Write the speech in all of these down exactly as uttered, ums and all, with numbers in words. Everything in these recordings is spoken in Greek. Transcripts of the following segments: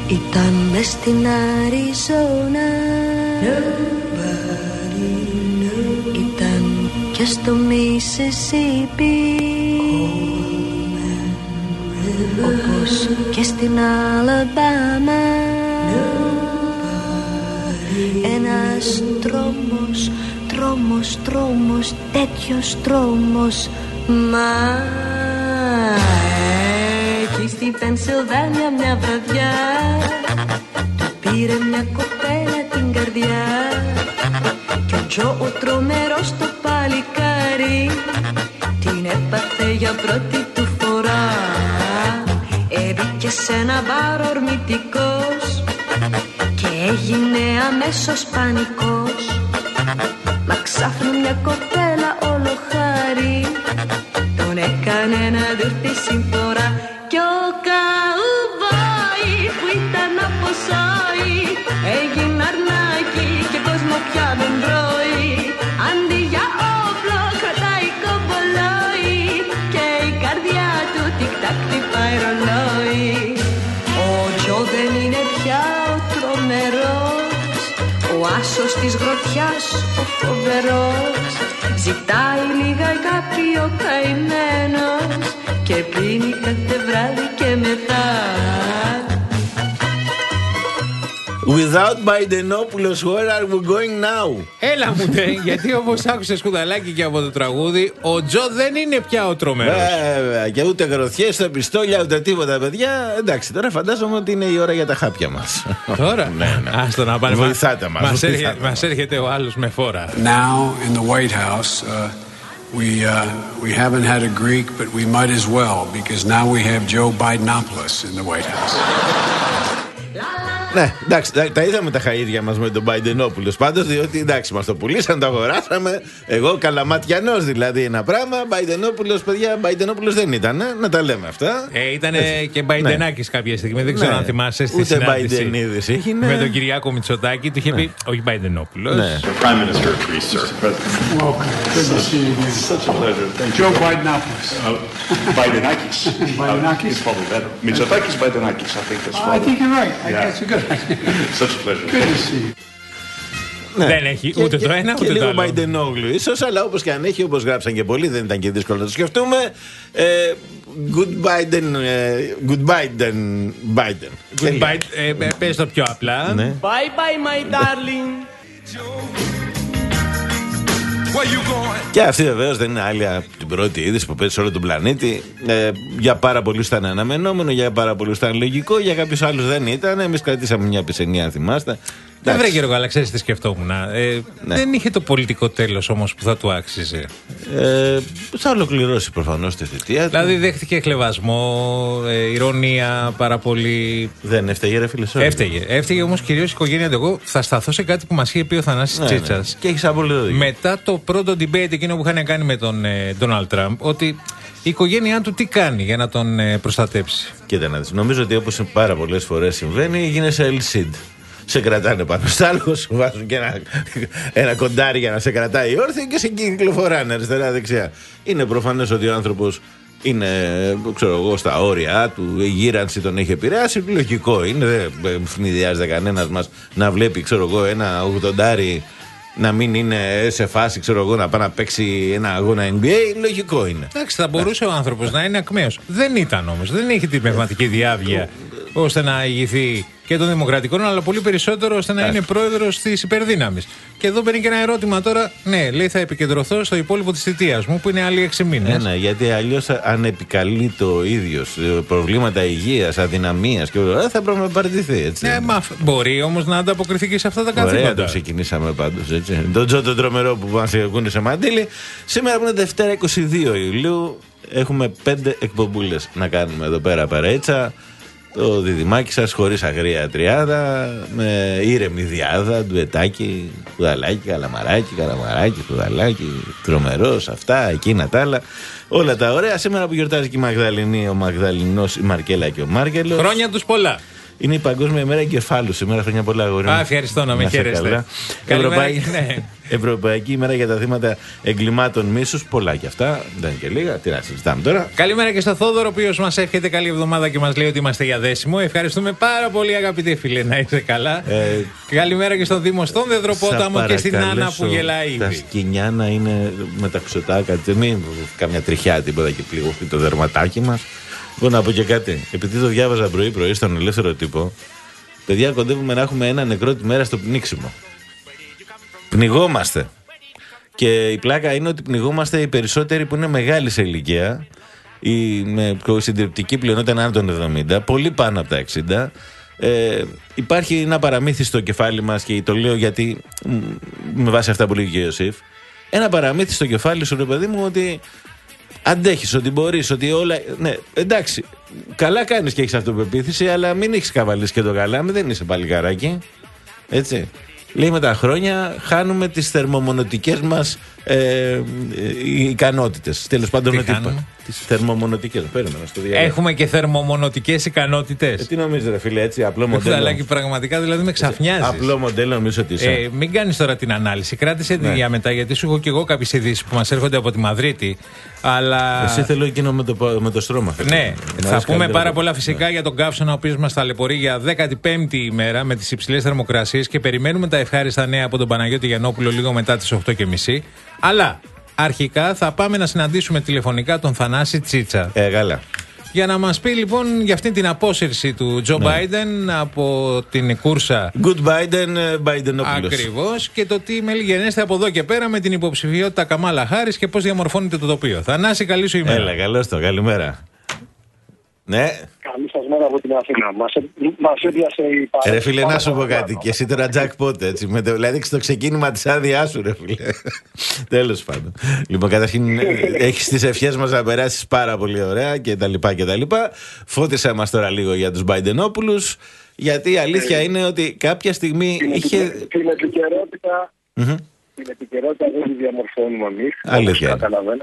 Ήταν μες στην Αριζόνα, ήταν και στο Μισισίπι, όπως και στην Αλαμπάμα. Ένας τρόμος, τρόμος, τρόμος, τέτοιος τρόμος. Μα εκεί στη Πενσιλβάνια μια βραδιά του πήρε μια κοπέλα την καρδιά. Κι ο Τζο ο τρομερός το παλικάρι την έπαθε για πρώτη του φορά. Έμπηκε σε ένα μπαρ ορμητικός και έγινε αμέσως πανικός. Μα ξάφνου μια κοπέλα όλο χάρη τον έκανε να δει συμφορά. Κι ο καουμπόι που ήταν από σόι έγινε αρνάκι και κόσμο πια δεν τρώει. Αντί για όπλο κρατάει κομπολόι και η καρδιά του τικ-τακ χτυπάει ρολόι. Ο Τζο δεν είναι πια ο τρομερός, ο άσος της γροθιάς ο φοβερός. Ζητάει λίγα αγάπη ο καημένος και πίνει κάθε βράδυ και μετά. Without Baidenopoulos, where are we going now? Έλα μου τε, γιατί όπως άκουσες Κουδαλάκι και από το τραγούδι, ο Τζο δεν είναι πια ο τρομερός. Βέβαια, και ούτε γροθιές, ούτε πιστόλια, ούτε τίποτα, παιδιά. Εντάξει, τώρα φαντάζομαι ότι είναι η ώρα για τα χάπια μας. Τώρα, ναι, ναι. Άστο να πάνε. Βοηθάτε μας. Μας έρχεται, μας έρχεται ο άλλος με φόρα. Now in the White House, uh, we uh, we haven't had a Greek, but we might as well, because now we have Joe Bidenopoulos in the White House. Ναι, εντάξει, τα είδαμε τα χαΐδια μας με τον Μπαϊντενόπουλος πάντως, διότι εντάξει, μας το πουλήσαν, το αγοράσαμε. Εγώ καλαματιανός δηλαδή ένα πράγμα. Μπαϊντενόπουλος, παιδιά, Μπαϊντενόπουλος δεν ήταν, ε, να τα λέμε αυτά. Ε, ήταν και Μπαϊντενάκης ναι. κάποια στιγμή, δεν ξέρω ναι. αν θυμάσαι στη ούτε συνάντηση έγινε. με τον Κυριάκο Μητσοτάκη, του είχε ναι. πει, όχι Μπαϊντενόπουλος. Ναι. Prime Minister of Greece, sir. Welcome. Good to see you again. Such a pleasure. Thank you. Joe Bidenopoulos. Uh, Bidenakis. Bidenakis? It's probably better. Mitsotakis, Bidenakis, I think that's I think you're right. I yeah. guess you're good. Such a pleasure. Good to see you. Ναι. Δεν έχει και, ούτε και, το ένα ούτε και το λίγο άλλο. Μπαϊντενόγλου ίσως, αλλά όπως και αν έχει, όπως γράψαν και πολλοί, δεν ήταν και δύσκολο να το σκεφτούμε. Ε, good Biden, ε, good Biden, Biden. Good Biden, ε, ε, πες το πιο απλά. Ναι. Bye bye my darling. Και αυτή βεβαίως δεν είναι άλλη από την πρώτη είδηση που παίζει σε όλο τον πλανήτη. Ε, για πάρα πολλούς ήταν αναμενόμενο, για πάρα πολλούς ήταν λογικό, για κάποιους άλλους δεν ήταν. Εμείς κρατήσαμε μια πισενία, αν θυμάστε. Δεν βρε Γιώργο, αλλά ξέρεις τι σκεφτόμουν. Ε, ναι. Δεν είχε το πολιτικό τέλος όμως που θα του άξιζε. Ε, θα ολοκληρώσει προφανώς τη θητεία του. Δηλαδή δέχτηκε χλευασμό, ε, ηρωνία πάρα πολύ. Δεν έφταιγε, ρε φίλε. Έφταιγε. Έφταιγε όμως κυρίως η οικογένεια του. Εγώ θα σταθώ σε κάτι που μας είχε πει ο Θανάσης ναι, Τσίτσας. Ναι. Και έχεις απολύτω δίκιο. Μετά το πρώτο debate εκείνο που είχαν κάνει με τον Ντόναλντ ε, Τραμπ, ότι η οικογένειά του τι κάνει για να τον ε, προστατέψει. Κοίτα να δεις. Νομίζω ότι όπως πάρα πολλές φορές συμβαίνει, γίνεσαι ελσίντ. Σε κρατάνε πάνω στο άλογο, σου βάζουν και ένα, ένα κοντάρι για να σε κρατάει όρθιο και σε κυκλοφοράνε αριστερά-δεξιά. Είναι προφανές ότι ο άνθρωπος είναι, ξέρω εγώ, στα όρια του, η γύρανση τον έχει επηρεάσει. Λογικό είναι, δεν φνηδιάζεται κανένας μας να βλέπει, ξέρω εγώ, ένα ογδοντάρι να μην είναι σε φάση, ξέρω εγώ, να πάει να παίξει ένα αγώνα N B A. Λογικό είναι. Εντάξει, θα μπορούσε ο άνθρωπος να είναι ακμαίος. Δεν ήταν όμως, δεν έχει την πνευματική διάβγεια ώστε να ηγηθεί και των Δημοκρατικών, αλλά πολύ περισσότερο ώστε να είναι πρόεδρος της υπερδύναμης. Και εδώ μπαίνει και ένα ερώτημα τώρα. Ναι, λέει, θα επικεντρωθώ στο υπόλοιπο της θητείας μου, που είναι άλλοι έξι μήνες. Ναι, ναι, γιατί αλλιώς αν επικαλεί το ίδιο προβλήματα υγείας, αδυναμίας και όλα, θα πρέπει να παραιτηθεί, έτσι. Ναι, μα, μπορεί όμως να ανταποκριθεί και σε αυτά τα καθήκοντα. Ωραία, το ξεκινήσαμε πάντως, έτσι. Τον Τζο τον τρομερό που μας ακούνε μαντήλι. Σήμερα που είναι Δευτέρα είκοσι δύο Ιουλίου, έχουμε πέντε εκπομπούλες να κάνουμε εδώ πέρα παρέτσα. Το διδυμάκι σας χωρίς αγρία τριάδα, με ήρεμη διάδα, ντουετάκι, κουδαλάκι, καλαμαράκι, καλαμαράκι, κουδαλάκι, τρομερός, αυτά, εκείνα τα άλλα. Όλα τα ωραία. Σήμερα που γιορτάζει και η Μαγδαληνή, ο Μαγδαληνός, η Μαρκέλα και ο Μάργελος. Χρόνια τους πολλά. Είναι η Παγκόσμια ημέρα εγκεφάλου σήμερα. Χρόνια πολλά, αγόρι μου. Α, ευχαριστώ, να με χαίρεστε. Ευρωπαϊκή, ναι. Ευρωπαϊκή ημέρα για τα θύματα εγκλημάτων μίσους. Πολλά κι αυτά. Δεν είναι και λίγα. Τι να συζητάμε τώρα. Καλημέρα και στο Θόδωρο, ο οποίος μας εύχεται καλή εβδομάδα και μας λέει ότι είμαστε για δέσιμο. Ευχαριστούμε πάρα πολύ, αγαπητέ φίλε, να είσαι καλά. Ε, Καλημέρα και στον Δήμο στον Δεδροπόταμο και στην Άννα που γελάει ήδη. Τα σκοινιά να είναι με τα ξωτάκα. Μην καμιά τριχιά τίποτα και πληγωθεί το δερματάκι μας. Λοιπόν, να πω και κάτι. Επειδή το διάβαζα πρωί-πρωί στον Ελεύθερο Τύπο, παιδιά, κοντεύουμε να έχουμε ένα νεκρό τη μέρα στο πνίξιμο. Πνιγόμαστε. Και η πλάκα είναι ότι πνιγόμαστε οι περισσότεροι που είναι μεγάλοι σε ηλικία, ή με συντριπτική πλειονότητα άνω των εβδομήντα, πολύ πάνω από τα εξήντα. Ε, υπάρχει ένα παραμύθι στο κεφάλι μας και το λέω γιατί με βάση αυτά που λέει και ο Ιωσήφ. Ένα παραμύθι στο κεφάλι σου, ρε παιδί μου, ότι αντέχεις, ότι μπορείς, ότι όλα. Ναι, εντάξει, καλά κάνεις και έχεις αυτοπεποίθηση, αλλά μην έχεις καβαλήσει και το καλάμι, δεν είσαι παλικαράκι. Έτσι. Λέει με τα χρόνια χάνουμε τις θερμομονωτικές μας ε, ικανότητες. Τέλος πάντων, ότι είπα. Τις θερμομονωτικές. Περίμενα στο διάλογο. Έχουμε και θερμομονωτικές ικανότητες. Ε, τι νομίζεις, ρε φίλε, έτσι, απλό μοντέλο. Αλλά και πραγματικά δηλαδή με ξαφνιάζεις. Απλό μοντέλο, νομίζω ότι είσαι. Ε, μην κάνεις τώρα την ανάλυση. Κράτησε τη ναι. μετά, γιατί σου έχω και εγώ κάποιες ειδήσεις που μας έρχονται από τη Μαδρίτη. Αλλά... Εσύ θέλω εκείνο με το, με το στρώμα. Ναι, θα πούμε πάρα πολλά φυσικά ναι. για τον Καύσωνα, ο οποίος μας ταλαιπωρεί για δέκατη πέμπτη ημέρα με τις υψηλές θερμοκρασίες και περιμένουμε τα ευχάριστα νέα από τον Παναγιώτη Γιαννόπουλο λίγο μετά τις οκτώ και μισή. Αλλά αρχικά θα πάμε να συναντήσουμε τηλεφωνικά τον Θανάση Τσίτσα. Ε, καλά. Για να μας πει λοιπόν για αυτή την απόσυρση του Τζο ναι. Μπάιντεν από την κούρσα. Good Biden, Bidenopoulos. Ακριβώς. Και το τι μελιγενέστε από εδώ και πέρα με την υποψηφιότητα Καμάλα Χάρις και πώς διαμορφώνεται το τοπίο. Θανάση, καλή σου ημέρα. Έλα, καλώς το, καλημέρα. Ναι. Καλή σας μέρα από την Αθήνα. Μας, μας έπιασε η παρέα. Ρε φίλε, να σου πω κάτι. Και εσύ τώρα jackpot, έτσι. Με το, δηλαδή στο ξεκίνημα της άδειά σου, ρε φίλε. Τέλος πάντων. Λοιπόν, καταρχήν έχεις τις ευχές μας να περάσεις πάρα πολύ ωραία και τα λοιπά και τα λοιπά. Φώτισε μας τώρα λίγο για τους Μπαϊντενόπουλους. Γιατί η αλήθεια είναι ότι κάποια στιγμή την είχε. Την επικαιρότητα. Mm-hmm. Την επικαιρότητα δεν τη διαμορφώνουμε εμείς. Αλήθεια.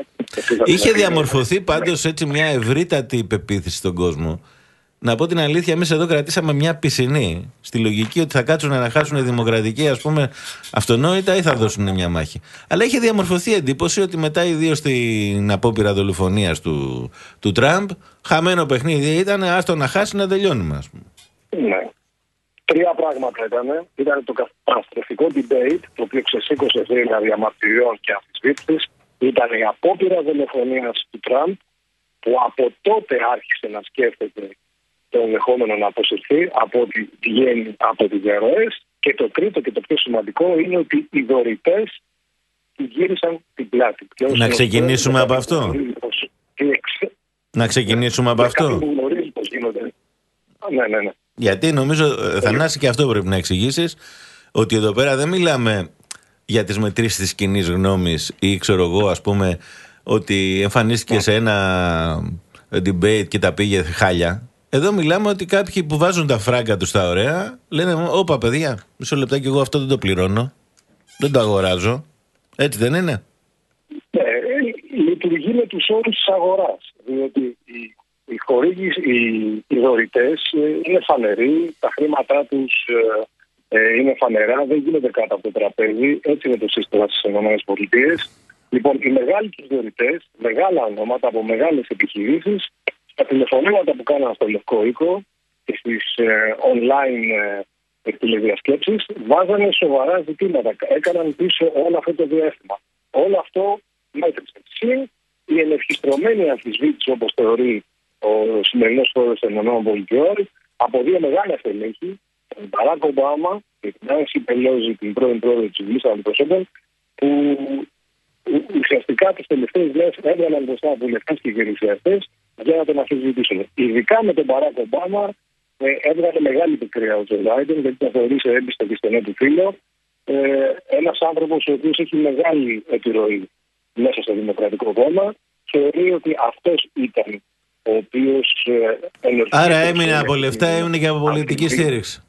Είχε διαμορφωθεί πάντως έτσι μια ευρύτατη πεποίθηση στον κόσμο. Να πω την αλήθεια, εμείς εδώ κρατήσαμε μια πισινή στη λογική ότι θα κάτσουν να χάσουν δημοκρατική, ας πούμε, αυτονόητα ή θα δώσουν μια μάχη. Αλλά είχε διαμορφωθεί εντύπωση ότι μετά, ιδίως στην απόπειρα δολοφονίας του, του Τραμπ, χαμένο παιχνίδι ήταν, άστο να χάσει να τελειώνουμε, ας πούμε. Ναι. Τρία πράγματα ήταν. Ήταν το καταστροφικό debate, το οποίο ξεσήκωσε θύρα διαμαρτυριών και αμφισβήτησης. Ήταν η απόπειρα δολοφονίας του Τραμπ, που από τότε άρχισε να σκέφτεται το ενδεχόμενο να αποσυρθεί από ό,τι βγαίνει από τις διαρροές. Και το τρίτο και το πιο σημαντικό είναι ότι οι δωρητές του γύρισαν την πλάτη. Να ξεκινήσουμε από αυτό. Να ξεκινήσουμε από αυτό. Ναι, ναι, ναι. Γιατί νομίζω, Θανάση, και αυτό πρέπει να εξηγήσεις, ότι εδώ πέρα δεν μιλάμε για τις μετρήσεις της κοινής γνώμης ή ξέρω εγώ, ας πούμε, ότι εμφανίστηκε σε ένα debate και τα πήγε χάλια. Εδώ μιλάμε ότι κάποιοι που βάζουν τα φράγκα τους τα ωραία λένε, όπα παιδιά, μισό λεπτάκι, εγώ αυτό δεν το πληρώνω, δεν το αγοράζω. Έτσι δεν είναι? Ναι, λειτουργεί με τους όρους της αγοράς. Διότι οι, οι χορήγοι, οι, οι δωρητές είναι φανεροί, τα χρήματά τους ε, είναι φανερά, δεν γίνονται κάτω από το τραπέζι. Έτσι είναι το σύστημα στις ΗΠΑ. Λοιπόν, οι μεγάλοι τους δωρητές, μεγάλα ονόματα από μεγάλες επιχειρήσεις, στα τηλεφωνήματα που κάναν στο Λευκό Οίκο και στις ε, online ε, τηλεδιασκέψεις, βάζανε σοβαρά ζητήματα. Έκαναν πίσω όλο αυτό το διάστημα. Όλο αυτό μέτρησε. Συν η ενευχιστρωμένη αμφισβήτηση, όπως θεωρεί ο σημερινός πρόεδρος των ΗΠΑ, από δύο μεγάλα στελέχη, τον Μπαράκ Ομπάμα και την Νάνσι Πελόζη, την πρώην πρόεδρο της Βουλής των Αντιπροσώπων, που ουσιαστικά τις τελευταίες μέρες έβγαλαν μπροστά βουλευτές και γερουσιαστές για να τον αμφισβητήσουν. Ειδικά με τον Μπαράκ Ομπάμα ε, έβγαλε μεγάλη πικρία ο Τζο Μπάιντεν, γιατί θα θεωρήσει έμπιστο και στενό του φίλο. Ε, ένας άνθρωπος ο οποίος έχει μεγάλη επιρροή μέσα στο Δημοκρατικό Κόμμα, θεωρεί ότι αυτός ήταν ο οποίος ε, άρα έμεινε από λεφτά, έμεινε και από πολιτική στήριξη.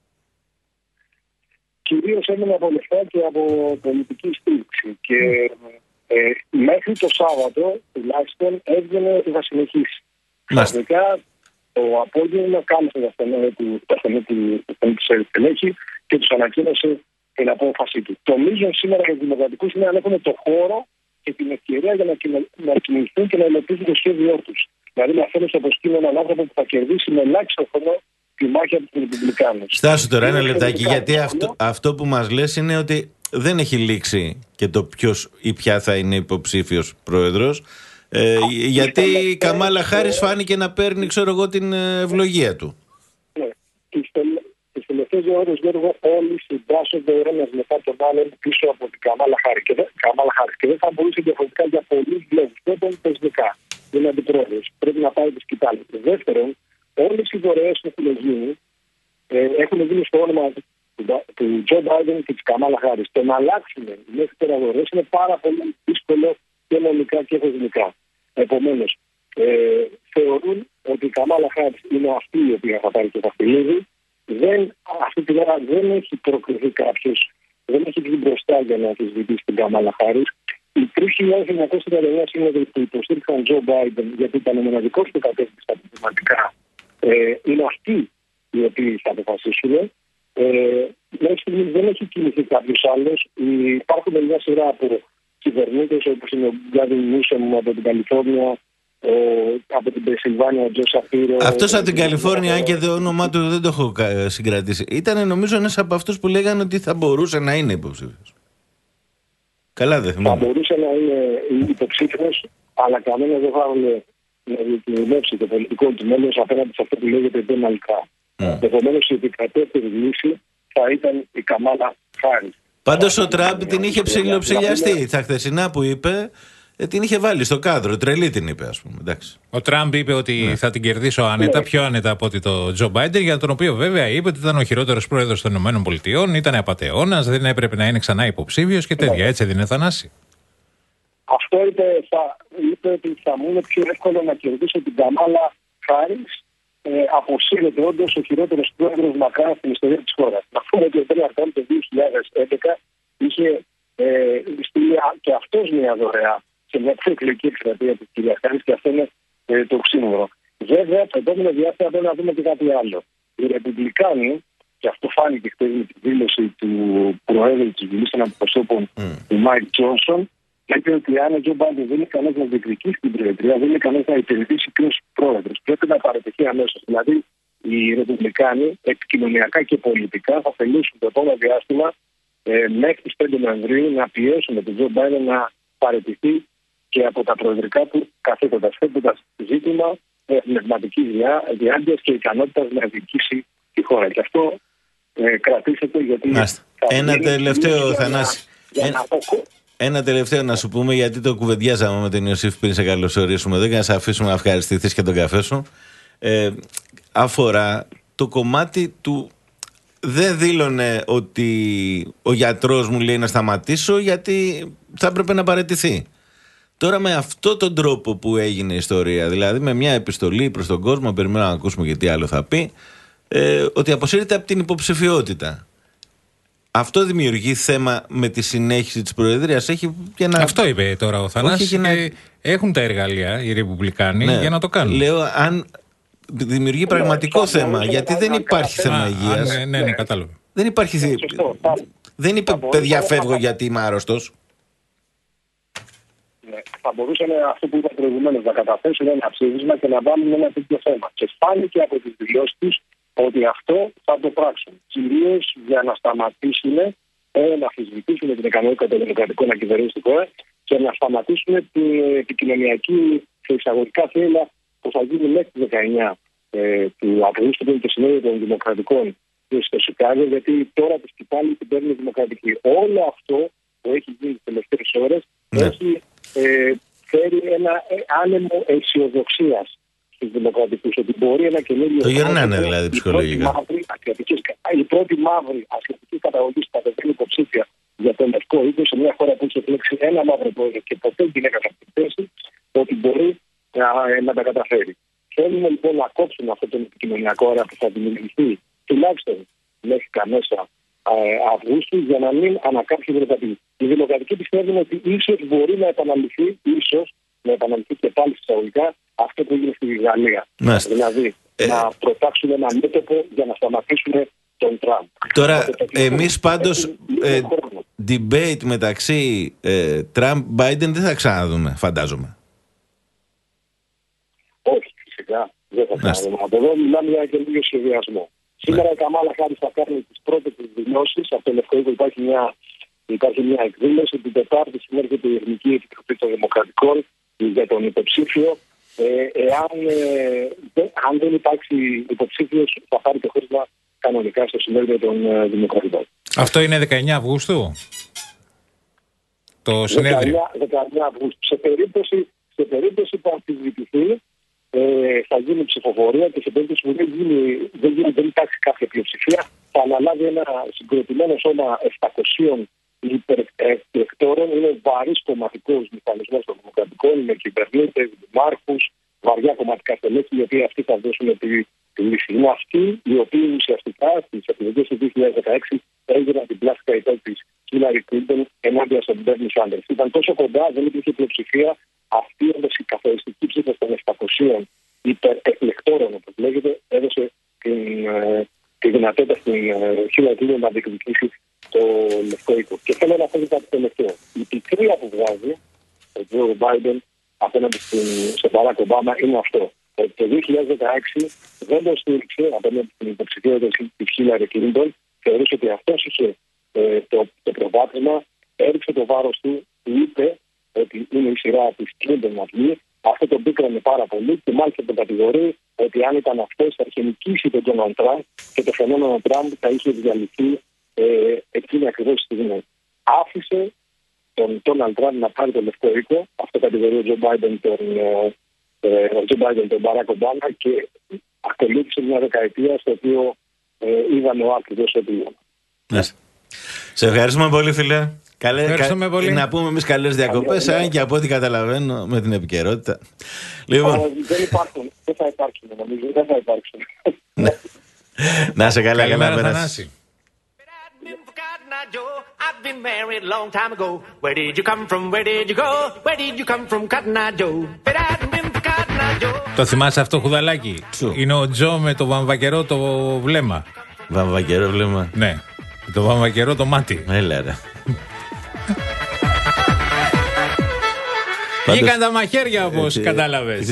Κυρίως έμεινε από λεφτά και από πολιτική στήριξη. Και ε, μέχρι το Σάββατο, τουλάχιστον, έβγαινε ότι θα συνεχίσει. Ξαφνικά το απόγευμα κάλεσε τα στενή του στελέχη και τους ανακοίνωσε την απόφαση του. Το μείζον σήμερα για τους δημοκρατικούς είναι αν έχουν το χώρο και την ευκαιρία για να κινηθούν και να υλοποιήσουν το σχέδιό τους. Δηλαδή να φέρουν στο προσκήνιο έναν άνθρωπο που θα κερδίσει με ελάχιστο χρόνο τη μάχη από τους Ρεπουμπλικάνους. Στάσου τώρα ένα λεπτάκι, γιατί αυτό, αυτό που μας λες είναι ότι δεν έχει λήξει και το ποιος ή ποια θα είναι υποψήφιος πρόεδρος. Ε, γιατί η Καμάλα Χάρις φάνηκε να παίρνει, ξέρω εγώ, την ευλογία του. Ναι. Τις τελευταίες ώρες, Γιώργο, όλοι συντάσσονται ο ένας μετά τον άλλον πίσω από την Καμάλα Χάρις. Και δεν θα μπορούσε διαφορετικά για πολλούς λόγους. Πρώτον, θεσμικά. Είναι αντιπρόεδρος. Πρέπει να πάρει τη σκητάλη. Δεύτερον, όλες οι δωρεές που έχουν γίνει ε, έχουν γίνει στο όνομα του Τζο Μπάιντεν και της Καμάλα Χάρις. Το να αλλάξουν μέχρι τώρα δωρεές είναι πάρα πολύ δύσκολο και νομικά και θεσμικά. Επομένως, ε, θεωρούν ότι η Καμάλα Χάρις είναι αυτή η οποία θα πάρει το δαχτυλίδι. Δεν, αυτή την ώρα δεν έχει προκριθεί κάποιος, δεν έχει βγει μπροστά για να αμφισβητήσει την Καμάλα Χάρις. Οι τρεις χιλιάδες εννιακόσιοι τριάντα εννέα σύμμετροι που υποστήριξαν Τζο Μπάιντεν γιατί ήταν ο μοναδικός που κατέφυγε στα προβληματικά, ε, είναι αυτοί οι οποίοι θα αποφασίσουν. Ε, μέχρι στιγμής δεν έχει κινηθεί κάποιος άλλος. Υπάρχουν μια σειρά από κυβερνήτες όπως είναι ο Γκάβιν Νιούσομ από την Καλιφόρνια, ο, από την Πενσιλβάνια ο Τζο Σαπίρο. Αυτός από την Καλιφόρνια, αν και το όνομά του δεν το έχω συγκρατήσει, ήταν νομίζω ένας από αυτούς που λέγανε ότι θα μπορούσε να είναι υποψήφιος. Καλά δεν θυμάμαι. Θα μπορούσε να είναι υποψήφιος, αλλά κανένα δεν θα ήθελε να διακινδυνεύσει το πολιτικό του μέλος απέναντι σε αυτό που λέγεται Donald Trump. Mm. Επομένως η επικρατέστερη λύση θα ήταν η Καμάλα Χάρις. Πάντως ο Τραμπ την είχε ψιλοψηλιαστεί. Τα χθεσινά που είπε, ε, την είχε βάλει στο κάδρο. Τρελή την είπε, ας πούμε. Εντάξει. Ο Τραμπ είπε ότι ναι. θα την κερδίσω άνετα, ναι. πιο άνετα από ότι το Τζο Μπάιντεν, για τον οποίο βέβαια είπε ότι ήταν ο χειρότερος πρόεδρος των ΗΠΑ, ήταν απατεώνας, δεν έπρεπε να είναι ξανά υποψήφιος και τέτοια. Ναι. Έτσι έδινε Θανάση. Αυτό είπε, θα, είπε ότι θα μου είναι πιο εύκολο να κερδίσω την Καμάλα Χάρις. Ε, αποσύρεται όντως ο χειρότερος πρόεδρος μακράν στην ιστορία της χώρας. Να πούμε ότι ο Ντόναλντ Τραμπ το δύο χιλιάδες έντεκα είχε ε, στείλει και αυτός μια δωρεά σε μια προεκλογική εκστρατεία της κυρίας Χάρις και αυτό είναι ε, το οξύμορο. Βέβαια, το επόμενο διάστημα πρέπει να δούμε και κάτι άλλο. Οι Ρεπουμπλικάνοι, και αυτό φάνηκε χθες με τη δήλωση του Προέδρου της Βουλής των Αντιπροσώπων, mm. του Μάικ Τζόνσον, είπε ότι αν ο Τζο Μπάιντεν δεν είναι ικανός να διεκδικήσει την προεδρία, δεν είναι ικανός να υπηρετήσει ποιος πρόεδρος. Πρέπει να παραιτηθεί αμέσως. Δηλαδή, οι Ρεπουμπλικάνοι επικοινωνιακά και πολιτικά θα θελήσουν το επόμενο διάστημα ε, μέχρι τις πέντε Νοεμβρίου να πιέσουν τον Τζο Μπάιντεν να παραιτηθεί και από τα προεδρικά του καθήκοντα, θέτοντας ζήτημα ε, πνευματικής διάρκειας και ικανότητας να διοικήσει τη χώρα. Και αυτό ε, κρατήσετε γιατί. Ένα τελευταίο, Θανάση. Ένα τελευταίο να σου πούμε, γιατί το κουβεντιάζαμε με τον Ιωσήφ πριν σε καλωσορίσουμε εδώ και να σε αφήσουμε να ευχαριστηθείς και τον καφέ σου. Ε, αφορά το κομμάτι του. Δεν δήλωνε ότι ο γιατρός μου λέει να σταματήσω γιατί θα έπρεπε να παραιτηθεί. Τώρα με αυτόν τον τρόπο που έγινε η ιστορία, δηλαδή με μια επιστολή προς τον κόσμο, περιμένουμε να ακούσουμε και τι άλλο θα πει, ε, ότι αποσύρεται από την υποψηφιότητα. Αυτό δημιουργεί θέμα με τη συνέχιση της Προεδρίας. Έχει και να... Αυτό είπε τώρα ο Θανάσης. Να... Έχουν τα εργαλεία οι Ρεπουμπλικάνοι, ναι, για να το κάνουν. Λέω αν δημιουργεί πραγματικό ναι, θέμα, ναι, γιατί ναι, δεν υπάρχει θέμα α, υγείας. Ναι, ναι, ναι, κατάλαβα. Δεν υπάρχει. Ναι, δεν είπε παιδιά φεύγω γιατί είμαι άρρωστος. Ναι, θα μπορούσαν αυτό που είπα προηγουμένως να καταθέσουν ένα ψήφισμα και να βάλουν ένα τέτοιο θέμα. Και φάνηκε από τις δηλώσεις τους ότι αυτό θα το πράξουν. Κυρίως για να σταματήσουν, ε, να αμφισβητήσουν την ικανότητα των δημοκρατικών να κυβερνήσουν τη χώρα και να σταματήσουν την επικοινωνιακή και εισαγωγικά θύλα που θα γίνει μέχρι τις δεκαεννιά ε, του Αυγούστου, που είναι το συνέδριο των Δημοκρατικών στο Σικάγο, γιατί τώρα τη σκητάλη την παίρνει δημοκρατική. Όλο αυτό που έχει γίνει τις τελευταίες ώρες ναι. έχει ε, φέρει ένα ε, άνεμο αισιοδοξίας στους δημοκρατικούς, ότι μπορεί ένα καινούριο. Το γερνάνε δηλαδή ψυχολογικά. Η πρώτη μαύρη ασιατική καταγωγή που κατεβαίνει υποψήφια για το Λευκό Οίκο σε μια χώρα που έχει επιλέξει ένα μαύρο πρόεδρο και ποτέ δεν έκανε αυτή τη θέση, ότι μπορεί να, να τα καταφέρει. Θέλουμε λοιπόν να κόψουμε αυτό το επικοινωνιακό ώρα που θα δημιουργηθεί τουλάχιστον μέχρι τα μέσα Αυγούστου για να μην ανακάμψει η Δημοκρατική. Οι Δημοκρατικοί πιστεύουν ότι ίσως μπορεί να επαναληφθεί, ίσως να επαναληφθεί και πάλι εισαγωγικά αυτό που έγινε στη Γαλλία. Μάλιστα. Δηλαδή ε... να προτάξουν ένα μέτωπο για να σταματήσουν τον Τραμπ. Τώρα, εμείς πάντως ε, debate μεταξύ ε, Τραμπ-Μπάιντεν δεν θα ξαναδούμε, φαντάζομαι. Όχι, φυσικά δεν θα ξαναδούμε. Από εδώ μιλάμε για καινούριο σχεδιασμό. Σήμερα η Καμάλα Χάρις θα κάνει τις πρώτες της δηλώσεις. Από το Λευκό Οίκο υπάρχει μια, υπάρχει μια εκδήλωση. Την Τετάρτη συνέρχεται η Εθνική Επιτροπή των Δημοκρατικών για τον υποψήφιο. Ε, εάν ε, αν δεν υπάρξει υποψήφιος, θα πάρει το χώρισμα κανονικά στο συνέδριο των ε, Δημοκρατικών. Αυτό είναι δεκαεννιά Αυγούστου. Το συνέδριο. δεκαεννιά Αυγούστου. Σε περίπτωση, σε περίπτωση που αμφισβητηθεί, ε, θα γίνει ψηφοφορία και σε περίπτωση που δεν, γίνει, δεν, γίνει, δεν υπάρξει κάποια πλειοψηφία, θα αναλάβει ένα συγκροτημένο σώμα επτακοσίων υπερεκλεκτόρων. Είναι βαρύς κομματικός μηχανισμός των Δημοκρατικών, με κυβερνήτες, δημάρχους, βαριά κομματικά στελέχη, οι οποίοι αυτοί θα δώσουν τη, τη λύση. Είναι αυτοί οι οποίοι ουσιαστικά στις εκλογές του δύο χιλιάδες δεκαέξι έγιναν την πλάσικα υπέρ της Χίλαρι Κλίντον ενάντια στον Μπέρνι Σάντερς. Ήταν τόσο κοντά, δεν υπήρχε πλειοψηφία. Αυτή η καθοριστική ψήφο των επτακοσίων υπερεκλεκτόρων, όπως λέγεται, έδωσε την, ε, τη δυνατότητα στην Χίλαρι Κλίντον να διεκδικήσει το Λευκό Οίκο. Και θέλω να πω κάτι τελευταίο. Η πικρία που βγάζει ο Τζο Μπάιντεν απέναντι στον Μπαράκ Ομπάμα είναι αυτό. Ότι το δύο χιλιάδες δεκαέξι δεν το στήριξε απέναντι στην υποψηφιότητα της Χίλαρι Κλίντον. Θεωρούσε ότι αυτό είχε ε, το, το προβάδισμα, έριξε το βάρος του, είπε ότι είναι η σειρά της Κλίντον να βγει. Αυτό τον πίκρανε πάρα πολύ και μάλιστα τον κατηγορεί ότι αν ήταν αυτός θα είχε νικήσει τον Ντόναλντ Τραμπ και το φαινόμενο Τραμπ θα είχε διαλυθεί ε, εκείνη ακριβώς τη στιγμή. Άφησε τον Ντόναλντ Τραμπ να πάρει το Λευκό Οίκο. Αυτό κατηγορεί ο Τζο Μπάιντεν τον, ε, ο Τζο Μπάιντεν τον Μπαράκ Ομπάμα και ακολούθησε μια δεκαετία στο οποίο ε, είδαμε ο άκρητος ότι ήταν. Ναι. Σε ευχαριστούμε πολύ, φίλε. Καλέ, κα... πολύ. Να πούμε εμείς καλές διακοπές, αν και από ό,τι καταλαβαίνω με την επικαιρότητα. Λοιπόν. Δεν υπάρχουν, δεν θα υπάρξουν, νομίζω, δεν θα υπάρξουν. Να σε καλά, καλημέρα, καλά Θανάση. I've been married a long time ago. Where did you come from? Where did you go? Where did you come from, Cotton Eye Joe? But I hadn't been for Cotton Eye Joe. Το θυμάσαι αυτό, Χουδαλάκι? Είναι ο Τζο με το βαμβακερό το βλέμμα. Βαμβακερό βλέμμα. Ναι. Το βαμβακερό το μάτι. Έλα ρε. Βγήκαν τα μαχαίρια, όπως κατάλαβες.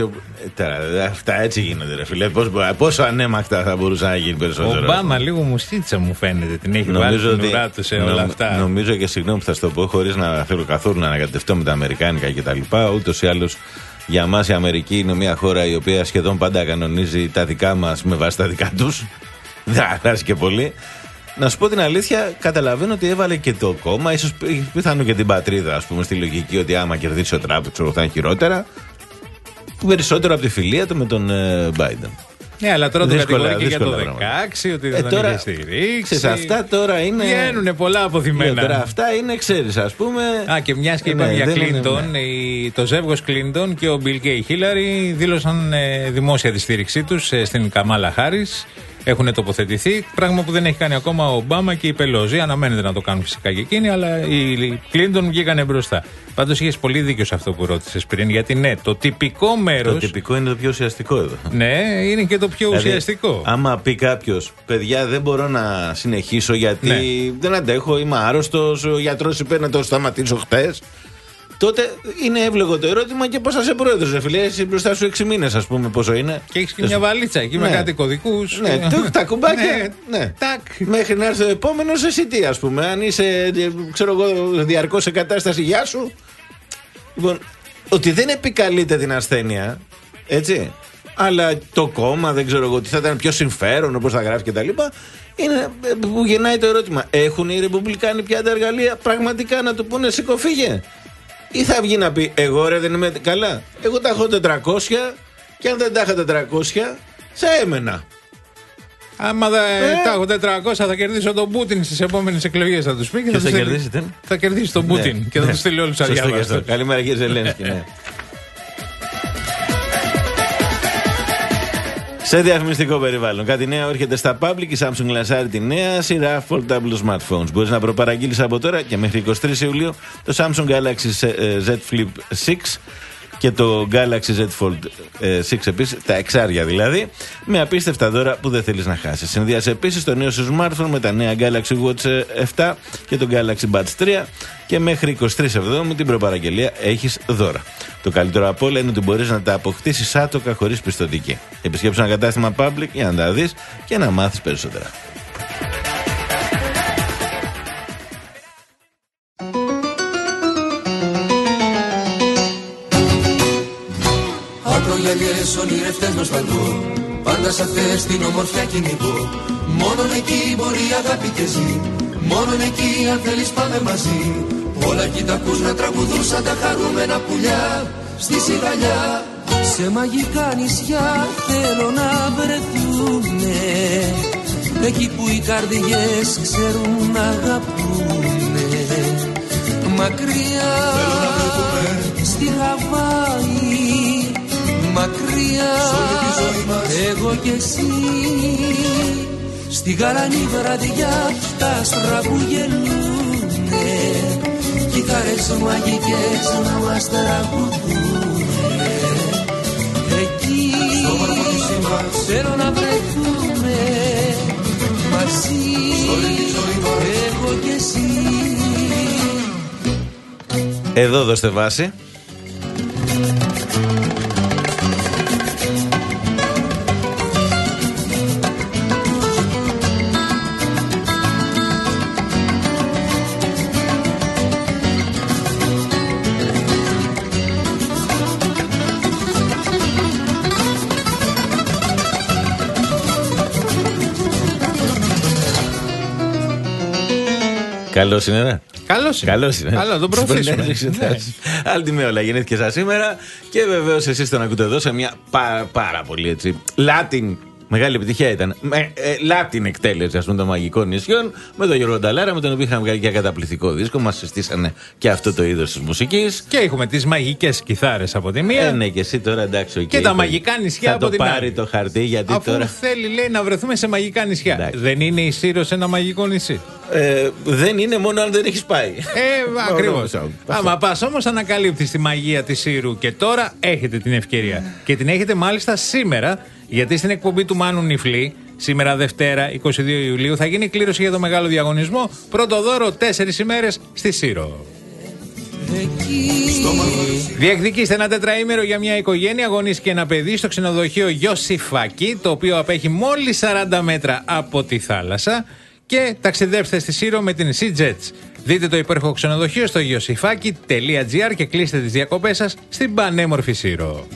Αυτά έτσι γίνονται, ρε φίλε. Πόσο ανέμακτα θα μπορούσε να γίνει περισσότερο? Ο Ομπάμα λίγο μουστίτσα μου φαίνεται. Την έχει βάλει την ουρά του σε όλα αυτά. Νομίζω και συγγνώμη που θα στο πω, χωρίς να θέλω καθόλου να ανακατευτώ με τα αμερικάνικα κτλ. Ούτως ή άλλως για μας η Αμερική είναι μια χώρα η οποία σχεδόν πάντα κανονίζει τα δικά μας με βάση τα δικά τους. Δεν αλλάζει και πολύ. Να σου πω την αλήθεια, καταλαβαίνω ότι έβαλε και το κόμμα, ίσως πιθανό και την πατρίδα, ας πούμε, στη λογική ότι άμα κερδίσει ο Τραμπ, ξέρω, θα είναι χειρότερα. Περισσότερο από τη φιλία του με τον Μπάιντεν. Ναι, αλλά τώρα το κατηγορεί και για το δεκαέξι, ότι δεν ε, τον είχε στηρίξει. Σε αυτά τώρα είναι. Βγαίνουνε πολλά αποθυμένα. Τώρα αυτά είναι, ξέρεις, ας πούμε. Α, και μιας και είπαμε ναι, για Κλίντον, ναι. το ζεύγος Κλίντον και ο Μπιλ και η Χίλαρη δήλωσαν ε, δημόσια τη στήριξή τους ε, στην Καμάλα Χάρις. Έχουν τοποθετηθεί, πράγμα που δεν έχει κάνει ακόμα ο Ομπάμα και η Πελόζη. Αναμένεται να το κάνουν φυσικά και εκείνοι, αλλά οι Κλίντον βγήκανε μπροστά. Πάντως είχες πολύ δίκιο σε αυτό που ρώτησες πριν, γιατί ναι, το τυπικό μέρος. Το τυπικό είναι το πιο ουσιαστικό εδώ. Ναι, είναι και το πιο δηλαδή, ουσιαστικό. Άμα πει κάποιος, παιδιά, δεν μπορώ να συνεχίσω γιατί ναι. δεν αντέχω, είμαι άρρωστος, ο γιατρός είπε να το σταματήσω χτες. Τότε είναι εύλογο το ερώτημα και πώς θα είσαι πρόεδρος, ρε φίλε. Εσύ μπροστά σου έξι μήνες, ας πούμε, πόσο είναι. Και έχεις και μια βαλίτσα εκεί ναι. με κάτι κωδικούς. Ναι, τουκ, τα κουμπάκια. ναι, ναι. Τάκ. Μέχρι να έρθει ο επόμενος, εσύ τι, ας πούμε. Αν είσαι, ξέρω εγώ, διαρκώς σε κατάσταση, γεια σου. Λοιπόν, ότι δεν επικαλείται την ασθένεια, έτσι. Αλλά το κόμμα, δεν ξέρω εγώ, τι θα ήταν πιο συμφέρον, όπως θα γράφει κτλ. Είναι που γεννάει το ερώτημα. Έχουν οι Ρεπουμπλικάνοι πια τα εργαλεία πραγματικά να του πούνε σηκωφίγε? Ή θα βγει να πει, εγώ ρε δεν είμαι καλά, εγώ τα έχω τετρακόσια και αν δεν τα είχα τετρακόσια θα έμενα. Άμα δεν ε. τα έχω τετρακόσια θα κερδίσω τον Πούτιν στις επόμενες εκλογές, θα τους πει. Και θα, θα, θα κερδίσετε? Θα κερδίσει τον Πούτιν ναι, και θα ναι. τους στείλει όλους αδιάβαστος. Καλημέρα κύριε Ζελένσκι. ναι. Σε διαφημιστικό περιβάλλον. Κάτι νέο έρχεται στα Public. Η Samsung λανσάρει τη νέα σειρά foldable smartphones. Μπορείς να προπαραγγείλεις από τώρα και μέχρι εικοστή τρίτη Ιουλίου το Samsung Galaxy Z Flip έξι. και το Galaxy Z Fold έξι επίσης, τα εξάρια δηλαδή, με απίστευτα δώρα που δεν θέλεις να χάσεις. Συνδυάζει επίσης το νέο σου smartphone με τα νέα Galaxy Watch επτά και το Galaxy Buds τρία και μέχρι εικοστή τρίτη Εβδόμου την προπαραγγελία έχεις δώρα. Το καλύτερο απ' όλα είναι ότι μπορείς να τα αποκτήσεις άτοκα χωρίς πιστωτική. Επισκέψου ένα κατάστημα Public για να τα δεις και να μάθεις περισσότερα. Ακρογιαλιές ονειρευτές νοσταλγώ, πάντα σ' αυτές την ομορφιά κυνηγώ. Μόνον εκεί μπορεί η αγάπη και ζει, μόνον εκεί αν θέλεις πάμε μαζί. Όλα εκεί τα ακούς να τραγουδούν σαν τα χαρούμενα πουλιά στη σιγαλιά. Σε μαγικά νησιά θέλω να βρεθούνε, εκεί που οι καρδιές ξέρουν να αγαπούνε. Μακριά στη Χαβάη, μακριά εγώ κι εσύ, στη γαλανή βραδιά τα άστρα που γελούνε, κιθάρες μαγικές να μας τραγουδούνε. Εκεί θέλω να βρεθούμε μαζί, εγώ κι εσύ. Εδώ δώστε βάση. Καλώς είναι, ναι. Καλώς είναι. Καλώς είναι. Καλό, τον προωθήσουμε. Άλλη τιμή όλα, γεννήθηκε σαν σήμερα και βεβαίως εσείς τον ακούτε εδώ σε μια πάρα, πάρα πολύ έτσι Latin. Μεγάλη επιτυχία ήταν. Με ε, Latin εκτέλεση, ας πούμε, των Μαγικών Νησιών με τον Γιώργο Νταλάρα, με τον οποίο είχαμε βγάλει και καταπληκτικό δίσκο. Μας συστήσανε και αυτό το είδος της μουσικής. Και έχουμε τις μαγικές κιθάρες από τη μία. Ε, ναι, και εσύ τώρα εντάξει. Okay, και τα μαγικά νησιά θα από την άλλη. Θα το πάρει το χαρτί, γιατί αφού τώρα. Θέλει, λέει, να βρεθούμε σε μαγικά νησιά. Εντάξει. Δεν είναι η Σύρο ένα μαγικό νησί? Ε, δεν είναι, μόνο αν δεν έχεις πάει. Ε, ακριβώς. Άμα πας όμως, ανακαλύπτεις τη μαγεία της Σύρου και τώρα έχετε την ευκαιρία. Και την έχετε μάλιστα σήμερα, γιατί στην εκπομπή του Μάνου Νιφλή, σήμερα Δευτέρα, εικοστή δεύτερη Ιουλίου, θα γίνει κλήρωση για το μεγάλο διαγωνισμό. Πρώτο δώρο, τέσσερις ημέρες στη Σύρο. Διεκδικήστε ένα τετραήμερο για μια οικογένεια, γονείς και ένα παιδί στο ξενοδοχείο Ιωσιφάκη, το οποίο απέχει μόλις σαράντα μέτρα από τη θάλασσα, και ταξιδέψτε στη Σύρο με την SeaJets. Δείτε το υπέροχο ξενοδοχείο στο ιωσιφάκι τελεία τζι άρ και κλείστε τις διακοπές σας στην πανέμορφη Σύρο.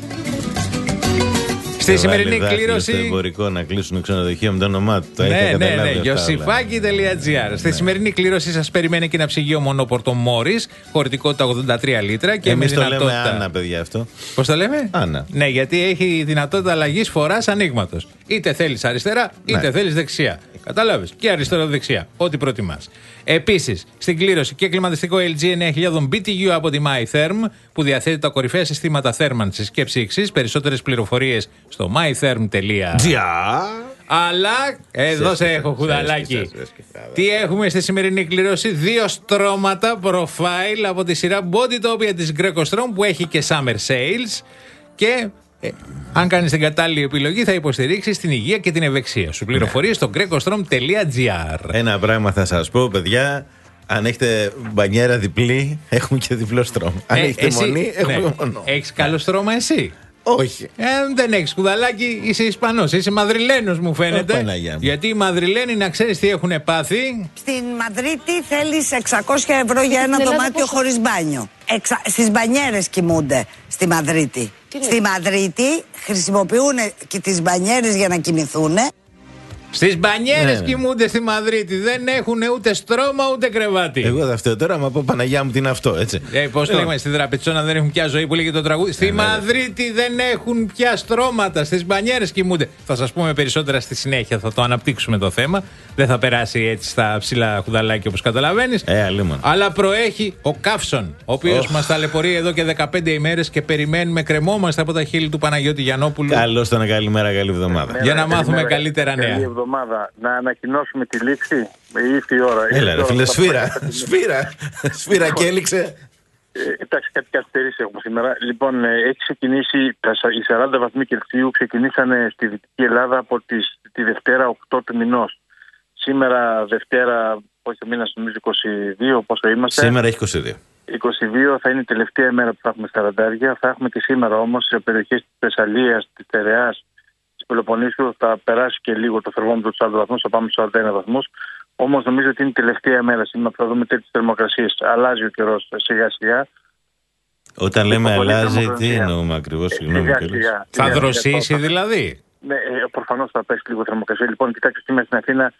Στη σημερινή κλήρωση. Στο εμπορικό να κλείσουν ξενοδοχείο με το όνομά του. Ναι, ναι, ναι. ιωσιφάκι τελεία τζι άρ. Στη σημερινή κλήρωση σας περιμένει και ένα ψυγείο μονόπορτο Μόρις, χωρητικότητα ογδόντα τρία λίτρα και εμείς με δυνατότητα. Το λέμε Άννα, παιδιά, αυτό. Πώς το λέμε? Άννα. Ναι, γιατί έχει δυνατότητα αλλαγής φοράς ανοίγματος. Είτε θέλεις αριστερά, είτε ναι. θέλεις δεξιά. Κατάλαβες? Και αριστερό-δεξιά. Ό,τι προτιμάς. Επίσης, στην κλήρωση και κλιματιστικό ελ τζι εννιά χιλιάδες μπι τι γιου από τη MyTherm, που διαθέτει τα κορυφαία συστήματα θέρμανσης και ψήξης. Περισσότερες πληροφορίες στο mytherm τελεία τζι άρ. Αλλά, εδώ σε έχω, χουδαλάκι. Τι έχουμε στη σημερινή κλήρωση? Δύο στρώματα profile από τη σειρά Bodytopia της Greco-Strom, που έχει και Summer Sales. Και ε, αν κάνεις την κατάλληλη επιλογή, θα υποστηρίξεις την υγεία και την ευεξία σου. Πληροφορίες στο greco-strom τελεία τζι άρ. Ένα πράγμα θα σας πω, παιδιά. Αν έχετε μπανιέρα διπλή, έχουμε και διπλό στρώμα. Αν ε, έχετε εσύ, μονή, έχουμε ναι. μονό. Έχεις καλό στρώμα εσύ? Όχι. Ε, δεν έχεις κουδαλάκι, είσαι Ισπανός, είσαι Μαδριλένος μου φαίνεται. Oh, γιατί οι Μαδριλένοι, να ξέρεις τι έχουν πάθει. Στην Μαδρίτη θέλεις εξακόσια ευρώ για ένα δωμάτιο χωρίς μπάνιο. Εξα... Στις μπανιέρες κοιμούνται στη Μαδρίτη. Στη Μαδρίτη χρησιμοποιούν και τις μπανιέρες για να κοιμηθούν. Στις μπανιέρες ναι. κοιμούνται στη Μαδρίτη. Δεν έχουν ούτε στρώμα ούτε κρεβάτι. Εγώ θα φταίω τώρα, μα πω Παναγιά μου τι είναι αυτό, έτσι. Ε, πώς λέγαμε στη Δραπετσόνα, δεν έχουν πια ζωή που λέγεται το τραγούδι. Στη ε, Μαδρίτη ναι. δεν έχουν πια στρώματα. Στις μπανιέρες κοιμούνται. Θα σας πούμε περισσότερα στη συνέχεια, θα το αναπτύξουμε το θέμα. Δεν θα περάσει έτσι στα ψηλά χουδαλάκια όπως καταλαβαίνεις. Ε, αλίμον. Αλλά προέχει ο Καύσον, ο οποίος oh. μας ταλαιπωρεί εδώ και δεκαπέντε ημέρες και περιμένουμε, κρεμόμαστε από τα χείλη του Παναγιώτη Γιαννόπουλου. Καλώς τον, καλημέρα, καλή εβδομάδα. Για να μάθουμε καλύτερα νέα. Εβδομάδα, να ανακοινώσουμε τη λήξη. Ήρθε η ώρα. Έλα ρε φίλε, σφύρα. Σφύρα. Σφύρα και έληξε. Ε, εντάξει, κάτι καθυστερήσει έχουμε σήμερα. Λοιπόν, ε, έχει ξεκινήσει, τα, οι σαράντα βαθμοί Κελσίου ξεκινήσανε στη Δυτική Ελλάδα από τις, τη Δευτέρα οκτώ του μηνός. Σήμερα Δευτέρα, πόσο μήνας νομίζω είκοσι δύο, πόσο είμαστε. Σήμερα έχει είκοσι δύο. είκοσι δύο θα είναι η τελευταία ημέρα που θα έχουμε σαράντα. Θα έχουμε και σήμερα όμως σε περιοχές της Θεσσαλίας, της Τεραιάς, της Πελοποννήσου θα περάσει και λίγο το θερμόμετρο του σαράντα βαθμούς, θα πάμε στους σαράντα ένα βαθμούς. Όμως νομίζω ότι είναι η τελευταία μέρα σήμερα που θα δούμε τέτοιες θερμοκρασίες. Αλλάζει ο καιρός σιγά σιγά. Όταν λέμε αλλάζει, τι εννοούμε ακριβώς, συγγνώμη. Θα δροσίσει δηλαδή. Ναι, προφανώς θα πέσει λίγο θερμοκρασία. Λοιπόν, κοιτάξτε, σήμερα στην Αθήνα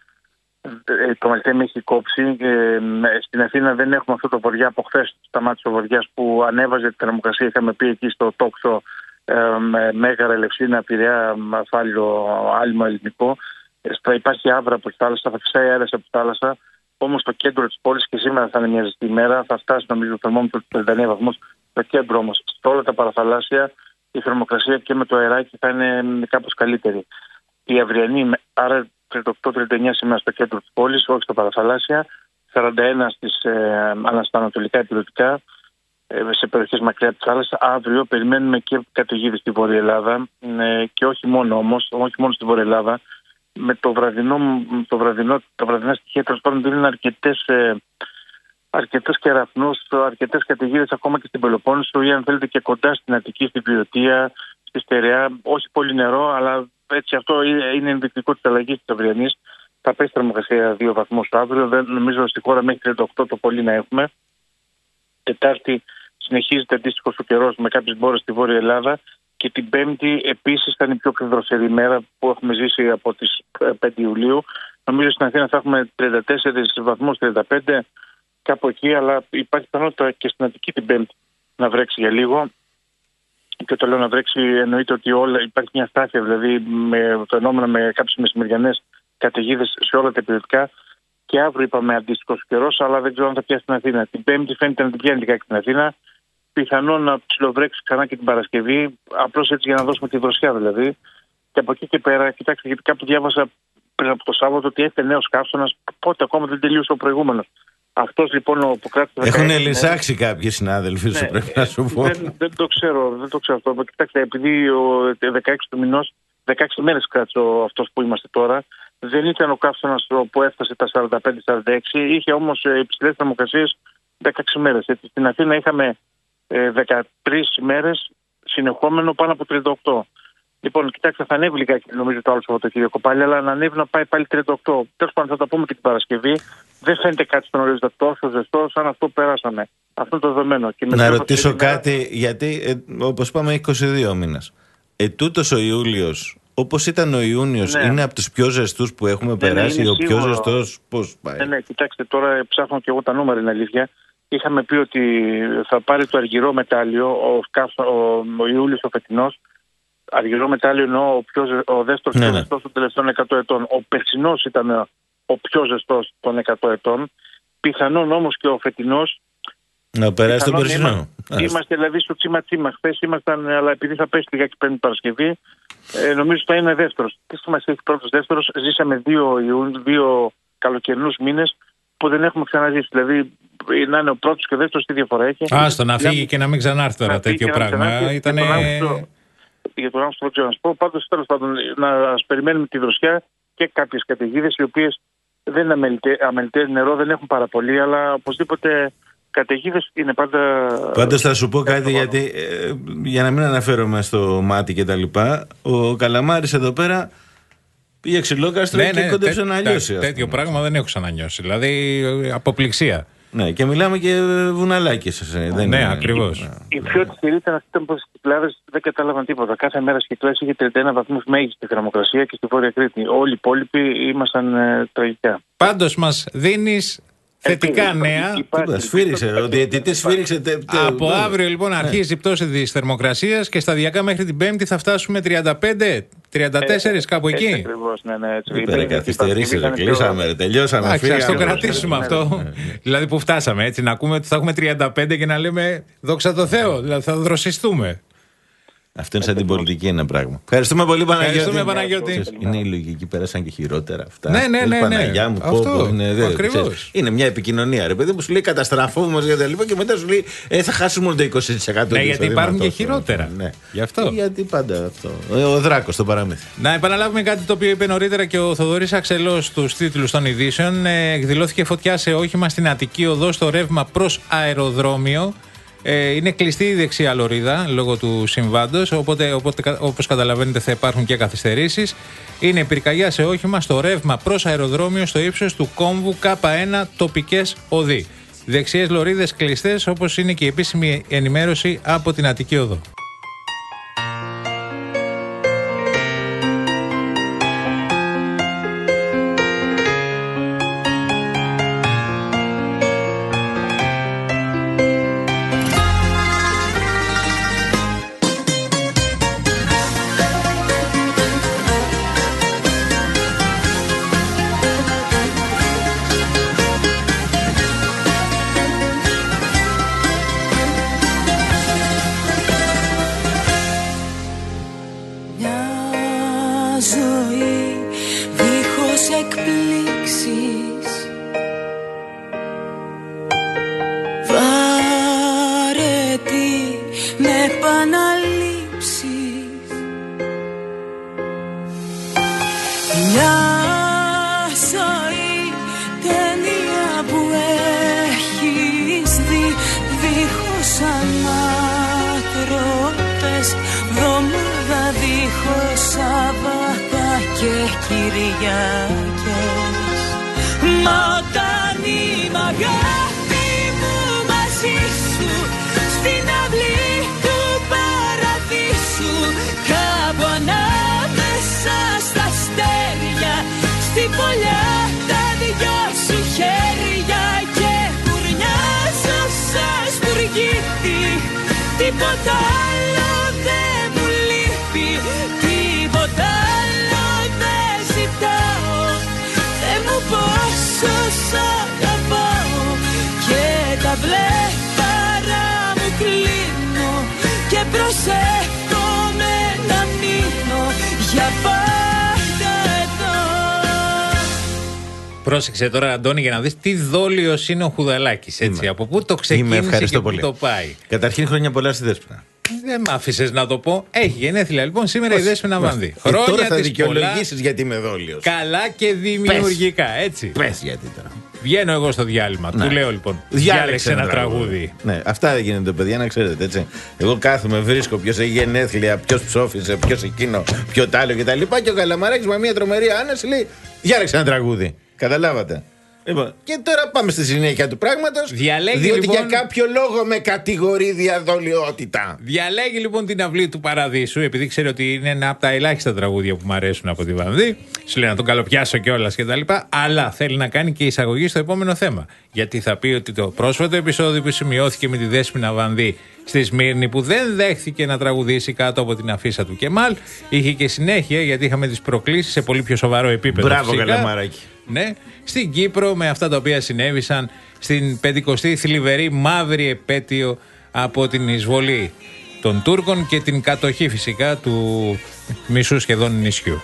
το Μελτέμι έχει κόψει. Ε, στην Αθήνα δεν έχουμε αυτό το βοριά από χθες. Σταμάτησε ο βοριάς που ανέβαζε τη θερμοκρασία. Είχαμε πει εκεί στο τόξο ε, Μέγαρα, Ελευσίνα, Πειραιά, Φάλιο, άλυμο ελληνικό. Ε, θα υπάρχει άβρα από τη θάλασσα, θα φυσάει αέρας από τη θάλασσα. Όμως το κέντρο της πόλης και σήμερα θα είναι μια ζεστή ημέρα. Θα φτάσει νομίζω το θερμόμετρο του τριάντα εννέα βαθμούς. Το κέντρο όμως, σε όλα τα παραθαλάσσια, η θερμοκρασία και με το αεράκι θα είναι κάπως καλύτερη. Η αυριανή, άρα τριάντα οκτώ τριάντα εννέα σήμερα στο κέντρο της πόλης, όχι στα παραθαλάσσια, σαράντα ένα στις ε, ανατολικά υπηρετικά, ε, σε περιοχές μακριά από τη θάλασσα. Αύριο περιμένουμε και καταιγίδες στη Βόρεια Ελλάδα ε, και όχι μόνο όμως, όχι μόνο στη Βόρεια Ελλάδα. Με το βραδινό, το βραδινό, τα βραδινά στοιχεία τέλος πάντων δίνουν αρκετές, ε, αρκετές κεραυνούς, αρκετές καταιγίδες ακόμα και στην Πελοπόννησο ή αν θέλετε και κοντά στην Αττική, στην Βιωτία, στη Στερεά. Όχι πολύ νερό, αλλά έτσι αυτό είναι ενδεικτικό της αλλαγής της αυριανής. Θα πέσει θερμοκρασία δύο βαθμούς αύριο. Δεν νομίζω στη χώρα μέχρι τριάντα οκτώ το πολύ να έχουμε. Τετάρτη συνεχίζεται αντίστοιχος ο καιρός με κάποιες μπόρες στη Βόρεια Ελλάδα. Και την Πέμπτη επίσης θα είναι η πιο κρυδροσερή ημέρα που έχουμε ζήσει από τις πέντε Ιουλίου. Νομίζω στην Αθήνα θα έχουμε τριάντα τέσσερις βαθμούς, τριάντα πέντε κάπου εκεί, αλλά υπάρχει πιθανότητα και στην Αττική την Πέμπτη να βρέξει για λίγο. Και το λέω να βρέξει εννοείται ότι όλα, υπάρχει μια στάθεια, δηλαδή με φαινόμενα με κάποιες μεσημεριανές καταιγίδες σε όλα τα περιοδικά. Και αύριο είπαμε αντίστοιχος καιρός, αλλά δεν ξέρω αν θα πιάσει την Αθήνα. Την Πέμπτη φαίνεται να την πιάνει λιγάκι στην Αθήνα. Πιθανόν να ψιλοβρέξει ξανά και την Παρασκευή, απλώς έτσι για να δώσουμε τη δροσιά δηλαδή. Και από εκεί και πέρα, κοιτάξτε, γιατί κάπου διάβασα πριν από το Σάββατο ότι έφτασε νέος καύσωνας, πότε ακόμα δεν τελείωσε ο προηγούμενος. Αυτός λοιπόν ο που κράτησε. Έχουν λυσάξει κάποιοι συνάδελφοι, σου πρέπει να σου πω. Δεν, δεν το ξέρω, δεν το ξέρω αυτό. Κοιτάξτε, επειδή ο δεκαέξι του μηνός, δεκαέξι μέρες κράτησε αυτός που είμαστε τώρα, δεν ήταν ο καύσωνας που έφτασε τα σαράντα πέντε σαράντα έξι, είχε όμως υψηλές θερμοκρασίες δεκαέξι μέρες. Έτσι. Στην Αθήνα είχαμε δεκατρείς μέρες συνεχόμενο πάνω από τριάντα οκτώ. Λοιπόν, κοιτάξτε, θα ανέβει λιγάκι νομίζω το άλλο Σαββατοκύριακο πάλι, αλλά να ανέβει να πάει πάλι τριάντα οκτώ. Τέλος πάντων, θα τα πούμε και την Παρασκευή. Δεν φαίνεται κάτι στον ορίζοντα τόσο ζεστό σαν αυτό που περάσαμε. Αυτό είναι το δεδομένο. Και να ρωτήσω κάτι, μέρα... γιατί ε, όπως πάμε είκοσι δύο μήνες. Ε, τούτος ο Ιούλιος, όπως ήταν ο Ιούνιος, ναι. είναι από τους πιο ζεστούς που έχουμε ναι, περάσει, ναι, ο πιο ζεστός πώς πάει. Ναι, ναι, κοιτάξτε, τώρα ψάχνω και εγώ τα νούμερα, είναι αλήθεια. Είχαμε πει ότι θα πάρει το αργυρό μετάλλιο, ο, ο, ο Ιούλιος ο φετινός. Αργυρό μετάλλιο εννοώ ο, πιο, ο δεύτερος ναι, πιο ναι. ζεστός των τελευταίων εκατό ετών. Ο περσινός ήταν ο πιο ζεστός των εκατό ετών. Πιθανόν όμως και ο φετινός. Να περάσει τον περσινό. Είμαστε, είμαστε δηλαδή στο τσίμα τσίμα. Χθες ήμασταν, αλλά επειδή θα πέσει λιγάκι Πέμπτη Παρασκευή, ε, νομίζω θα είναι δεύτερος. Τι σημασία έχει πρώτος δεύτερος. Ζήσαμε δύο, δύο καλοκαιρινούς μήνες που δεν έχουμε ξαναζήσει. Δηλαδή να είναι ο πρώτος και ο δεύτερος, τι διαφορά έχει. Άστο να φύγει και να μην ξανάρθει τώρα τέτοιο πράγμα. Ήτανε... Για τον άνθρωπο θέλω να σου πω. Πάντως τέλος πάντων να περιμένουμε τη δροσιά και κάποιες καταιγίδες οι οποίες δεν είναι αμελητές νερό, δεν έχουν πάρα πολύ, αλλά οπωσδήποτε καταιγίδες είναι πάντα. Πάντως θα σου πω κάτι, γιατί ε, για να μην αναφέρομαι στο μάτι και τα λοιπά, ο Καλαμάρης εδώ πέρα πήγε ξυλόκαστρο ναι, και ναι, κόντεψε να λιώσει. Τέτοιο πράγμα δεν έχω ξανανιώσει. Δηλαδή αποπληξία. Ναι, και μιλάμε και βουναλάκες. Ναι, είναι... ακριβώς. Η, η πιο τυχερή ήταν αυτή που στις Κυκλάδες δεν κατάλαβαν τίποτα. Κάθε μέρα στις Κυκλάδες είχε τριάντα ένα βαθμούς μέγιστη θερμοκρασία και στη Βόρεια Κρήτη. Όλοι οι υπόλοιποι ήμασταν ε, τραγικά. Πάντως μας δίνεις θετικά Ελπίδη, νέα. Σφύριξε, ο διαιτητής σφύριξε. Από αύριο λοιπόν αρχίζει η πτώση της θερμοκρασίας και σταδιακά μέχρι την Πέμπτη θα φτάσουμε τριάντα πέντε τριάντα τέσσερα κάπου εκεί. Έτσι ακριβώς, ναι, ναι. Έτσι. Πέρα καθυστερήσει, κλείσαμε, τελειώσαμε. Ας το κρατήσουμε αυτό. Δηλαδή που φτάσαμε, έτσι, να ακούμε ότι θα έχουμε τριάντα πέντε και να λέμε δόξα τω Θεώ, δηλαδή θα δροσιστούμε. Αυτό είναι σαν την πολιτική ένα πράγμα. Ευχαριστούμε πολύ, Παναγιώτη. Ευχαριστούμε, Παναγιώτη. Είναι η λογική, πέρασαν και χειρότερα αυτά. Ναι, ναι, ναι. Παναγιά μου, αυτό, πω, πω, είναι, δε, ακριβώς. Είναι μια επικοινωνία, ρε παιδί που σου λέει καταστραφούμε για τα λοιπά και μετά σου λέει ε, θα χάσουμε μόνο το είκοσι τοις εκατό. Ναι, γιατί υπάρχουν και χειρότερα. Ναι. Γι' αυτό. Γιατί πάντα αυτό. Ο Δράκος στο παραμύθι. Να επαναλάβουμε κάτι το οποίο είπε νωρίτερα και ο Θοδωρής Αξελός στους τίτλους των ειδήσεων. Ε, εκδηλώθηκε φωτιά σε όχημα στην Αττική Οδό στο ρεύμα προς αεροδρόμιο. Ε, είναι κλειστή η δεξιά λωρίδα λόγω του συμβάντος, οπότε, οπότε όπως καταλαβαίνετε θα υπάρχουν και καθυστερήσεις. Είναι πυρκαγιά σε όχημα στο ρεύμα προς αεροδρόμιο στο ύψος του κόμβου Κ ένα τοπικές οδοί. Δεξιές λωρίδες κλειστές, όπως είναι και η επίσημη ενημέρωση από την Αττική Οδό. Τίποτα άλλο δεν μου λείπει, τίποτα άλλο δεν ζητάω. Θεέ μου πόσο σ' αγαπάω και τα βλέμματα μου κλείνω και προσεύχομαι να μείνω για πάντα εδώ. Πρόσεξε τώρα, Αντώνη, για να δεις τι δόλιος είναι ο Χουδαλάκης. Έτσι, από πού το ξεκίνησε και πού το πάει. Καταρχήν, χρόνια πολλά στη Δέσποινα. Δεν μ' άφησες να το πω. Έχει γενέθλια λοιπόν σήμερα η Δέσποινα Βανδύ. Ε, Χρόνια τώρα θα της δικαιολογήσεις πολλά, γιατί είμαι δόλιος. Καλά και δημιουργικά, έτσι. Πες γιατί τώρα. Βγαίνω εγώ στο διάλειμμα. Ναι. Του λέω λοιπόν. Διάλεξε ένα ένα τραγούδι. τραγούδι. Ναι, αυτά δεν γίνεται, παιδιά, να ξέρετε έτσι. Εγώ κάθομαι, βρίσκω ποιο έχει γενέθλια, ποιο ψόφιζε, ποιο εκείνο, ποιο τ' άλλο κτλ. Και, και ο Καλαμαράκης με μια τρομερή άνεση λέει: διάλεξε ένα τραγούδι. Καταλάβατε. Λοιπόν, και τώρα πάμε στη συνέχεια του πράγματος. Διαλέγει, διότι λοιπόν, για κάποιο λόγο με κατηγορεί διαδολιότητα. Διαλέγει λοιπόν την Αυλή του Παραδείσου, επειδή ξέρει ότι είναι ένα από τα ελάχιστα τραγούδια που μου αρέσουν από τη Βανδύ. Σου λέει να τον καλοπιάσω κιόλας κτλ. Αλλά θέλει να κάνει και εισαγωγή στο επόμενο θέμα. Γιατί θα πει ότι το πρόσφατο επεισόδιο που σημειώθηκε με τη Δέσποινα Βανδύ στη Σμύρνη, που δεν δέχθηκε να τραγουδήσει κάτω από την αφίσα του Κεμάλ, είχε και συνέχεια, γιατί είχαμε τις προκλήσεις σε πολύ πιο σοβαρό επίπεδο. Μπράβο, Καλαμαράκη. Ναι, στην Κύπρο, με αυτά τα οποία συνέβησαν στην πεντηκοστή θλιβερή μαύρη επέτειο από την εισβολή των Τούρκων και την κατοχή φυσικά του μισού σχεδόν νησιού.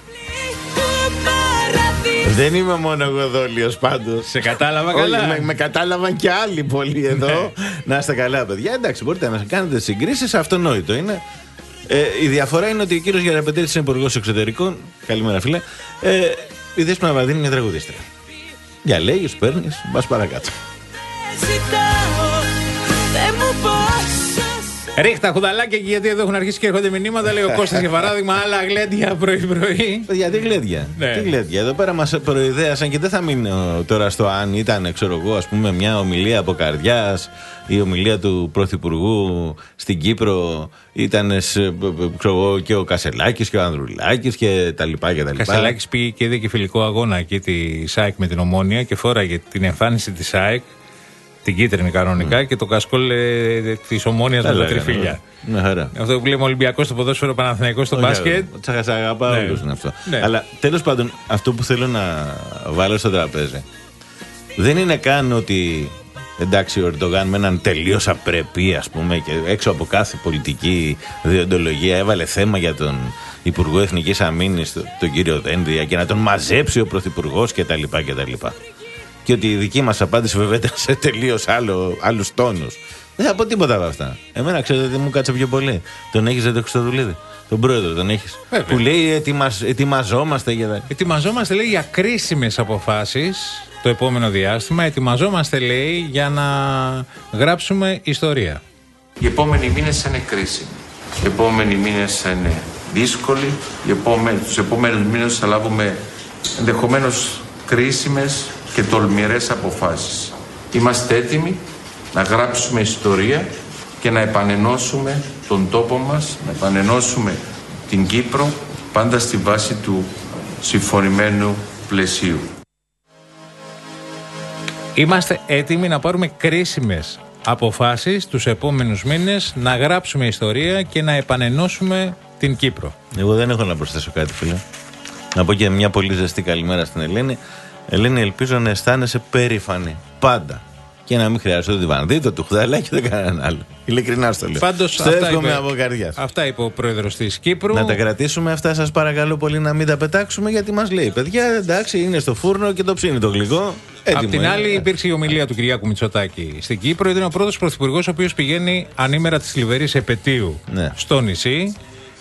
Δεν είμαι μόνο εγώ δόλιος πάντως. Σε κατάλαβα καλά. Όχι, με, με κατάλαβαν και άλλοι πολλοί εδώ. Ναι. Να είστε καλά, παιδιά. Εντάξει, μπορείτε να κάνετε συγκρίσεις, αυτονόητο είναι. Ε, η διαφορά είναι ότι ο κύριος Γεραπετρίτης είναι υπουργός εξωτερικών. Καλημέρα, φίλε. Ε, η Δέσποινα Βανδύ είναι μια τραγουδίστρια. Διαλέγεις, παίρνεις, πας παρακάτω. Ρίχτα χουδαλάκια, γιατί εδώ έχουν αρχίσει και έρχονται μηνύματα. Λέει ο Κώστας για παράδειγμα, άλλα γλέντια πρωί-πρωί. Παιδιά, τι γλέντια. Ναι. Τι γλέντια. Εδώ πέρα μας προειδέασαν και δεν θα μείνω τώρα στο αν ήταν, ξέρω εγώ, ας πούμε, μια ομιλία από καρδιάς, η ομιλία του Πρωθυπουργού στην Κύπρο ήταν, ξέρω εγώ, και ο Κασελάκης και ο Ανδρουλάκης και τα λοιπά και τα λοιπά. Κασελάκης πήγε και είδε και φιλικό αγώνα εκεί τη ΣΑΕΚ με την Ομόνια και φόραγε την εμφάνιση τη ΣΑΕΚ. Την κίτρινη κανονικά mm. και το κασκόλ ε, τη Ομόνιας με τα τριφύλια. Ναι, χαρά. Αυτό που λέμε Ολυμπιακό στο ποδόσφαιρο, Παναθηναϊκό στο μπάσκετ. Τσαχα αγαπάω όλους είναι αυτό. Ναι. Αλλά τέλος πάντων, αυτό που θέλω να βάλω στο τραπέζι δεν είναι καν ότι εντάξει, ο Ερντογάν με έναν τελείως απρεπή, ας πούμε, και έξω από κάθε πολιτική διοντολογία έβαλε θέμα για τον Υπουργό Εθνικής Αμήνης, τον, τον κύριο Δένδια, και να τον μαζέψει ο Πρωθυπουργός κτλ. κτλ. Και ότι η δική μας απάντηση βέβαια ήταν σε τελείως άλλο, άλλους τόνους. Δεν θα πω τίποτα από αυτά. Εμένα ξέρετε τι μου κάτσε πιο πολύ. Τον έχεις, δεν τον Χριστοδουλίδη? Τον πρόεδρο τον έχεις? Βέβαια. Που λέει ετοιμαζ, ετοιμαζόμαστε για... Ετοιμαζόμαστε, λέει, για κρίσιμες αποφάσεις το επόμενο διάστημα. Ετοιμαζόμαστε, λέει, για να γράψουμε ιστορία. Οι επόμενοι μήνες θα είναι κρίσιμοι. Οι επόμενοι μήνες θα είναι δύσκολοι. Οι επόμενοι, τους επόμενους μήνες θα λάβουμε ενδεχομένως κρίσιμες και τολμηρές αποφάσεις. Είμαστε έτοιμοι να γράψουμε ιστορία και να επανενώσουμε τον τόπο μας, να επανενώσουμε την Κύπρο, πάντα στη βάση του συμφωνημένου πλαισίου. Είμαστε έτοιμοι να πάρουμε κρίσιμες αποφάσεις τους επόμενους μήνες, να γράψουμε ιστορία και να επανενώσουμε την Κύπρο. Εγώ δεν έχω να προσθέσω κάτι, φίλε. Να πω και μια πολύ ζεστή καλημέρα στην Ελένη. Ελένη, ελπίζω να αισθάνεσαι περήφανη πάντα. Και να μην χρειάζεται το διβανδίτο, του χουδαλάκι, δεν κανέναν άλλο. Ειλικρινά στο λέω. Πάντως, στο εύχομαι από καρδιάς. Αυτά είπε ο πρόεδρος της Κύπρου. Να τα κρατήσουμε αυτά, σας παρακαλώ πολύ, να μην τα πετάξουμε, γιατί μας λέει, παιδιά, εντάξει, είναι στο φούρνο και το ψήνει το γλυκό. Απ' την άλλη, υπήρξε η ομιλία του Κυριάκου Μητσοτάκη στην Κύπρο. Ήταν ο πρώτος πρωθυπουργός ο οποίος πηγαίνει ανήμερα της θλιβερής επετείου ναι. στο νησί.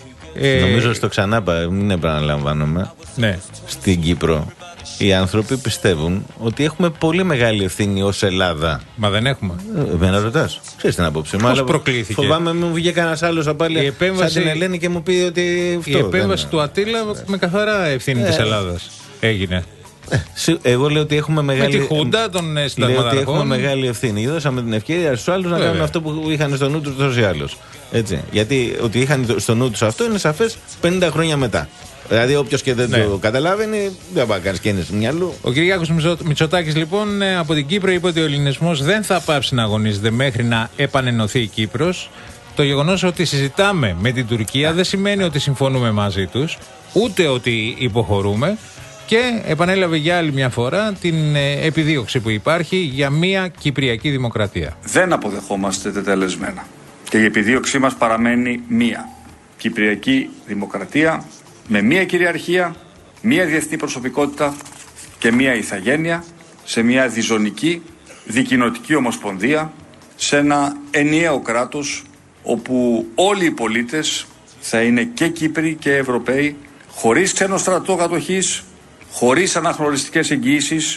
Νομίζω ε... στο ξανάπα, μην επαναλαμβάνομαι. Ναι. Στην Κύπρο. Οι άνθρωποι πιστεύουν ότι έχουμε πολύ μεγάλη ευθύνη ως Ελλάδα. Μα δεν έχουμε. Εμένα ρωτάς. Ξέρεις την απόψη μου. Πώς προκλήθηκε? Φοβάμαι μου βγήκε κανένας άλλος απάλι επέμβαση... σαν την Ελένη και μου πει ότι αυτό. Η επέμβαση δεν... του Ατήλα με καθαρά ευθύνη ε... της Ελλάδας έγινε. Ε, εγώ λέω ότι έχουμε μεγάλη. Με τη Χούντα των συνταγματαρχών. Λέω ότι έχουμε μεγάλη ευθύνη. Δώσαμε την ευκαιρία στους άλλους να κάνουν αυτό που είχαν στο νου τους τόσο ή άλλως. Έτσι. Γιατί ότι είχαν στο νου τους αυτό είναι σαφές πενήντα χρόνια μετά. Δηλαδή, όποιος και δεν ναι. το καταλάβαινε, δεν πάει να κάνει κίνηση του μυαλού. Ο Κυριάκος Μητσοτάκης, λοιπόν, από την Κύπρο είπε ότι ο ελληνισμός δεν θα πάψει να αγωνίζεται μέχρι να επανενωθεί η Κύπρος. Το γεγονός ότι συζητάμε με την Τουρκία δεν σημαίνει ότι συμφωνούμε μαζί τους, ούτε ότι υποχωρούμε. Και επανέλαβε για άλλη μια φορά την επιδίωξη που υπάρχει για μια κυπριακή δημοκρατία. Δεν αποδεχόμαστε τετελεσμένα. Και η επιδίωξή μας παραμένει μία. Κυπριακή δημοκρατία με μία κυριαρχία, μία διεθνή προσωπικότητα και μία ηθαγένεια σε μία διζωνική δικοινοτική ομοσπονδία, σε ένα ενιαίο κράτος όπου όλοι οι πολίτες θα είναι και Κύπροι και Ευρωπαίοι, χωρίς ξένο στρατό κατοχής, χωρίς αναχρονιστικές εγγυήσεις.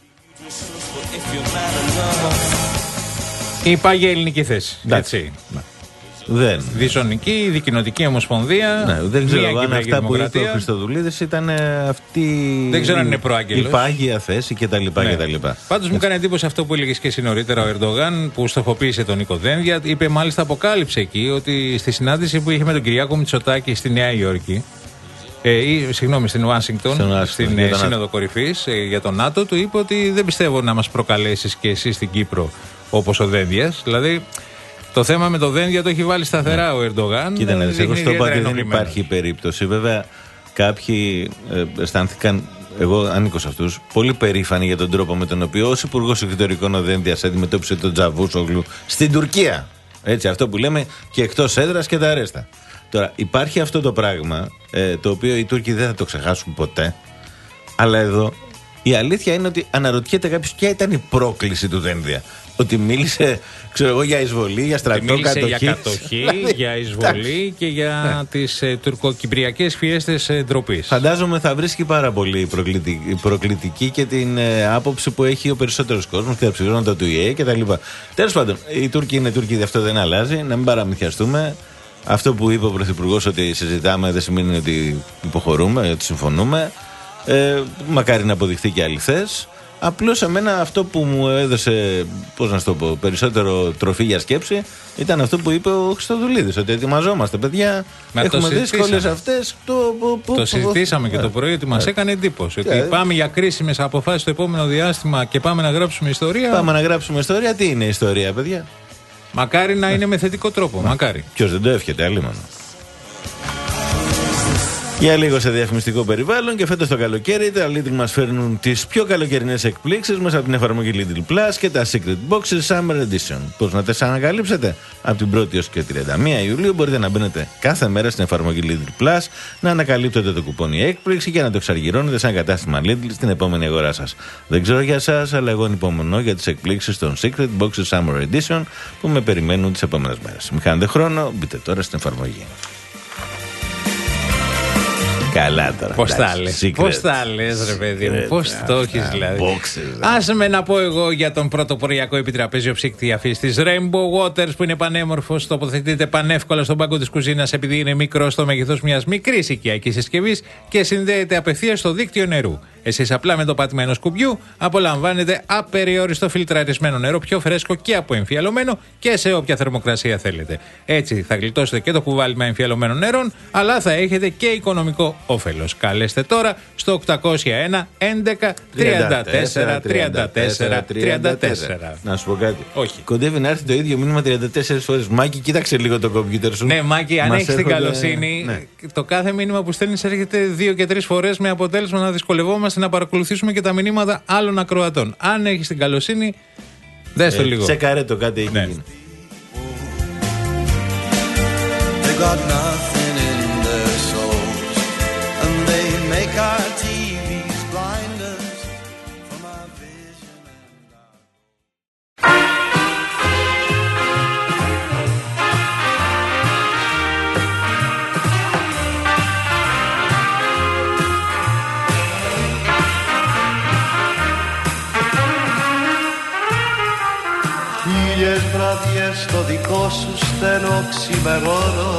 Η πάγια ελληνική θέση. Έτσι. Ναι. Δεν. Διζωνική, δικοινοτική ομοσπονδία. Ναι, δεν ξέρω αν αυτά που είπε ο Χριστοδουλίδης ήταν αυτή. Δεν ξέρω αν είναι προάγγελος. Η πάγια θέση κτλ. Ναι. Πάντως μου κάνει εντύπωση αυτό που έλεγες και εσύ νωρίτερα ο Ερντογάν, που στοχοποίησε τον Νίκο Δένδια. Είπε, μάλιστα αποκάλυψε εκεί, ότι στη συνάντηση που είχε με τον Κυριάκο Μητσοτάκη στη Νέα Υόρκη. Ε, ή, συγγνώμη, στην Ουάσιγκτον, στην ε, Σύνοδο Κορυφής ε, για τον ΝΑΤΟ, του είπε ότι δεν πιστεύω να μας προκαλέσεις και εσύ στην Κύπρο όπως ο Δένδιας. Δηλαδή, το θέμα με το Δένδια το έχει βάλει σταθερά ναι. ο Ερντογάν. Κοίτα, να δεις, εγώ στο είπα ότι δεν υπάρχει περίπτωση. Βέβαια, κάποιοι ε, αισθάνθηκαν, εγώ ανήκω σε αυτούς, πολύ περήφανοι για τον τρόπο με τον οποίο ως Υπουργός Εξωτερικών ο Δένδιας αντιμετώπισε τον Τσαβούσογλου στην Τουρκία. Έτσι, αυτό που λέμε και εκτός έδρας και τα αρέστα. Τώρα, υπάρχει αυτό το πράγμα, ε, το οποίο οι Τούρκοι δεν θα το ξεχάσουν ποτέ, αλλά εδώ η αλήθεια είναι ότι αναρωτιέται κάποιος ποια ήταν η πρόκληση του Δένδια. Ότι μίλησε, ξέρω εγώ, για εισβολή, για στρατό, μίλησε κατοχή. για κατοχή, για εισβολή και για ναι. τις ε, τουρκοκυπριακές φιέστες ε, ντροπής. Φαντάζομαι θα βρίσκει πάρα πολύ προκλητική, προκλητική και την ε, άποψη που έχει ο περισσότερος κόσμος και τα ψηφίσματα του ι ε κτλ. Τέλος πάντων, οι Τούρκοι είναι Τούρκοι, αυτό δεν αλλάζει, να μην παραμυθιαστούμε. Αυτό που είπε ο Πρωθυπουργός ότι συζητάμε δεν σημαίνει ότι υποχωρούμε, ότι συμφωνούμε. Ε, μακάρι να αποδειχθεί και αληθές. Απλώς εμένα αυτό που μου έδωσε, πώς να σου το πω, περισσότερο τροφή για σκέψη ήταν αυτό που είπε ο Χριστοδουλίδης. Ότι ετοιμαζόμαστε, παιδιά. Μα έχουμε δύσκολες αυτές. Το, που, που, το συζητήσαμε και το πρωί ότι μας έκανε εντύπωση. Ότι πάμε για κρίσιμες αποφάσεις το επόμενο διάστημα και πάμε να γράψουμε ιστορία. Πάμε να γράψουμε ιστορία. Τι είναι η ιστορία, παιδιά? Μακάρι να είναι με θετικό τρόπο. Μακάρι. Ποιος δεν το εύχεται, αλλήμον. Για λίγο σε διαφημιστικό περιβάλλον και φέτος το καλοκαίρι τα Lidl μας φέρνουν τις πιο καλοκαιρινές εκπλήξεις μέσα από την εφαρμογή Lidl Plus και τα Secret Boxes Summer Edition. Πώς να τις ανακαλύψετε? Από την πρώτη έως και τριάντα μία Ιουλίου μπορείτε να μπαίνετε κάθε μέρα στην εφαρμογή Lidl Plus, να ανακαλύπτετε το κουπόνι έκπληξη και να το εξαργυρώνετε σε ένα κατάστημα Lidl στην επόμενη αγορά σας. Δεν ξέρω για εσάς, αλλά εγώ ανυπομονώ για τις εκπλήξεις των Secret Boxes Summer Edition που με περιμένουν τις επόμενες μέρες. Μην χάνετε χρόνο, μπείτε τώρα στην εφαρμογή. Καλά τώρα. Πώς τα λες, πώς τα λες ρε παιδί μου, πώς το έχεις δηλαδή. Άσε με να πω εγώ για τον πρωτοποριακό επιτραπέζιο ψύκτη αφής της Rainbow Waters που είναι πανέμορφος, τοποθετείται πανεύκολα στον πάγκο της κουζίνας επειδή είναι μικρό στο μέγεθος μιας μικρής οικιακής συσκευής και συνδέεται απευθείας στο δίκτυο νερού. Εσείς απλά με το πάτημα ενός κουμπιού απολαμβάνετε απεριόριστο φιλτραρισμένο νερό, πιο φρέσκο και αποεμφιαλωμένο και σε όποια θερμοκρασία θέλετε. Έτσι θα γλιτώσετε και το κουβάλιμα εμφιαλωμένων νερών, αλλά θα έχετε και οικονομικό όφελος. Καλέστε τώρα στο οκτακόσια ένα έντεκα τριάντα τέσσερα τριάντα τέσσερα τριάντα τέσσερα. Να σου πω κάτι. Όχι. Κοντεύει να έρθει το ίδιο μήνυμα τριάντα τέσσερις φορές. Μάκη, κοίταξε λίγο το κομπιούτερ σου. Ναι, Μάκη, αν έχεις την έρχονται... καλοσύνη, ναι. το κάθε μήνυμα που στέλνεις έρχεται δύο και τρεις φορές με αποτέλεσμα να δυσκολευόμαστε να παρακολουθήσουμε και τα μηνύματα άλλων ακροατών. Αν έχεις την καλοσύνη, δες το ε, λίγο. Τσεκάρε το, κάτι έχει γίνει. Χίλιες βραδιές στο δικό σου στενό ξημερώνω,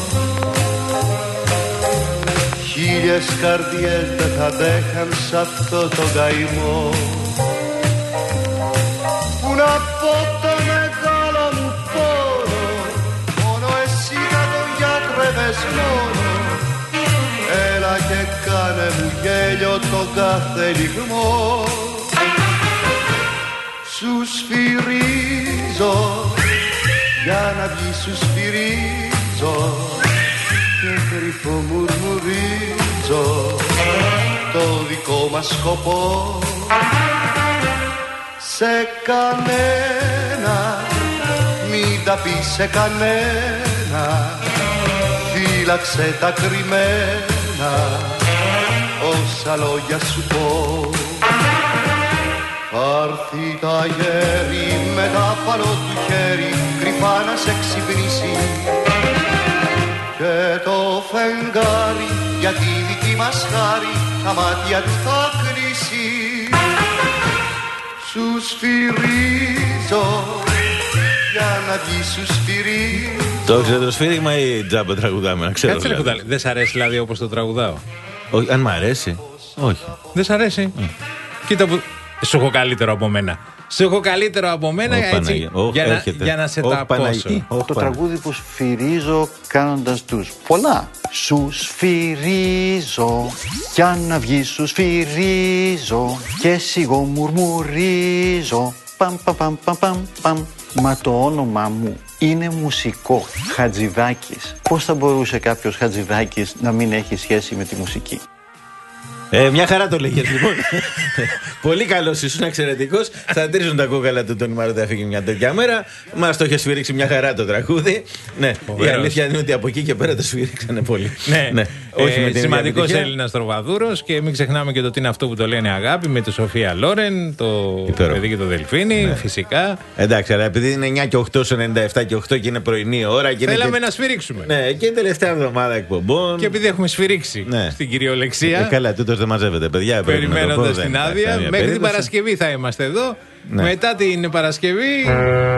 χίλιες καρδιές δεν θα αντέχαν σ' αυτό το καημό. Πού να πω το μεγάλο μου πόνο, μόνο εσύ θα τον γιατρεύες μόνο. Έλα και κάνε μου γέλιο τον κάθε λιγμό. Σου σφυρίζω, για να βγει σου σφυρίζω και κρυφό μουρμουρίζω το δικό μας σκοπό. Σε κανένα, μην τα πεις σε κανένα, φύλαξε τα κρυμμένα όσα λόγια σου πω. Πάρθει τα γέρι με τα παλό του χέρι κρυφά να σε ξυπνήσει και το φεγγάρι για τη δική μας χάρη τα μάτια του θα κλείσει. Σου σφυρίζω για να βγει σου σφυρίζω. Το ξέρετε το σφύριγμα ή τζάμπα τραγουδάμε, να ξέρω. Κάτσε δηλαδή. δηλαδή. Δεν σ' αρέσει δηλαδή όπως το τραγουδάω? Όχι, αν μ' αρέσει, όχι. Δεν σ' αρέσει? Mm. Κοίτα που... Σου έχω καλύτερο από μένα. Σου έχω καλύτερο από μένα, oh, έτσι, oh, για, να, για να σε oh, ταπώσω. Oh, το τραγούδι που σφυρίζω κάνοντας τους πολλά. Σου σφυρίζω, για να βγει σου σφυρίζω και σιγό μουρμουρίζω. Παμ, παμ, παμ, παμ, παμ, παμ. Μα το όνομά μου είναι μουσικό, Χατζηδάκης. Πώς θα μπορούσε κάποιος Χατζηδάκης να μην έχει σχέση με τη μουσική? Ε, μια χαρά το λέγες λοιπόν. Πολύ καλός, ήσουν εξαιρετικός. Θα τρίζουν τα κόκαλα του τον Ιμάρο, θα φύγει μια τέτοια μέρα. Μας το είχε σφυρίξει μια χαρά το τραγούδι. Ναι, η αλήθεια είναι ότι από εκεί και πέρα το σφυρίξανε πολύ. Ναι, ναι. Όχι ε, σημαντικός Έλληνας τροβαδούρος και μην ξεχνάμε και το τι είναι αυτό που το λένε αγάπη με τη Σοφία Λόρεν, το Υπέρο. παιδί και το Δελφίνι, ναι. φυσικά. Εντάξει, αλλά επειδή είναι εννιά και οκτώ στο ενενήντα επτά και οκτώ και είναι πρωινή ώρα. Και θέλαμε και... να σφυρίξουμε. Ναι, και τελευταία εβδομάδα εκπομπών. Και επειδή έχουμε σφυρίξει ναι. στην κυριολεξία. Ε, καλά, τούτος δεν μαζεύεται, παιδιά. Περιμένοντας την άδεια. Μέχρι την Παρασκευή θα είμαστε εδώ. Ναι. Μετά την Παρασκευή.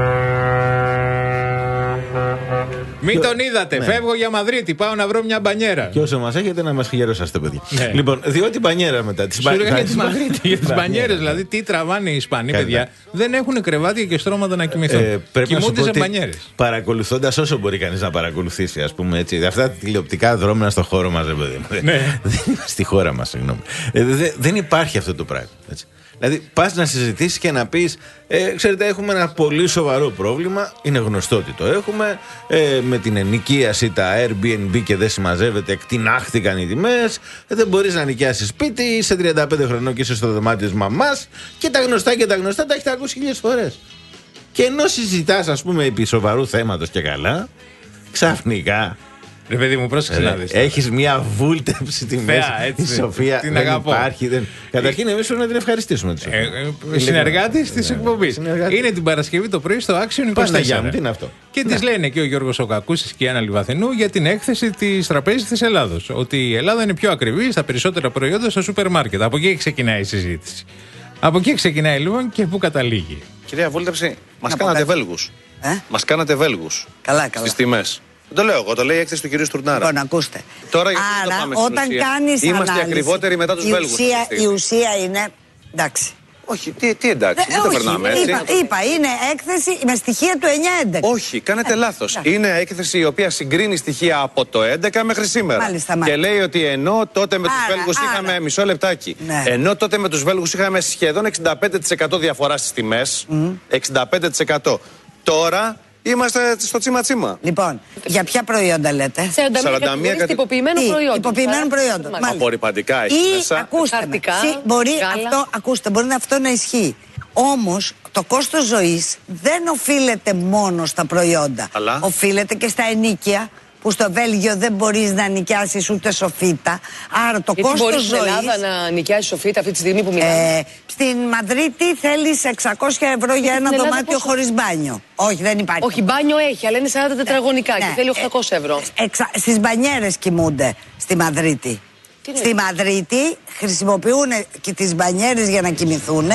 Μην τον είδατε. Ναι. Φεύγω για Μαδρίτη. Πάω να βρω μια μπανιέρα. Και όσο μας έχετε να μας χειροστάστε, παιδιά. Ναι. Λοιπόν, διότι μπανιέρα μετά. Σου έλεγα για τη Μαδρίτη. Για τις μπανιέρες, δηλαδή τι τραβάνε οι Ισπανοί, παιδιά. Δεν έχουν κρεβάτια και στρώματα να κοιμηθούν. Ε, Κοιμούνται σε μπανιέρες. Παρακολουθώντας όσο μπορεί κανείς να παρακολουθήσει, ας πούμε έτσι. Αυτά τα τηλεοπτικά δρόμενα στο χώρο μας, παιδί μου. Ναι. Στη χώρα μας, συγγνώμη. Δεν υπάρχει αυτό το πράγμα. Έτσι. Δηλαδή, πας να συζητήσεις και να πεις, ε, ξέρετε, έχουμε ένα πολύ σοβαρό πρόβλημα. Είναι γνωστό ότι το έχουμε. Ε, με την ενοικίαση, τα Airbnb και δεν συμμαζεύεται, εκτινάχθηκαν οι τιμές. Ε, δεν μπορείς να νοικιάσεις σπίτι, είσαι τριάντα πέντε χρονών και είσαι στο δωμάτιο της μαμάς. Και τα γνωστά και τα γνωστά τα έχετε ακούσει χίλιες φορές. Και ενώ συζητάς, ας πούμε, επί σοβαρού θέματος και καλά, ξαφνικά. Ρε παιδί μου, πρόσεξε να δεις. Έχεις μια βούλτεψη τη μέση. Η Σοφία την δεν αγαπώ. υπάρχει. Δεν... Καταρχήν, εμείς πρέπει να την ευχαριστήσουμε. Τη ε, ε, Συνεργάτης της εκπομπής. Είναι την Παρασκευή το πρωί στο Action είκοσι τέσσερα. Παναγιά μου, τι είναι αυτό. Και ναι. Της λένε και ο Γιώργος Οκακούσης και η Άννα Λιβαθενού για την έκθεση της Τραπέζης της Ελλάδος. Ότι η Ελλάδα είναι πιο ακριβή στα περισσότερα προϊόντα στο σούπερ μάρκετ. Από εκεί ξεκινάει η συζήτηση. Από εκεί ξεκινάει λοιπόν και πού καταλήγει. Κυρία Βούλτεψη, μας κάνατε Βέλγους. Ε? Μας κάνατε Βέλγους. Καλά, καλά. Στις τιμές. Δεν το λέω εγώ, το λέει η έκθεση του κυρίου Στουρνάρα. Λοιπόν, ακούστε. Τώρα γιατί Άρα, το πάμε όταν στην ουσία. κάνεις Είμαστε ανάλυση, ακριβότεροι μετά τους η Βέλγους. Ουσία, η ουσία είναι. Εντάξει. Όχι, τι, τι εντάξει, Δε, δεν το όχι, περνάμε έτσι. Είπα, είπα, είναι έκθεση με στοιχεία του εννιά έντεκα. Όχι, κάνετε ε, λάθος. εντάξει. Είναι έκθεση η οποία συγκρίνει στοιχεία από το έντεκα μέχρι σήμερα. Μάλιστα, μάλιστα. Και λέει ότι ενώ τότε με τους Άρα, Βέλγους άρα. είχαμε. Μισό λεπτάκι. Ναι. Ενώ τότε με τους Βέλγους είχαμε σχεδόν εξήντα πέντε τοις εκατό διαφορά στις τιμές. Mm. εξήντα πέντε τοις εκατό. Τώρα. Είμαστε στο τσίμα τσίμα. Λοιπόν, για ποια προϊόντα λέτε? σαράντα μία κατηγορίες τυποποιημένων προϊόντων. Τυποποιημένων προϊόντων. Απορριπαντικά έχει Ή, μέσα. ακούστε, Χαρτικά, με, μπορεί γάλα. αυτό, ακούστε, μπορεί αυτό να ισχύει. Όμως, το κόστος ζωής δεν οφείλεται μόνο στα προϊόντα. Αλλά. Οφείλεται και στα ενοίκια, που στο Βέλγιο δεν μπορείς να νοικιάσεις ούτε σοφίτα. Άρα το Γιατί κόστος μπορείς ζωής. στην Ελλάδα να νοικιάσεις σοφίτα αυτή τη στιγμή που μιλάμε. Ε, στην Μαδρίτη θέλεις εξακόσια ευρώ για ένα Ελλάδα δωμάτιο πόσο? χωρίς μπάνιο. Όχι, δεν υπάρχει. Όχι, μπάνιο έχει, αλλά είναι σαράντα τετραγωνικά Ναι, και θέλει οκτακόσια ευρώ. Ε, εξα... Στις μπανιέρες κοιμούνται στη Μαδρίτη. Τι στη Μαδρίτη χρησιμοποιούν και τις μπανιέρες για να κοιμηθούν.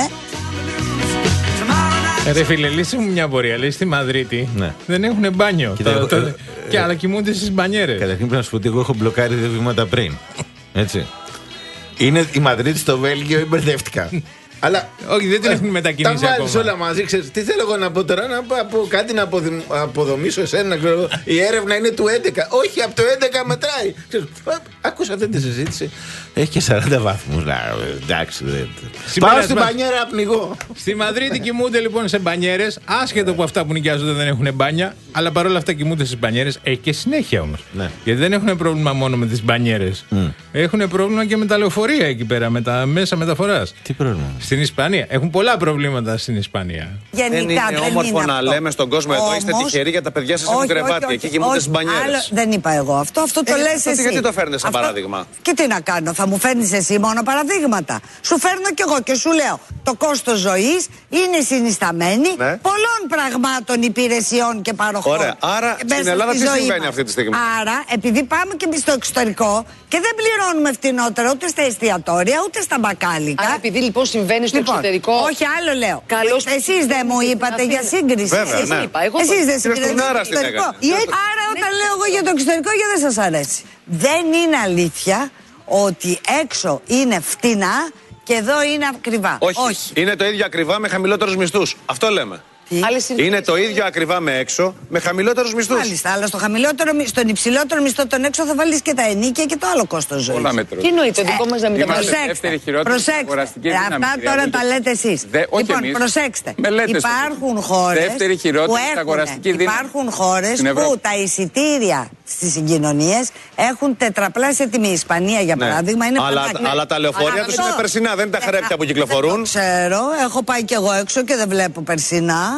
Ε, ρε φίλε, λύση μου μια πορεία. Λέει στη Μαδρίτη ναι. δεν έχουν μπάνιο. Κοίτα, το, το, ε, και ε, άλλα κοιμούνται στις μπανιέρες. Καταρχήν πρέπει να σου πω ότι εγώ έχω μπλοκάρει δύο βήματα πριν. Έτσι. Είναι η Μαδρίτη στο Βέλγιο ή μπερδεύτηκα. Αλλά. Όχι, δεν την έχουν μετακινήσει τα ακόμα. βάλεις όλα μαζί, ξέρεις. Τι θέλω εγώ να πω τώρα, να πω από κάτι να αποδη, αποδομήσω εσένα. Ξέρω, η έρευνα είναι του έντεκα. Όχι, από το έντεκα μετράει. Ξέρεις, άκουσα αυτή τη συζήτηση. Έχει και σαράντα βαθμούς. Να, εντάξει. Δεν... Πάω στην μπανιέρα, πνιγώ. Στη Μαδρίτη κοιμούνται λοιπόν σε μπανιέρες. Άσχετο που αυτά που νοικιάζονται δεν έχουν μπάνια. Αλλά παρόλα αυτά κοιμούνται στις μπανιέρες. Έχει και συνέχεια όμως. Ναι. Γιατί δεν έχουν πρόβλημα μόνο με τις μπανιέρες. Mm. Έχουν πρόβλημα και με τα λεωφορεία εκεί πέρα, με τα μέσα μεταφοράς. Τι πρόβλημα? Στην Ισπανία. Έχουν πολλά προβλήματα στην Ισπανία. Γενικά, δεν είναι δεν όμορφο είναι να αυτό. λέμε στον κόσμο εδώ Όμως, είστε τυχεροί για τα παιδιά σας έχουν κρεβάτι. Εκεί κοιμούνται στις μπανιέρες. Δεν είπα εγώ αυτό, αυτό το ε, λες εσύ. Γιατί το φέρνετε σαν αυτό... παράδειγμα? Και τι να κάνω, θα μου φέρνεις εσύ μόνο παραδείγματα. Σου φέρνω κι εγώ και σου λέω το κόστος ζωής είναι συνισταμένη ναι. πολλών πραγμάτων, υπηρεσιών και παροχών. Ωραία, άρα στην Ελλάδα τι συμβαίνει μας. Αυτή τη στιγμή? Άρα, επειδή πάμε και στο εξωτερικό και δεν πληρώνουμε φτηνότερα ούτε στα εστιατόρια ούτε στα μπακάλικα. Άρα, επειδή λοιπόν συμβαίνει στο λοιπόν, εξωτερικό. Όχι, άλλο λέω. Καλώς... Εσείς δεν μου είπατε για σύγκριση. Βέβαια, εσείς, ναι. είπα, εγώ εσείς δεν συγκρίνετε το εξωτερικό. Άρα, όταν λέω εγώ για το εξωτερικό, γιατί δεν σας αρέσει. Δεν είναι αλήθεια ότι έξω είναι φτηνά και εδώ είναι ακριβά. Όχι. Όχι. Είναι το ίδιο ακριβά με χαμηλότερους μισθούς. Αυτό λέμε. Είναι το ίδιο ακριβά με έξω με χαμηλότερους μισθούς. Μάλιστα, αλλά στο χαμηλότερο, στον υψηλότερο μισθό των έξω θα βάλεις και τα ενίκια και το άλλο κόστος ζωής. Πολλά μέτρο. Τι εννοείται, το δικό μας να μην τα προσέξτε, προσέξτε. Αυτά τώρα τα λέτε εσείς. Λοιπόν, προσέξτε. Υπάρχουν χώρες που έχουν, υπάρχουν χώρες που τα εισιτήρια στις συγκοινωνίες έχουν τετραπλάσια τιμή. Η Ισπανία, για παράδειγμα, είναι αλλά, αλλά τα λεωφορεία τους είναι περσινά, δεν είναι τα χρέπια που κυκλοφορούν. Ξέρω, έχω πάει κι εγώ έξω και δεν βλέπω περσινά.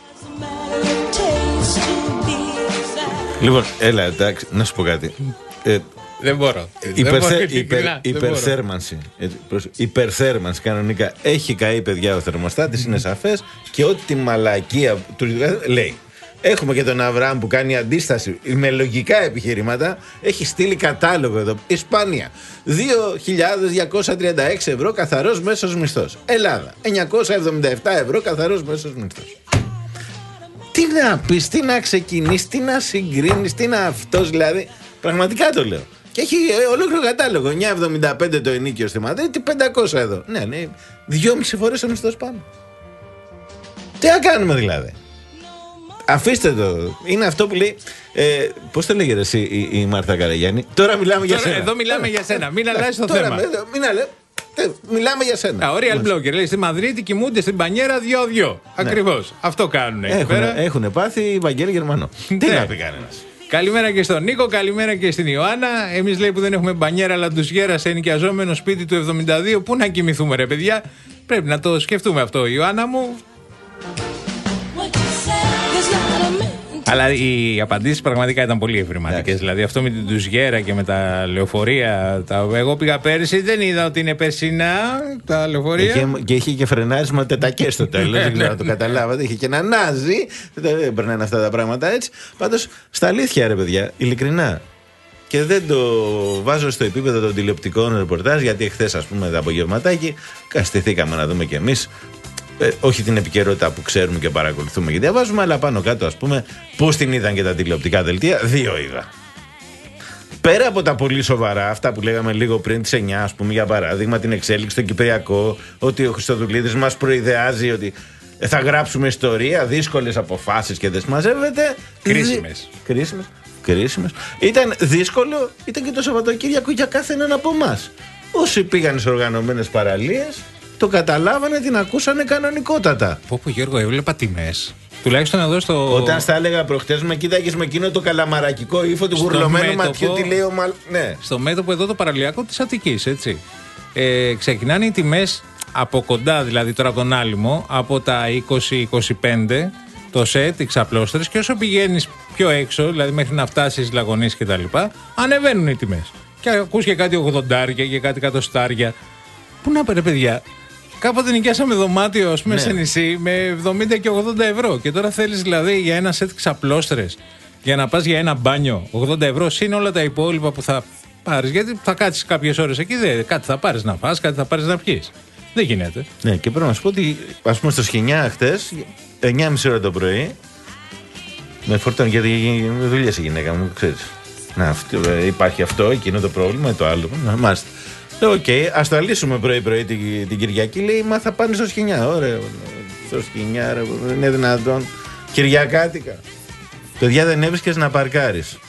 Λοιπόν, έλα, εντάξει, να σου πω κάτι. Ε, δεν μπορώ. Υπερθε, υπερ, υπερθέρμανση. Υπερθέρμανση κανονικά. Έχει καεί, παιδιά, ο θερμοστάτης, είναι σαφές. Και ό,τι μαλακία του λέει. Έχουμε και τον Αβραάμ που κάνει αντίσταση με λογικά επιχειρήματα. Έχει στείλει κατάλογο εδώ. Ισπανία. δύο χιλιάδες διακόσια τριάντα έξι ευρώ καθαρός μέσος μισθός. Ελλάδα. εννιακόσια εβδομήντα επτά ευρώ καθαρός μέσος μισθός. Τι να πεις, τι να ξεκινήσεις, τι να συγκρίνεις, τι να αυτός δηλαδή. Πραγματικά το λέω. Και έχει ολόκληρο κατάλογο. εννιακόσια εβδομήντα πέντε το ενίκιο στη Μαδρίτη, πεντακόσια εδώ. Ναι, ναι. Δυόμιση φορές ο μισθός πάνω. Τι να κάνουμε δηλαδή. Αφήστε το. Είναι αυτό που λέει. Ε, πώς το λέγεται εσύ η, η Μάρθα Καραγιάννη. Τώρα μιλάμε για Τώρα, σένα. Εδώ μιλάμε για σένα. Μην αλλάζει το τώρα, θέμα. Μην αλλάζει. Μιλάμε για σένα. Α, ο real blogger λέει στη Μαδρίτη κοιμούνται στην μπανιέρα δυο-δυο. Ναι. Ακριβώς. Αυτό κάνουν. Έχουν πάθει Βαγγέλη Γερμανό. Τι να πει κανένας. Καλημέρα και στον Νίκο, καλημέρα και στην Ιωάννα. Εμείς λέει που δεν έχουμε μπανιέρα, αλλά τους γέρα σε ενοικιαζόμενο σπίτι του εβδομήντα δύο. Πού να κοιμηθούμε, ρε παιδιά. Πρέπει να το σκεφτούμε αυτό, Ιωάννα μου. Αλλά οι απαντήσεις πραγματικά ήταν πολύ ευρηματικές. Δηλαδή αυτό με την τουζιέρα και με τα λεωφορεία. Τα... Εγώ πήγα πέρσι, δεν είδα ότι είναι περσινά τα λεωφορεία. Είχε, και είχε και φρενάρισμα τετακές στο τέλος. Δεν ξέρω να το καταλάβατε. Είχε και ένα νάζι. Δεν περνάνε αυτά τα πράγματα έτσι. Πάντως στα αλήθεια, ρε παιδιά, ειλικρινά. Και δεν το βάζω στο επίπεδο των τηλεοπτικών ρεπορτάζ, γιατί εχθές, ας πούμε, το απογευματάκι καστηθήκαμε να δούμε κι εμείς. Ε, όχι την επικαιρότητα που ξέρουμε και παρακολουθούμε και διαβάζουμε, αλλά πάνω κάτω, ας πούμε, πώς την είδαν και τα τηλεοπτικά δελτία. Δύο είδα. Πέρα από τα πολύ σοβαρά, αυτά που λέγαμε λίγο πριν τις εννιά, ας πούμε, για παράδειγμα, την εξέλιξη στο Κυπριακό, ότι ο Χριστοδουλίδης μας προειδεάζει ότι θα γράψουμε ιστορία, δύσκολες αποφάσεις και δεν συμμαζεύεται. Κρίσιμες. Κρίσιμες. Κρίσιμες. Ήταν δύσκολο, ήταν και το Σαββατοκύριακο για κάθε έναν από εμάς. Όσοι πήγαν σε οργανωμένες παραλίες, το καταλάβανε, την ακούσανε κανονικότατα. Πω πω Γιώργο, έβλεπα τιμές. Τουλάχιστον εδώ στο... Όταν στα έλεγα προχτές, με κοίταγες με εκείνο το καλαμαρακικό ύφο του γουρλωμένου ματιού, τι λέει ο Μαλ... Ναι. Στο μέτωπο εδώ το παραλιακό της Αττικής, έτσι. Ε, ξεκινάνε οι τιμές από κοντά, δηλαδή τώρα από τον Άλυμο, από τα είκοσι με είκοσι πέντε το σετ, οι ξαπλώστερες, και όσο πηγαίνεις πιο έξω, δηλαδή μέχρι να φτάσεις Λαγωνής και τα λοιπά, ανεβαίνουν οι τιμές. Και ακούς και κάτι ογδοντάρια και κάτι εκατοστάρια. Πού να πέρα, παιδιά. Κάποτε νοικιάσαμε δωμάτιο, ας πούμε, ναι, σε νησί με εβδομήντα και ογδόντα ευρώ. Και τώρα θέλεις δηλαδή για ένα σετ ξαπλώστρες, για να πας για ένα μπάνιο, ογδόντα ευρώ, συν όλα τα υπόλοιπα που θα πάρεις. Γιατί θα κάτσεις κάποιες ώρες εκεί, δε, κάτι θα πάρεις να φας, κάτι θα πάρεις να πιείς. Δεν γίνεται. Ναι, και πρέπει να σου πω ότι, ας πούμε, στο Σχοινιά χτες, εννιά και μισή ώρα το πρωί, με φορτώνει, γιατί δουλειές η γυναίκα μου, ξέρεις. Να, υπάρχει αυτό, εκείνο το πρόβλημα, το άλλο. Να, μάλιστα. Οκ, okay, ας τα λύσουμε πρωί-πρωί την, την Κυριακή. Λέει, μα θα πάνε στο Σχοινιά. Ωραία, στο Σχοινιά, ρε, είναι δυνατόν. Κυριακάτικα. Παιδιά, δεν έβρισκες να παρκάρεις.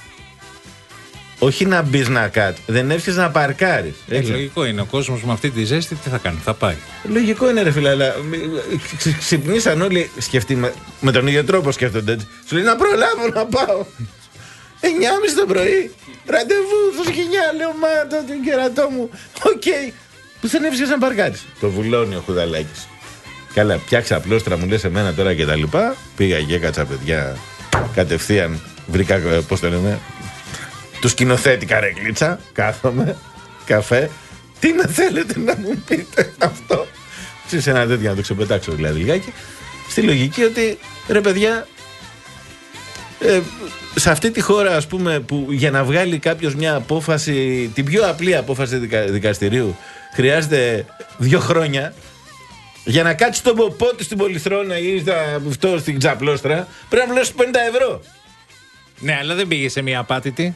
Όχι να μπεις να κάτσεις. Δεν έβρισκες να παρκάρεις. Ε, λογικό είναι. Ο κόσμος με αυτή τη ζέστη τι θα κάνει, θα πάει. Λογικό είναι, ρε φίλε, αλλά ξυπνήσαν όλοι. Σκεφτεί, με, με τον ίδιο τρόπο σκέφτονται έτσι. Σου λέει να προλάβω να πάω. εννιά και μισή το πρωί. Ραντεβού στο Σχοινιά, λέω, μα το κερατό μου. Οκ. Okay. Που δεν έβρισκες να παρκάρεις. Το βουλώνει ο Χουδαλάκης. Καλά, πιάξα απλώστρα, μου λες εμένα τώρα και τα λοιπά. Πήγα και έκατσα, παιδιά, κατευθείαν. Βρήκα, πώς το λένε, του σκηνοθέτη καρέκλιτσα. Κάθομαι, καφέ. Τι να θέλετε να μου πείτε αυτό. Σε ένα τέτοιο να το ξεπετάξω δηλαδή λιγάκι. Στη λογική ότι, ρε παιδιά, ε, σε αυτή τη χώρα, ας πούμε, που για να βγάλει κάποιος μια απόφαση, την πιο απλή απόφαση δικα, δικαστηρίου, χρειάζεται δύο χρόνια. Για να κάτσει τον ποπότη στην Πολυθρόνα ή αυτό στην Ξαπλώστρα, πρέπει να βλέψει πενήντα ευρώ. Ναι, αλλά δεν πήγε σε μια απάτητη.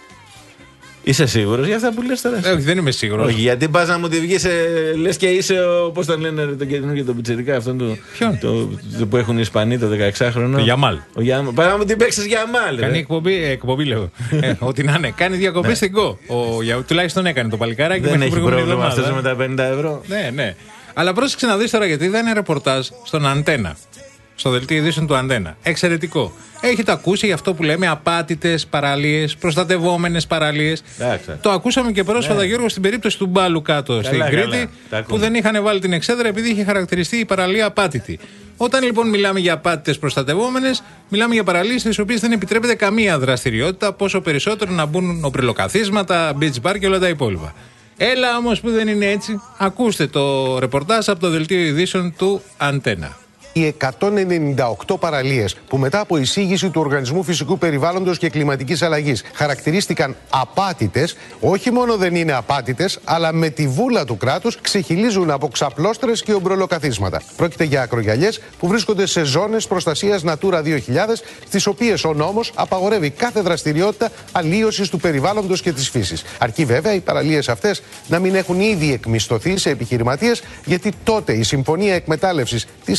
Είσαι σίγουρος για αυτά που λες τώρα? Ε, όχι, δεν είμαι σίγουρος. Όχι, γιατί πας να μου τη βγεις, λες και είσαι ο, πώς το λένε, τον καινούργιο τον πιτσιρικά, αυτόν το, το, το που έχουν οι Ισπανοί, το δεκαεξάχρονο. Το Γιαμάλ. Ο Γιαμάλ. Πας να μου την παίξεις Γιαμάλ. Κάνει εκπομπή, ε, εκπομπή λέω. ε, ό,τι να είναι. Κάνει διακοπές στην ΚΟ. Τουλάχιστον έκανε το παλικάράκι. Δεν έχει πρόβλημα αυτός με τα πενήντα ευρώ. Ναι, ναι. Αλλά πρόσεξε να δεις τώρα, γιατί είδα ένα ρεπορτάζ στον Αντένα. Στο δελτίο ειδήσεων του Αντένα. Εξαιρετικό. Έχετε ακούσει για αυτό που λέμε απάτητες παραλίες, προστατευόμενες παραλίες. Άξα. Το ακούσαμε και πρόσφατα, ναι, Γιώργο, στην περίπτωση του Μπάλου κάτω καλά, στην Κρήτη, που δεν είχαν βάλει την εξέδρα επειδή είχε χαρακτηριστεί η παραλία απάτητη. Όταν λοιπόν μιλάμε για απάτητες προστατευόμενες, μιλάμε για παραλίες στις οποίες δεν επιτρέπεται καμία δραστηριότητα, πόσο περισσότερο να μπουν οπριλοκαθίσματα, beach bar και όλα τα υπόλοιπα. Έλα όμως που δεν είναι έτσι, ακούστε το ρεπορτάζ από το δελτίο ειδήσεων του Αντένα. Οι εκατόν ενενήντα οκτώ παραλίες που μετά από εισήγηση του Οργανισμού Φυσικού Περιβάλλοντος και Κλιματικής Αλλαγής χαρακτηρίστηκαν απάτητες, όχι μόνο δεν είναι απάτητες, αλλά με τη βούλα του κράτους ξεχυλίζουν από ξαπλώστρες και ομπρολοκαθίσματα. Πρόκειται για ακρογιαλιές που βρίσκονται σε ζώνες προστασίας Natura δύο χιλιάδες, στις οποίες ο νόμος απαγορεύει κάθε δραστηριότητα αλλίωσης του περιβάλλοντος και της φύσης. Αρκεί βέβαια οι παραλίες αυτές να μην έχουν ήδη εκμισθωθεί σε επιχειρηματίες, γιατί τότε η συμφωνία εκμετάλλευσης της απάτης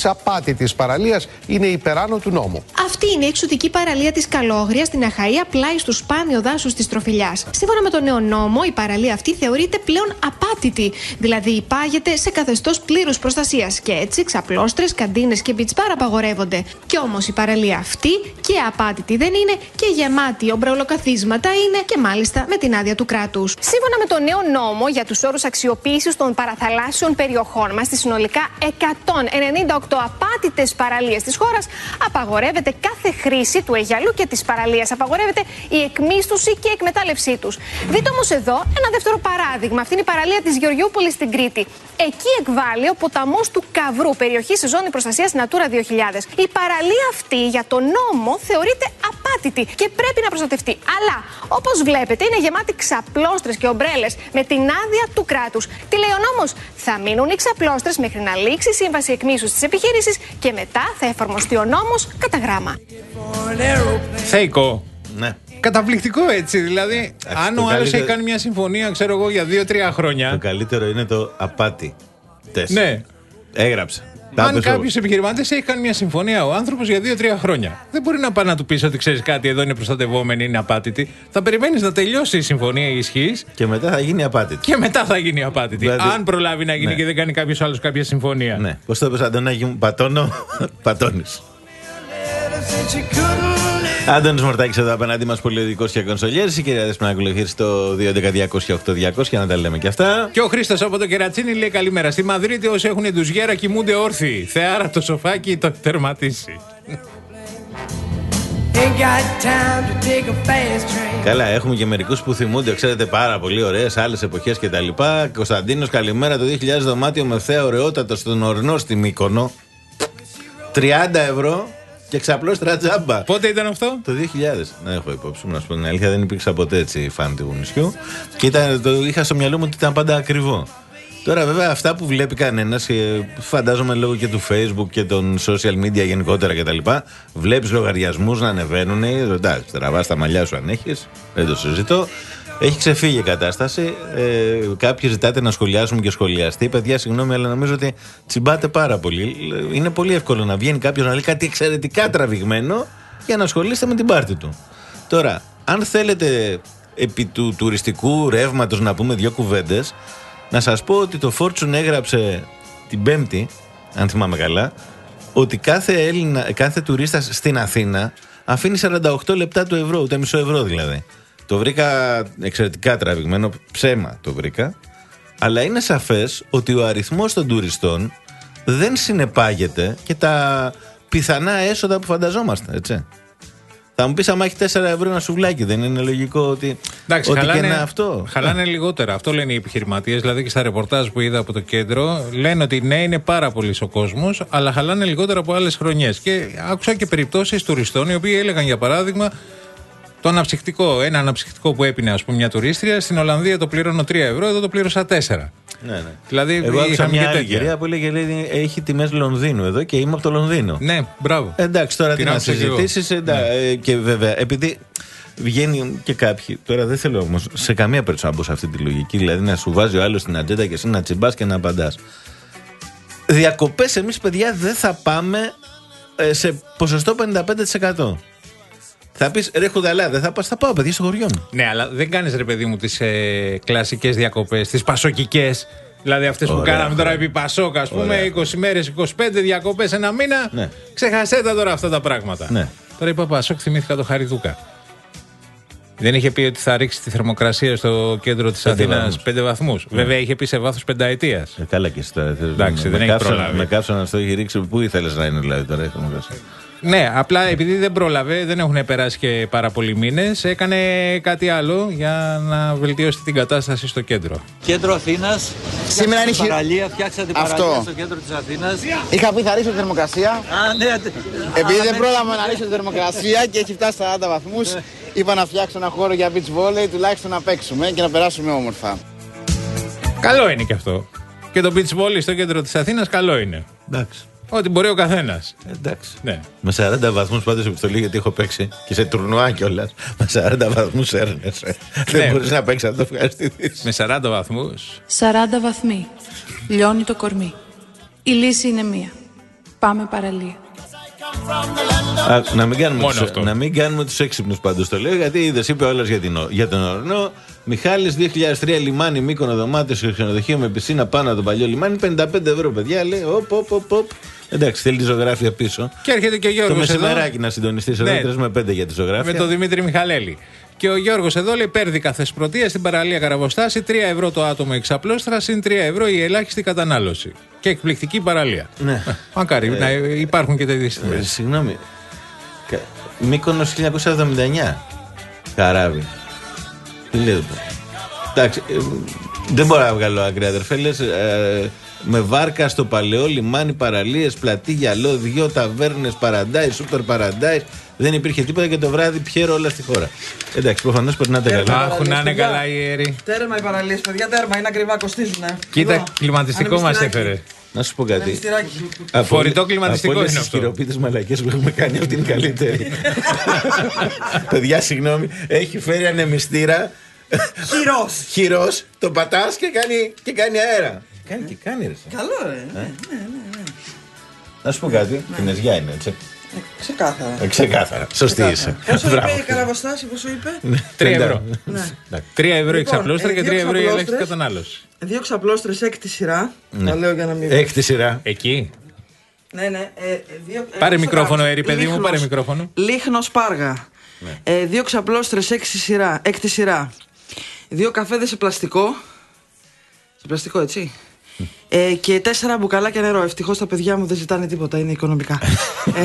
απάτητης παραλίας είναι υπεράνω του νόμου. Αυτή είναι η εξωτική παραλία της Καλόγριας στην Αχαΐα, πλάι στου σπάνιο δάσους της Τροφιλιάς. Σύμφωνα με τον νέο νόμο, η παραλία αυτή θεωρείται πλέον απάτητη, δηλαδή υπάγεται σε καθεστώς πλήρους προστασίας και έτσι ξαπλώστρες, καντίνες και beach bar απαγορεύονται. Κι όμως η παραλία αυτή και απάτητη δεν είναι και γεμάτη ομπρελοκαθίσματα είναι και μάλιστα με την άδεια του κράτους. Σύμφωνα με τον νέο νόμο για τους όρους αξιοποίησης των παραθαλάσσιων περιοχών μας, στις συνολικά εκατόν ενενήντα οκτώ απάτητες παραλίες της χώρας, απαγορεύεται κάθε χρήση του Αιγιαλού και της παραλίας. Απαγορεύεται η εκμίσθωση και η εκμετάλλευσή τους. Δείτε όμως εδώ ένα δεύτερο παράδειγμα. Αυτή είναι η παραλία της Γεωργιούπολης στην Κρήτη. Εκεί εκβάλλει ο ποταμός του Καβρού, περιοχή σε ζώνη προστασίας Natura δύο χιλιάδες. Η παραλία αυτή για τον νόμο θεωρείται απάτητη και πρέπει να προστατευτεί. Αλλά όπως βλέπετε είναι γεμάτη ξαπλώστρες και ομπρέλες με την άδεια του κράτους. Τι λέει ο νόμος? Θα μείνουν οι ξαπλώστρες μέχρι να λήξει η σύμβαση εκμίσους της επιχείρησης και μετά θα εφαρμοστεί ο νόμος κατά γράμμα. Θεϊκό. Ναι. Καταπληκτικό έτσι, δηλαδή. Άξι, αν ο άλλος καλύτερο... έχει κάνει μια συμφωνία, ξέρω εγώ, για δύο τρία χρόνια. Το καλύτερο είναι το απάτη. Τες. Ναι. Έγραψε. Αν κάποιο επιχειρηματία έχει κάνει μια συμφωνία ο άνθρωπος για δύο τρία χρόνια, δεν μπορεί να πάει να του πει ότι ξέρει κάτι, εδώ είναι προστατευόμενη, είναι απάτητη. Θα περιμένεις να τελειώσει η συμφωνία ισχύς. Και μετά θα γίνει απάτητη. Και μετά θα γίνει απάτητη. Δηλαδή... Αν προλάβει να γίνει ναι. και δεν κάνει κάποιο άλλο κάποια συμφωνία. Ναι. Πώς το είπες, Αντωνάκη μου, πατώνω, πατώνεις. Άντωνης Μορτάκης εδώ απέναντί μας, πολιοδικός και κονσολιέρης. Η κυρία Δεσποινάκουλου έχει στο δύο έντεκα διακόσια οκτώ διακόσια να τα λέμε και αυτά. Και ο Χρήστος από το Κερατσίνι λέει καλημέρα. Στη Μαδρίτη όσοι έχουν ντουζιέρα κοιμούνται όρθιοι. Θεάρα το σοφάκι το έχει τερματίσει. Καλά, έχουμε και μερικούς που θυμούνται, ξέρετε, πάρα πολύ ωραίες άλλες εποχές κτλ. Κωνσταντίνος, καλημέρα. Το δύο χιλιάδες δωμάτιο με θέα ωραιότατο στον ορεινό στη Μύκονο. τριάντα ευρώ. Και ξαπλώστρα τζάμπα. Πότε ήταν αυτό? Το δύο χιλιάδες. Να έχω υπόψη μου, να σου πω την αλήθεια, δεν υπήρξα ποτέ έτσι φαν του νησιού. Και ήταν, το είχα στο μυαλό μου ότι ήταν πάντα ακριβό. Τώρα, βέβαια, αυτά που βλέπει κανένας, φαντάζομαι λόγω και του Facebook και των social media γενικότερα κτλ. Βλέπεις λογαριασμούς να ανεβαίνουν. Εντάξει, τραβάς τα μαλλιά σου αν έχεις, δεν το συζητώ. Έχει ξεφύγει η κατάσταση. Ε, κάποιοι ζητάτε να σχολιάσουμε και σχολιαστεί. Παιδιά, συγγνώμη, αλλά νομίζω ότι τσιμπάτε πάρα πολύ. Είναι πολύ εύκολο να βγαίνει κάποιος να λέει κάτι εξαιρετικά τραβηγμένο για να ασχολείστε με την πάρτη του. Τώρα, αν θέλετε επί του τουριστικού ρεύματος να πούμε δύο κουβέντες, να σας πω ότι το Fortune έγραψε την Πέμπτη, αν θυμάμαι καλά, ότι κάθε, Έλληνα, κάθε τουρίστας στην Αθήνα αφήνει σαράντα οκτώ λεπτά του ευρώ, ούτε μισό ευρώ δηλαδή. Το βρήκα εξαιρετικά τραβηγμένο, ψέμα το βρήκα, αλλά είναι σαφές ότι ο αριθμός των τουριστών δεν συνεπάγεται και τα πιθανά έσοδα που φανταζόμαστε, έτσι. Θα μου πεις, άμα έχει τέσσερα ευρώ ένα σουβλάκι, δεν είναι λογικό ότι, εντάξει, ότι χαλάνε, και είναι αυτό? Χαλάνε λιγότερα. Αυτό λένε οι επιχειρηματίες. Δηλαδή και στα ρεπορτάζ που είδα από το κέντρο, λένε ότι ναι, είναι πάρα πολύ ο κόσμος, αλλά χαλάνε λιγότερα από άλλες χρονιές. Και άκουσα και περιπτώσεις τουριστών οι οποίοι έλεγαν, για παράδειγμα, το αναψυκτικό, ένα αναψυκτικό που έπινε, ας πούμε, μια τουρίστρια, στην Ολλανδία το πληρώνω τρία ευρώ, εδώ το πλήρωσα τέσσερα. Ναι, ναι. Δηλαδή, εγώ άκουσα μια άλλη κυρία που έλεγε, λέει, έχει τιμές Λονδίνου εδώ και είμαι από το Λονδίνο. Ναι, μπράβο. Εντάξει, τώρα τι να συζητήσεις. Ναι. Και βέβαια, επειδή βγαίνει και κάποιοι. Τώρα δεν θέλω όμως σε καμία περίπτωση να μπω σε αυτή τη λογική, δηλαδή να σου βάζει ο άλλος την ατζέντα και εσύ να τσιμπάς και να απαντάς. Διακοπές εμείς, παιδιά, δεν θα πάμε σε ποσοστό πενήντα πέντε τοις εκατό. Θα πεις, ρε Χουδαλά, δεν θα πας, θα πάω, παιδιά, στο χωριό μου. Ναι, αλλά δεν κάνεις, ρε παιδί μου, τις ε, κλασικές διακοπές, τις πασοκικές. Δηλαδή αυτές που κάναμε τώρα επί Πασόκ, ας πούμε, είκοσι μέρες, είκοσι πέντε διακοπές, ένα μήνα. Ναι. Ξεχασέτα τώρα αυτά τα πράγματα. Ναι. Τώρα είπα Πασόκ, θυμήθηκα το Χαριδούκα. Δεν είχε πει ότι θα ρίξει τη θερμοκρασία στο κέντρο της Αθήνας πέντε βαθμούς. Ναι. Βέβαια είχε πει σε βάθος πενταετίας. Ε, καλά και εσύ τώρα. Εντάξει, δεν έχει προλάβει. Με κάψα να στο έχει ρίξει. Πού ήθελες να είναι δηλαδή τώρα η θερμοκρασία? Ναι, απλά επειδή δεν πρόλαβε, δεν έχουν περάσει και πάρα πολλοί μήνες, έκανε κάτι άλλο για να βελτιώσει την κατάσταση στο κέντρο. Κέντρο Αθήνας. Σήμερα είναι παραλία, φτιάξατε παραλία αυτό στο κέντρο της Αθήνας. Είχα πει θα ρίξω τη θερμοκρασία. Α, ναι. Επειδή δεν πρόλαβα να ρίξω τη θερμοκρασία και έχει φτάσει σαράντα βαθμούς, είπα να φτιάξω ένα χώρο για beach volley, τουλάχιστον να παίξουμε και να περάσουμε όμορφα. Καλό είναι και αυτό. Και το beach volley στο κέντρο της Αθήνας καλό είναι. Εντάξει. Ό,τι μπορεί ο καθένας. Εντάξει. Ναι. Με σαράντα βαθμούς πάντως επιστολή, γιατί έχω παίξει και σε τουρνουά κιόλας. Με σαράντα βαθμούς έρνεσαι. Ναι. Δεν μπορείς να παίξεις, να το ευχαριστηθείς. Με σαράντα βαθμούς. σαράντα βαθμοί. Λιώνει το κορμί. Η λύση είναι μία. Πάμε παραλία. Α, να μην κάνουμε Μόνο τους, αυτό. να μην κάνουμε τους έξυπνους πάντως το λέω, γιατί είδες, είπε όλος για, την, για τον ορεινό. Μιχάλης, δύο χιλιάδες τρία, λιμάνι, Μύκονο, δωμάτιο σε ξενοδοχείο με πισίνα πάνω από το παλιό λιμάνι, πενήντα πέντε ευρώ, παιδιά. Λέει, οπ, οπ, οπ, οπ. Εντάξει, θέλει τη ζωγράφια πίσω. Και έρχεται και ο Γιώργος. Το μεσημεράκι εδώ. Να συντονιστεί σε Ναι. τρεις με πέντε για τη ζωγράφια. Με τον Δημήτρη Μιχαλέλη. Και ο Γιώργος εδώ λέει: Πέρδικα θεσπρωτεία στην παραλία Καραβοστάση, τρία ευρώ το άτομο εξαπλώστρα, συν τρία ευρώ η ελάχιστη κατανάλωση. Και εκπληκτική παραλία. Ναι. Μακάρι να υπάρχουν και τέτοιες Ε, τιμές. συγγνώμη. Κα- Μύκονος χίλια εννιακόσια εβδομήντα εννιά. Καράβι. Τι λέτε. Εντάξει, ε, δεν μπορώ να βγάλω άκρη, αδερφέ. Λες, ε, με βάρκα στο παλαιό λιμάνι, παραλίες, πλατή, γυαλό, δυο ταβέρνες, παραντάι, σούπερ παραντάι. Δεν υπήρχε τίποτα και το βράδυ πιέρο όλα στη χώρα. Εντάξει, προφανώς περνάτε καλά. Άχουν να είναι καλά οι ιεροί. Τέρμα οι παραλίες, παιδιά, τέρμα. Είναι ακριβά, κοστίζουν. Κοίτα, κλιματιστικό μας έφερε. Να σου πω κάτι. Από Φορητό κλιματιστικό από όλες είναι τις αυτό. χειροποίητες μαλακές που έχουμε κάνει, αυτή είναι η καλύτερη. Παιδιά, συγγνώμη, έχει φέρει ανεμιστήρα. Χειρός. Χειρός, το πατάς και κάνει, και κάνει αέρα. Κάνει και κάνει, ρε. Καλό, ρε. Ναι, ναι, ναι, ναι. Να σου πω κάτι, την Εζιά είναι έτσι. Ξεκάθαρα. Ε, Ξεκάθαρα. Σωστή είσαι. Πόσο Μπράβο. είπε η Καραβοστάση, πόσο είπε? Τρία ευρώ. Ναι. Τρία ευρώ η Λοιπόν, εξαπλώστρα ε, και δύο τρία ευρώ η ελάχιστη ξαπλώστρες. κατανάλωση. Δύο ξαπλώστρες έκτη σειρά. Ναι. Τα λέω για να μην. Έκτη σειρά. Εκεί. Ναι, ναι. Ε, ε, δύο, ε, Πάρε πώς το μικρόφωνο, γράφω? Έρη, παιδί μου, Λίχνος- πάρε μικρόφωνο. Λίχνος Πάργα. Ε, δύο ξαπλώστρες έκτη σειρά. Έκτη σειρά. Δύο καφέδες σε πλαστικό. Σε πλαστικό, έτσι. Ε, και τέσσερα μπουκαλάκια νερό. Ευτυχώς τα παιδιά μου δεν ζητάνε τίποτα, είναι οικονομικά. Ε,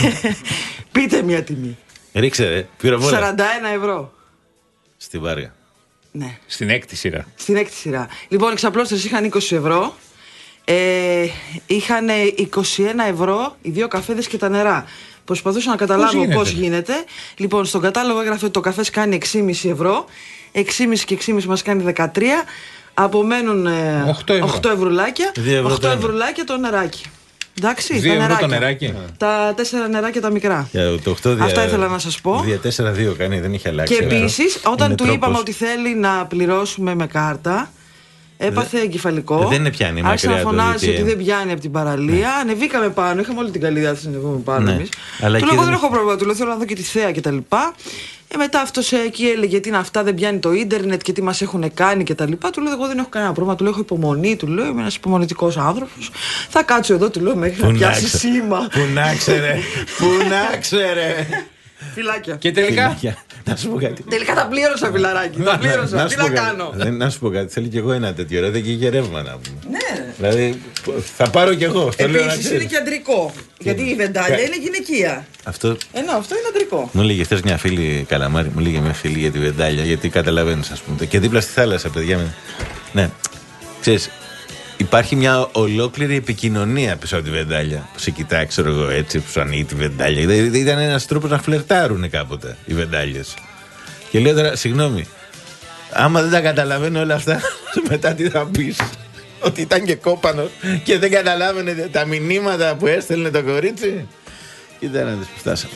πείτε μια τιμή. Ρίξε, ρε. Πυροβόλα. σαράντα ένα ευρώ. Στη Βάρια. Ναι. Στην έκτη σειρά. Στην έκτη σειρά. Λοιπόν, οι ξαπλώστρες είχαν είκοσι ευρώ. Ε, είχαν είκοσι ένα ευρώ οι δύο καφέδες και τα νερά. Προσπαθούσα να καταλάβω γίνεται? πώς γίνεται. Λοιπόν, στον κατάλογο έγραφε ότι το καφές κάνει έξι κόμμα πέντε ευρώ. έξι κόμμα πέντε και έξι κόμμα πέντε μας κάνει δεκατρία. Απομένουν ε, οκτώ ευρώ. οκτώ ευρουλάκια. δύο ευρώ οκτώ το ένα. ευρουλάκια το νεράκι. Εντάξει, Δύο τα ευρώ νεράκια. το νεράκι. Τα τέσσερα νεράκια τα μικρά. Για το οκτώ δια- Αυτά ήθελα να σας πω. Δια τέσσερα δύο κάνει, δεν είχε αλλάξει. Και αλλά επίσης, όταν είναι του τρόπος. είπαμε ότι θέλει να πληρώσουμε με κάρτα, έπαθε εγκεφαλικό. δεν είναι πιάνει Άρχισε να μακριά το φωνάζει ντι τι εμ. ότι δεν πιάνει από την παραλία. Ανεβήκαμε πάνω, είχαμε όλη την καλή διάθεση να ανεβούμε πάνω Ναι. εμείς. Αλλά Του εκεί λέω: Εγώ δεν- δεν έχω πρόβλημα. Του λέω: Θέλω να δω και τη θέα κτλ. Ε, μετά αυτό εκεί έλεγε τι είναι αυτά, δεν πιάνει το ίντερνετ και τι μας έχουν κάνει κτλ. Του λέω: Εγώ δεν έχω κανένα πρόβλημα. Του λέω: Έχω υπομονή. Του λέω: Είμαι ένας υπομονητικός άνθρωπος. Θα κάτσω εδώ, του λέω, μέχρι να Πού να πιάσει ξε- σήμα. Πού να ξέρε. Πού να ξέρε. Φυλάκια. Και τελικά. Φιλάκια. Να σου πω κάτι. Τελικά τα πλήρωσα, φιλαράκι. Τα πλήρωσα. Τι σου να πω κάτι. κάνω. Δεν- Να σου πω κάτι. Θέλει κι εγώ ένα τέτοιο. Ρε, δεν και είχε ρεύμα να πούμε. Ναι. Δηλαδή θα πάρω κι εγώ. Αυτό λέω να Επίσης ξέρεις. είναι και αντρικό. Γιατί η βεντάλια Κα- είναι γυναικεία. Αυτό Ενώ αυτό είναι αντρικό. μου έλεγε χθε μια φίλη Καλαμάρη, μου έλεγε μια φίλη για τη βεντάλια, γιατί καταλαβαίνει, α πούμε. Και δίπλα στη θάλασσα, παιδιά. με- Ναι, ξέρεις, υπάρχει μια ολόκληρη επικοινωνία πίσω από τη βεντάλια. Που σε κοιτάει, ξέρω εγώ, έτσι, που σου ανοίγει τη βεντάλια. Δηλαδή, ήταν ένα τρόπο να φλερτάρουν κάποτε οι βεντάλιες. Και λέω τώρα, συγγνώμη, άμα δεν τα καταλαβαίνω όλα αυτά, μετά τι θα πει. Ότι ήταν και κόπανος και δεν καταλάβαινε τα μηνύματα που έστελνε το κορίτσι. Κοίτα να δεις που φτάσαμε.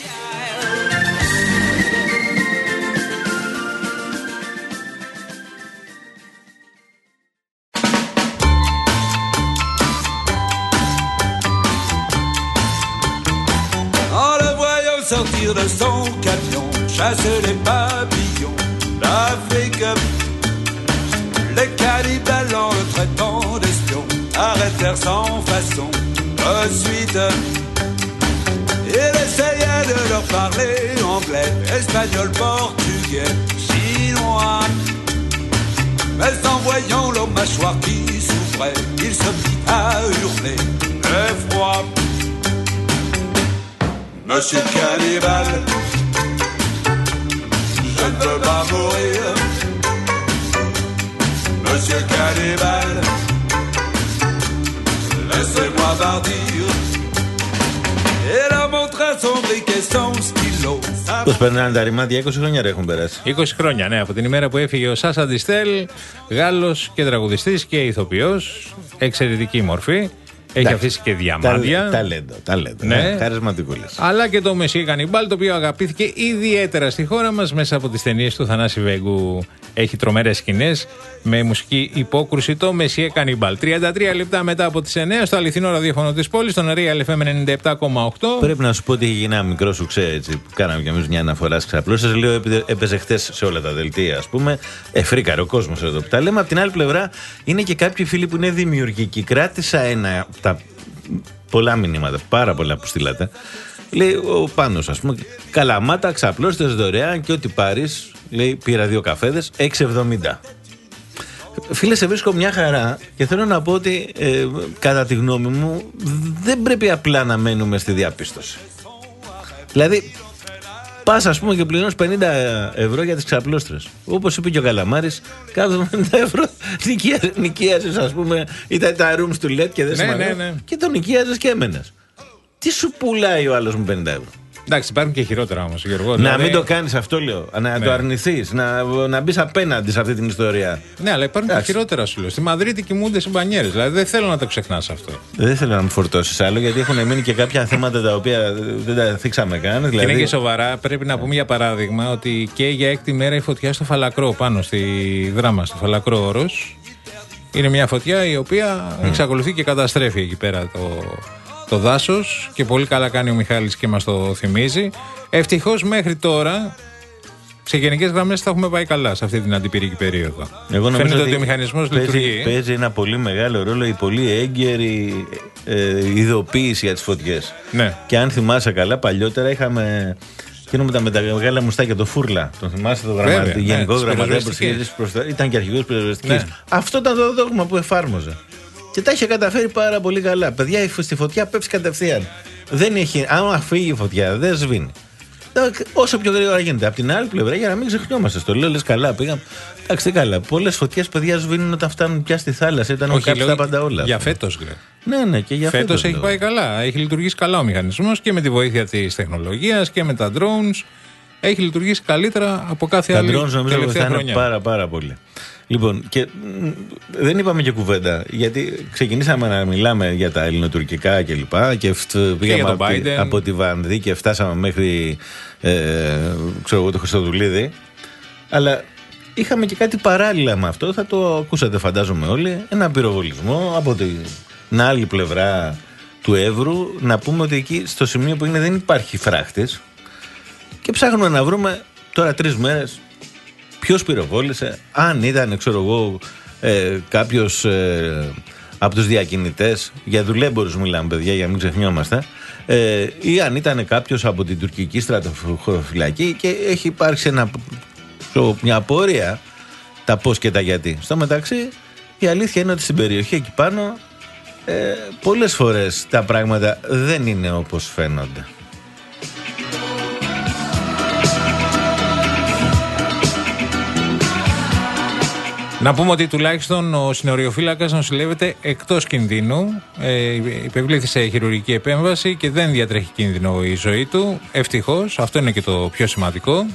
En le voyant sortir de son camion, chasser les papillons d'Afrique. Les cannibales en le traitant d'espion arrêtèrent sans façon de suite. Il essayait de leur parler anglais, espagnol, portugais, chinois. Mais en voyant leur mâchoire qui souffrait, il se mit à hurler d'effroi. Monsieur Cannibal, je ne veux pas mourir. Monsieur Cannibal, laissez-moi partir. Il a montré son briquet, son stylo. Πώς περνάνε τα ρημάτια, είκοσι χρόνια ρε έχουν περάσει. είκοσι χρόνια, ναι, από την ημέρα που έφυγε ο Σάσα Ντιστέλ, Γάλλος και τραγουδιστής και ηθοποιός, εξαιρετική μορφή. Έχει αφήσει και διαμάντια. Ταλέντο, ταλέντο. Ναι. Χαρισματικούλης. Αλλά και το Μεσσίε Κανιμπάλ, το οποίο αγαπήθηκε ιδιαίτερα στη χώρα μας μέσα από τις ταινίες του Θανάση Βέγκου. Έχει τρομερές σκηνές με μουσική υπόκρουση, το Μεσσίε Κανιμπάλ. τριάντα τρία λεπτά μετά από τις εννιά στο αληθινό ραδιόφωνο της πόλης, στον Real εφ εμ ενενήντα επτά κόμμα οκτώ. Πρέπει να σου πω ότι έχει γίνει ένα μικρό σουξέ, έτσι, που κάναμε κι εμείς μια αναφορά στις ξαπλώσεις. Λέω, επειδή έπαιζε χτες σε όλα τα δελτία, ας πούμε. Εφρίκαρε ο κόσμος εδώ που τα λέμε. Απ' την άλλη πλευρά, είναι και κάποιοι φίλοι που είναι δημιουργικοί. Κράτησα ένα, τα πολλά μηνύματα, πάρα πολλά που στείλατε. Λέει ο Πάνος, ας πούμε, Καλαμάτα, ξαπλώστες δωρεάν και ό,τι πάρεις. Λέει, πήρα δύο καφέδες, έξι εβδομήντα. Φίλε, σε βρίσκω μια χαρά και θέλω να πω ότι ε, κατά τη γνώμη μου δεν πρέπει απλά να μένουμε στη διαπίστωση. Δηλαδή, πας ας πούμε και πληρώνεις πενήντα ευρώ για τις ξαπλώστρες. Όπως είπε και ο Καλαμάρης, κάτω πενήντα ευρώ νοικίαζες, ας πούμε, ήταν τα rooms του ελ ι ντι και δεν ναι, ναι, ναι. και το νοικίαζες και έμενες. Τι σου πουλάει ο άλλος με πενήντα ευρώ? Εντάξει, υπάρχουν και χειρότερα όμως, Γιώργο. Να δηλαδή... μην το κάνεις αυτό, λέω. Να ναι. το αρνηθείς, να, να μπεις απέναντι σε αυτή την ιστορία. Ναι, αλλά υπάρχουν Εντάξει. και χειρότερα, σου λέω. Στη Μαδρίτη κοιμούνται σε μπανιέρες. Δηλαδή δεν θέλω να το ξεχνάς αυτό. Δεν θέλω να μου φορτώσεις άλλο, γιατί έχουν μείνει και κάποια θέματα τα οποία δεν τα θίξαμε καν. Δηλαδή... Και είναι και σοβαρά. Πρέπει να πούμε για παράδειγμα ότι και για έκτη μέρα η φωτιά στο Φαλακρό, πάνω στη Δράμα, στο Φαλακρό Όρος. Είναι μια φωτιά η οποία mm. εξακολουθεί και καταστρέφει εκεί πέρα το. το δάσος και πολύ καλά κάνει ο Μιχάλης και μας το θυμίζει. Ευτυχώς μέχρι τώρα σε γενικές γραμμές θα έχουμε πάει καλά σε αυτή την αντιπυρική περίοδο. Εγώ νομίζω Φαίνεται ότι, ότι ο μηχανισμός παίζει, λειτουργεί. Παίζει ένα πολύ μεγάλο ρόλο η πολύ έγκαιρη ε, ειδοποίηση για τις φωτιές. Ναι. Και αν θυμάσαι καλά, παλιότερα είχαμε εκείνο με τα, με τα μεγάλα μουστάκια, το Φούρλα. Τον θυμάσαι, το γραμματικό, ναι, γενικό γραμματέα προσφυγής, ήταν και αρχηγός πυροσβεστικής. Ναι. Αυτό ήταν το δόγμα που εφάρμοζε. Και τα είχε καταφέρει πάρα πολύ καλά. Παιδιά, στη φωτιά πέψει κατευθείαν. Δεν έχει, αν φύγει η φωτιά, δεν σβήνει. Όσο πιο γρήγορα γίνεται. Απ' την άλλη πλευρά, για να μην ξεχνιόμαστε, στο λέω, λες καλά, πήγαμε. Εντάξει, καλά. Πολλές φωτιές, παιδιά, σβήνουν όταν φτάνουν πια στη θάλασσα. Ήταν ο κάψει τα πάντα όλα. Για φέτος, γρε. Ναι, ναι, και για φέτος. Φέτος έχει λέω. πάει καλά. Έχει λειτουργήσει καλά ο μηχανισμός και με τη βοήθεια της τεχνολογίας και με τα drones. Έχει λειτουργήσει καλύτερα από κάθε τα άλλη drones νομίζω τελευταία βοηθάνε χρονιά. πάρα, πάρα πολύ. Λοιπόν, και δεν είπαμε και κουβέντα, γιατί ξεκινήσαμε να μιλάμε για τα ελληνοτουρκικά και λοιπά και, και πήγαμε από, από τη Βανδί και φτάσαμε μέχρι ε, ξέρω εγώ, το Χριστοδουλίδη. Αλλά είχαμε και κάτι παράλληλα με αυτό, θα το ακούσατε φαντάζομαι όλοι, ένα πυροβολισμό από την άλλη πλευρά του Εύρου. Να πούμε ότι εκεί στο σημείο που είναι δεν υπάρχει φράχτης και ψάχνουμε να βρούμε τώρα τρεις μέρες ποιος πυροβόλησε, αν ήταν, ξέρω εγώ, ε, κάποιος ε, από τους διακινητές, για δουλέμπορους μιλάμε παιδιά, για να μην ξεχνιόμαστε, ε, ή αν ήταν κάποιος από την τουρκική στρατοφυλακή και έχει υπάρξει ένα, μια απορία τα πώς και τα γιατί. Στο μεταξύ, η αλήθεια είναι ότι στην περιοχή εκεί πάνω ε, πολλές φορές τα πράγματα δεν είναι όπως φαίνονται. Να πούμε ότι τουλάχιστον ο συνοριοφύλακας νοσηλεύεται εκτός κινδύνου. Ε, υπευλήθη σε χειρουργική επέμβαση και δεν διατρέχει κίνδυνο η ζωή του. Ευτυχώς, αυτό είναι και το πιο σημαντικό.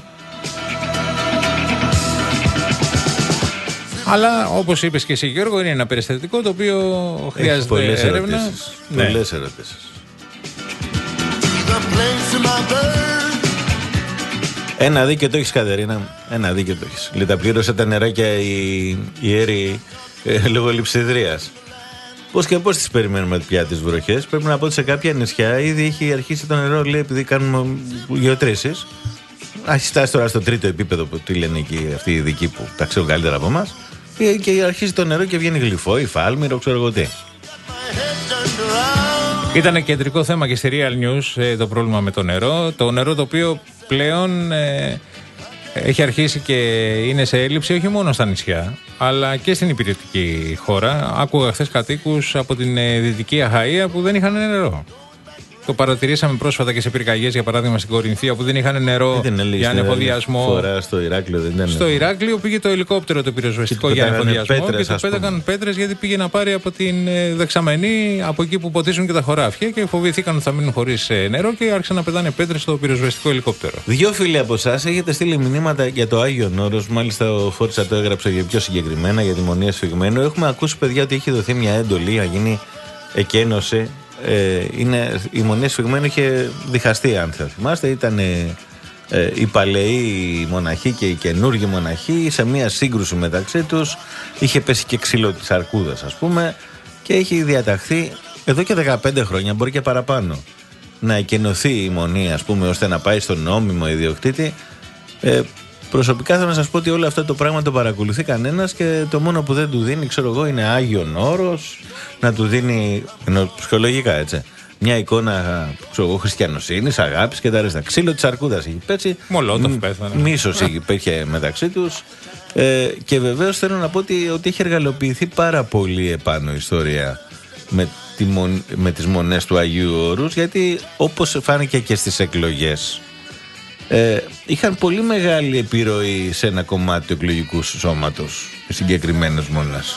Αλλά όπως είπες και εσύ, Γιώργο, είναι ένα περιστατικό το οποίο χρειάζεται πολλές έρευνα. Ερωτήσεις. Ναι. Πολλές ερωτήσεις. Ένα δίκαιο το έχεις, Κατερίνα. Ένα δίκαιο το έχεις. Λέει, τα πλήρωσε τα νεράκια η, η Έρη ε, λόγω λειψιδρίας. Πώς και πώς τις περιμένουμε πια τις βροχές. Πρέπει να πω ότι σε κάποια νησιά ήδη έχει αρχίσει το νερό, λέει, επειδή κάνουμε γεωτρήσεις. Έχει φτάσει τώρα στο τρίτο επίπεδο που τη λένε εκεί αυτοί οι ειδικοί που τα ξέρουν καλύτερα από εμάς. Και αρχίζει το νερό και βγαίνει γλυφό, ή φάλμηρο, ξέρω εγώ τι. Ήταν κεντρικό θέμα και στη Real News ε, το πρόβλημα με το νερό. Το νερό το οποίο πλέον ε, έχει αρχίσει και είναι σε έλλειψη όχι μόνο στα νησιά, αλλά και στην υπηρετική χώρα. Άκουγα χθες κατοίκους από την ε, Δυτική Αχαΐα που δεν είχαν νερό. Το παρατηρήσαμε πρόσφατα και σε πυρκαγιές, για παράδειγμα στην Κορινθία, που δεν είχαν νερό για ανεφοδιασμό. Φορά στο Ηράκλειο δεν ήταν. Στο Ηράκλειο πήγε το ελικόπτερο το πυροσβεστικό για ανεφοδιασμό πέτρες, και του πέταγαν πέτρες γιατί πήγε να πάρει από την δεξαμενή, από εκεί που ποτίζουν και τα χωράφια, και φοβήθηκαν ότι θα μείνουν χωρίς νερό και άρχισαν να πετάνε πέτρες στο πυροσβεστικό ελικόπτερο. Δύο φίλοι από εσάς έχετε στείλει μηνύματα για το Άγιον Όρος. Μάλιστα ο Φόρτσα το έγραψε πιο συγκεκριμένα για τη Μονία Σφιγμένου. Έχουμε ακούσει, παιδιά, ότι έχει δοθεί μια έντολη να γίνει εκένωσε. Ε, είναι, η Μονή σφιγμένη είχε διχαστεί, αν θα θυμάστε. Ήταν ε, ε, οι παλαιοί μοναχοί και οι καινούργοι μοναχοί σε μια σύγκρουση μεταξύ τους. Είχε πέσει και ξύλο της αρκούδας, ας πούμε, και έχει διαταχθεί εδώ και δεκαπέντε χρόνια, μπορεί και παραπάνω, να εκενωθεί η Μονή, ας πούμε, ώστε να πάει στον νόμιμο ιδιοκτήτη. ε, Προσωπικά θέλω να σας πω ότι όλο αυτό το πράγμα το παρακολουθεί κανένας και το μόνο που δεν του δίνει, ξέρω εγώ, είναι Άγιον Όρος, να του δίνει, ενώ ψυχολογικά, έτσι, μια εικόνα, ξέρω εγώ, χριστιανοσύνης, αγάπης και τα ρέστα. Ξύλο της αρκούδας έχει πέσει. Μολότοφ πέθανε. Μίσος υπήρχε μεταξύ τους. Ε, και βεβαίως θέλω να πω ότι, ότι έχει εργαλειοποιηθεί πάρα πολύ επάνω η ιστορία με, τη, με τις μονές του Αγίου Όρους, γιατί όπως φάνηκε και στις εκλογές, Ε, είχαν πολύ μεγάλη επιρροή σε ένα κομμάτι του εκλογικού σώματος οι συγκεκριμένες μονές.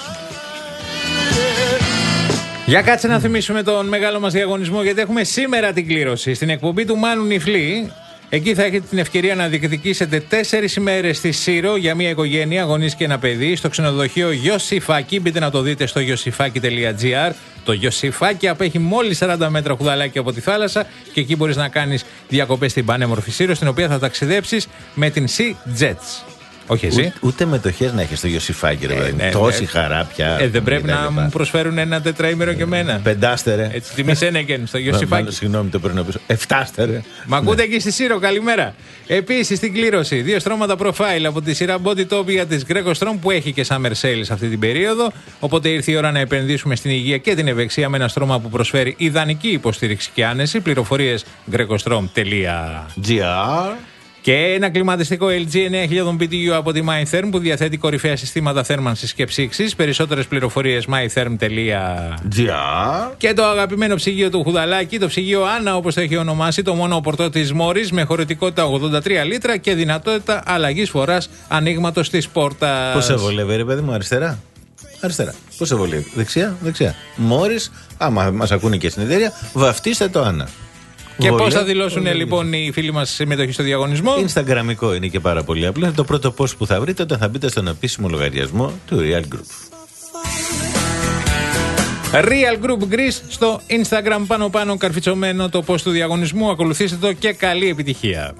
Για κάτσε να θυμίσουμε τον μεγάλο μας διαγωνισμό, γιατί έχουμε σήμερα την κλήρωση στην εκπομπή του Μάνου Νιφλή. Εκεί θα έχετε την ευκαιρία να διεκδικήσετε τέσσερις ημέρες στη Σύρο για μια οικογένεια, γονείς και ένα παιδί, στο ξενοδοχείο Γιωσιφάκη. Μπείτε να το δείτε στο γιωσιφάκι τελεία τζι άρ. Το Γιωσιφάκι απέχει μόλις σαράντα μέτρα χουδαλάκι από τη θάλασσα και εκεί μπορείς να κάνεις διακοπές στην πανέμορφη Σύρο, στην οποία θα ταξιδέψεις με την Sea Jets. Όχι εσύ. Ούτε, ούτε μετοχές να έχεις στο Γιωσιφάκι, ρε παιδί. Ε, ναι, Τόση ναι. χαρά πια. Ε, δεν πρέπει να μου προσφέρουν ένα τετραήμερο και εμένα. Πεντάστερε. Έτσι, τιμή Σένεκεν στο Γιωσιφάκι. Συγγνώμη, το παίρνω πίσω. Εφτάστερε. Μ' ακούτε εκεί στη Σύρο, καλημέρα. Επίσης στην κλήρωση, δύο στρώματα profile από τη σειρά Bodytopia της Greco Strom που έχει και summer sales αυτή την περίοδο. Οπότε ήρθε η ώρα να επενδύσουμε στην υγεία και την ευεξία με ένα στρώμα που προσφέρει ιδανική υποστήριξη και άνεση. Πληροφορίες greco-strom τελεία τζι άρ. Και ένα κλιματιστικό ελ τζι εννιά χιλιάδες μπι τι γιου από τη MyTherm που διαθέτει κορυφαία συστήματα θέρμανσης και ψήξης. Περισσότερες πληροφορίες mytherm τελεία τζι άρ. Και το αγαπημένο ψυγείο του Χουδαλάκη, το ψυγείο Άννα, όπως το έχει ονομάσει, το μόνο πορτό της Μόρις, με χωρητικότητα ογδόντα τρία λίτρα και δυνατότητα αλλαγής φοράς ανοίγματος της πόρτας. Πώς σε βολεύει, ρε παιδί μου, αριστερά? Αριστερά. Πώς σε βολεύει? Δεξιά, δεξιά. Μόρις, άμα μας ακούνε και στην εταιρεία, βαφτίστε το Άννα. Και Βολέ... πώς θα δηλώσουν Βολέ... λοιπόν οι φίλοι μας συμμετοχή στο διαγωνισμό? Instagramικό είναι και πάρα πολύ απλό. Το πρώτο post που θα βρείτε όταν θα μπείτε στον επίσημο λογαριασμό του Real Group. Real Group Greece στο Instagram, πάνω πάνω καρφιτσωμένο το post του διαγωνισμού. Ακολουθήστε το και καλή επιτυχία.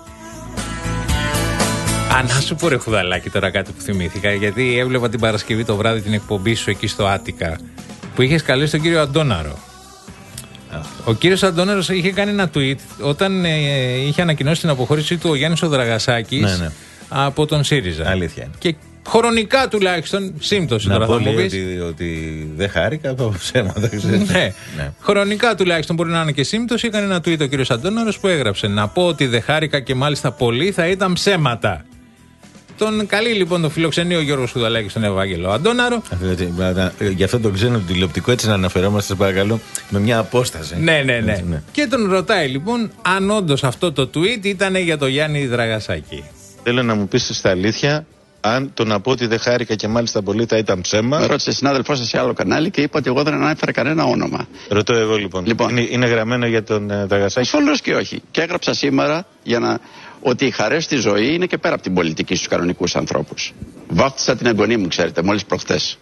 Αν να σου πω, ρε Χουδαλάκη, τώρα κάτι που θυμήθηκα, γιατί έβλεπα την Παρασκευή το βράδυ την εκπομπή σου εκεί στο Άτικα που είχες καλέσει τον κύριο Αντώναρο. Ο κύριος Αντώναρος είχε κάνει ένα tweet όταν ε, είχε ανακοινώσει την αποχώρησή του ο Γιάννης ο Δραγασάκης, ναι, ναι, από τον ΣΥΡΙΖΑ. Αλήθεια. Και χρονικά τουλάχιστον, σύμπτωση να τώρα πω, θα μου πεις. Ότι, ότι δεν χάρηκα από ψέματα, ξέρεις. Ναι. Ναι. Χρονικά τουλάχιστον μπορεί να είναι και σύμπτωση. Έκανε ένα tweet ο κύριος Αντώναρος που έγραψε: να πω ότι δεν χάρηκα και μάλιστα πολύ θα ήταν ψέματα. Τον καλεί λοιπόν το φιλοξενείο Γιώργος Χουδαλάκης στον Ευάγγελο Αντώναρο. Γι' αυτό τον ξένο τηλεοπτικό έτσι να αναφερόμαστε, σας παρακαλώ, με μια απόσταση. Ναι, ναι, ναι. Έτσι, ναι. Και τον ρωτάει λοιπόν αν όντως αυτό το tweet ήταν για το Γιάννη Δραγασάκη. Θέλω να μου πεις στα αλήθεια αν το να πω ότι δεν χάρηκα και μάλιστα πολύ θα ήταν ψέμα. Με ρώτησε συνάδελφός σας σε άλλο κανάλι και είπα ότι εγώ δεν ανέφερα κανένα όνομα. Ρωτώ εγώ λοιπόν. λοιπόν είναι, είναι γραμμένο για τον ε, Δραγασάκη? Ασφαλώς και όχι. Και έγραψα σήμερα για να... ότι οι χαρές στη ζωή είναι και πέρα από την πολιτική στους κανονικούς ανθρώπους. Βάφτισα την εγγονή μου, ξέρετε, μόλις προχθές.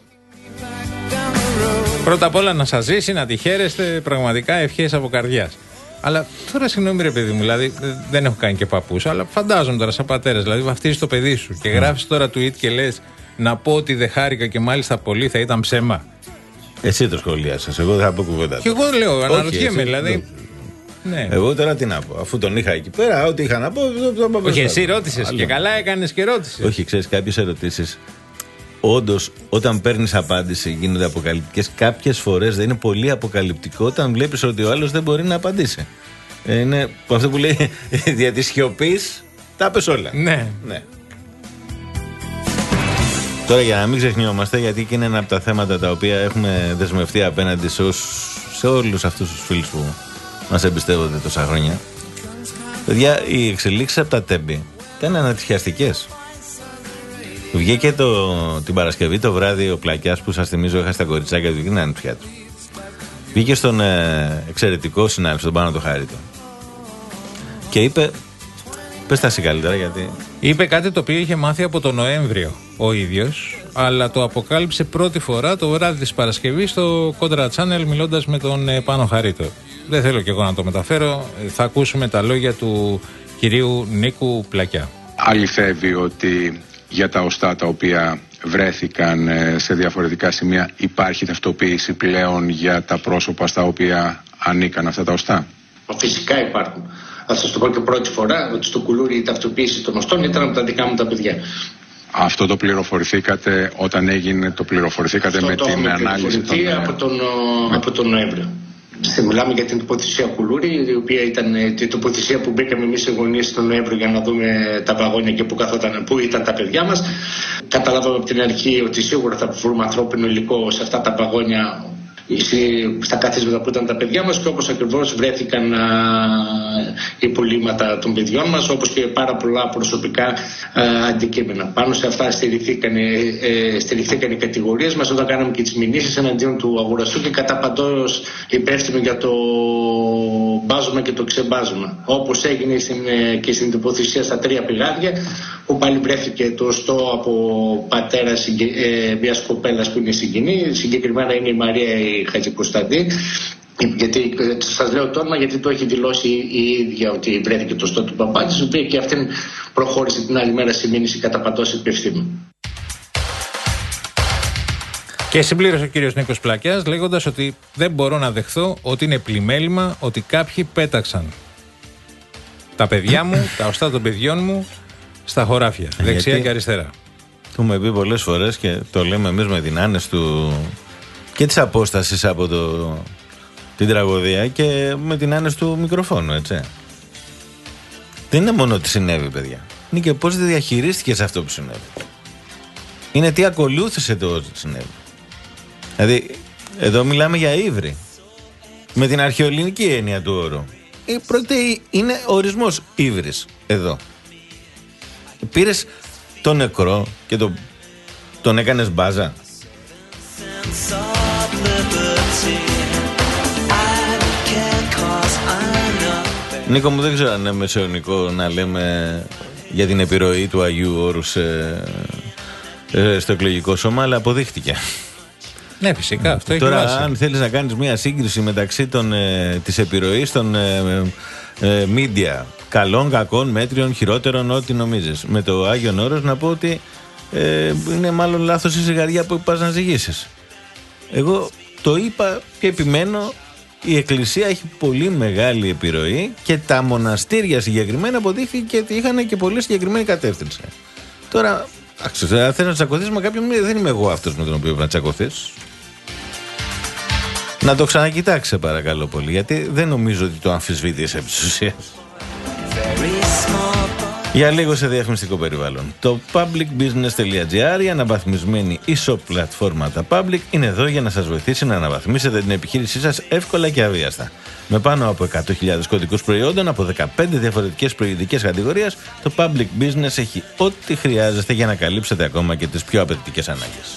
Πρώτα απ' όλα να σας ζήσει, να τη χαίρεστε, πραγματικά ευχές από καρδιάς. Αλλά τώρα συγγνώμη ρε παιδί μου, δηλαδή δεν έχω κάνει και παππούς, αλλά φαντάζομαι τώρα σαν πατέρας, δηλαδή βαφτίζεις το παιδί σου και γράφεις τώρα tweet και λες να πω ότι δεν χάρηκα και μάλιστα πολύ θα ήταν ψέμα. Εσύ το σχολιάσες, εγώ δεν θα πω κουβέντα. Και εγώ λέω, αναρωτιέμαι δηλαδή. Ναι. Εγώ τώρα τι να πω, αφού τον είχα εκεί πέρα, ό,τι είχα να πω. Όχι, εσύ ρώτησες και καλά έκανες και ρώτησες. Όχι, ξέρεις, κάποιες ερωτήσεις. Όντως, όταν παίρνεις απάντηση γίνονται αποκαλυπτικές. Κάποιες φορές δεν είναι πολύ αποκαλυπτικό όταν βλέπεις ότι ο άλλος δεν μπορεί να απαντήσει. Είναι αυτό που λέει δια της σιωπής, τα πες όλα. Ναι. ναι. Τώρα για να μην ξεχνιόμαστε, γιατί και είναι ένα από τα θέματα τα οποία έχουμε δεσμευτεί απέναντι σε, ως, σε όλους αυτούς τους φίλους που μας εμπιστεύονται τόσα χρόνια. Παιδιά, οι εξελίξεις από τα τέμπη ήταν ανατριχιαστικές. Βγήκε το, την Παρασκευή το βράδυ ο Πλακιάς που σας θυμίζω είχα στα κοριτσάκια του και την ανιψιά του. Βγήκε στον ε, εξαιρετικό συνάδελφο, τον Πάνο το Χάριτο. Και είπε, πες τα εσύ καλύτερα γιατί... Είπε κάτι το οποίο είχε μάθει από τον Νοέμβριο ο ίδιος, αλλά το αποκάλυψε πρώτη φορά το βράδυ της Παρασκευής στο Contra Channel, μιλώντας με τον Πάνο Χαρίτο. Δεν θέλω και εγώ να το μεταφέρω. Θα ακούσουμε τα λόγια του κυρίου Νίκου Πλακιά. Αληθεύει ότι για τα οστά τα οποία βρέθηκαν σε διαφορετικά σημεία υπάρχει ταυτοποίηση πλέον για τα πρόσωπα στα οποία ανήκαν αυτά τα οστά? Φυσικά υπάρχουν. Θα σας το πω και πρώτη φορά ότι στο Κουλούρι η ταυτοποίηση των οστών ήταν από τα δικά μου τα παιδιά. Αυτό το πληροφορηθήκατε όταν έγινε, το πληροφορηθήκατε Αυτό με το την ανάλυση των... από τον, από τον Νοέμβριο. Μιλάμε για την τοποθεσία Κουλούρι, η οποία ήταν η τοποθεσία που μπήκαμε εμείς οι γονείς τον Νοέμβριο για να δούμε τα βαγόνια και που, καθόταν, που ήταν τα παιδιά μας. Καταλάβαμε από την αρχή ότι σίγουρα θα βρούμε ανθρώπινο υλικό σε αυτά τα βαγόνια, στα καθίσματα που ήταν τα παιδιά μας, και όπως ακριβώς βρέθηκαν α, υπολείμματα των παιδιών μας, όπως και πάρα πολλά προσωπικά α, αντικείμενα. Πάνω σε αυτά στηριχθήκαν, ε, στηριχθήκαν οι κατηγορίες μας όταν κάναμε και τις μηνύσεις εναντίον του αγοραστού και κατά παντός υπεύθυνο για το μπάζωμα και το ξεμπάζωμα. Όπως έγινε στην, και στην τοποθεσία στα τρία πηγάδια, που πάλι βρέθηκε το οστό από πατέρα ε, μιας κοπέλας που είναι συγγενή, συγκεκριμένα είναι η Μαρία η Χατζικοσταντή. Γιατί σας λέω το όνομα, γιατί το έχει δηλώσει η ίδια ότι βρέθηκε το οστό του μπαμπά της, η οποία και αυτήν προχώρησε την άλλη μέρα στη μήνυση κατά παντός υπευθύνου. Και συμπλήρωσε ο κύριος Νίκος Πλακιάς λέγοντας ότι δεν μπορώ να δεχθώ ότι είναι πλημέλημα ότι κάποιοι πέταξαν τα παιδιά μου, τα οστά των παιδιών μου στα χωράφια, δεξιά Γιατί και αριστερά. Το έχουμε πει πολλές φορές και το λέμε εμείς με την άνεση του και της απόστασης από το, την τραγωδία και με την άνεση του μικροφόνου, έτσι. Δεν είναι μόνο ότι συνέβη, παιδιά. Είναι και πώς διαχειρίστηκες αυτό που συνέβη. Είναι τι ακολούθησε το ότι συνέβη. Δηλαδή, εδώ μιλάμε για ύβρι. Με την αρχαιοελληνική έννοια του όρου. Η πρώτη είναι ορισμός ύβρις εδώ. Πήρες τον νεκρό και το, τον έκανες μπάζα. Νίκο μου, δεν ξέρω αν είναι μεσαιωνικό να λέμε για την επιρροή του Αγίου Όρου σε, στο εκλογικό σώμα, αλλά αποδείχτηκε. Ναι, φυσικά, αυτό έχει Τώρα, βάση. αν θέλεις να κάνεις μια σύγκριση μεταξύ των, ε, της επιρροής των ε, ε, media, καλών, κακών, μέτριων, χειρότερων, ό,τι νομίζεις, με το Άγιον Όρος, να πω ότι ε, είναι μάλλον λάθος η ζυγαριά που πας να ζυγίσεις. Εγώ το είπα και επιμένω, η Εκκλησία έχει πολύ μεγάλη επιρροή και τα μοναστήρια συγκεκριμένα αποδείχθηκε ότι είχαν και πολύ συγκεκριμένη κατεύθυνση. Τώρα, αν θέλεις να τσακωθείς με κάποιον, δεν είμαι εγώ αυτός με τον οποίο να τσακωθείς. Να το ξανακοιτάξεις, παρακαλώ πολύ, γιατί δεν νομίζω ότι το αμφισβήτησε επί της ουσίας. Για λίγο σε διαφημιστικό περιβάλλον. Το publicbusiness.gr, η αναβαθμισμένη e-shop πλατφόρμα τα Public, είναι εδώ για να σας βοηθήσει να αναβαθμίσετε την επιχείρησή σας εύκολα και αβίαστα. Με πάνω από εκατό χιλιάδες κωδικούς προϊόντων από δεκαπέντε διαφορετικές προϊόντικες κατηγορίες, το Public Business έχει ό,τι χρειάζεστε για να καλύψετε ακόμα και τις πιο απαιτητικές ανάγκες.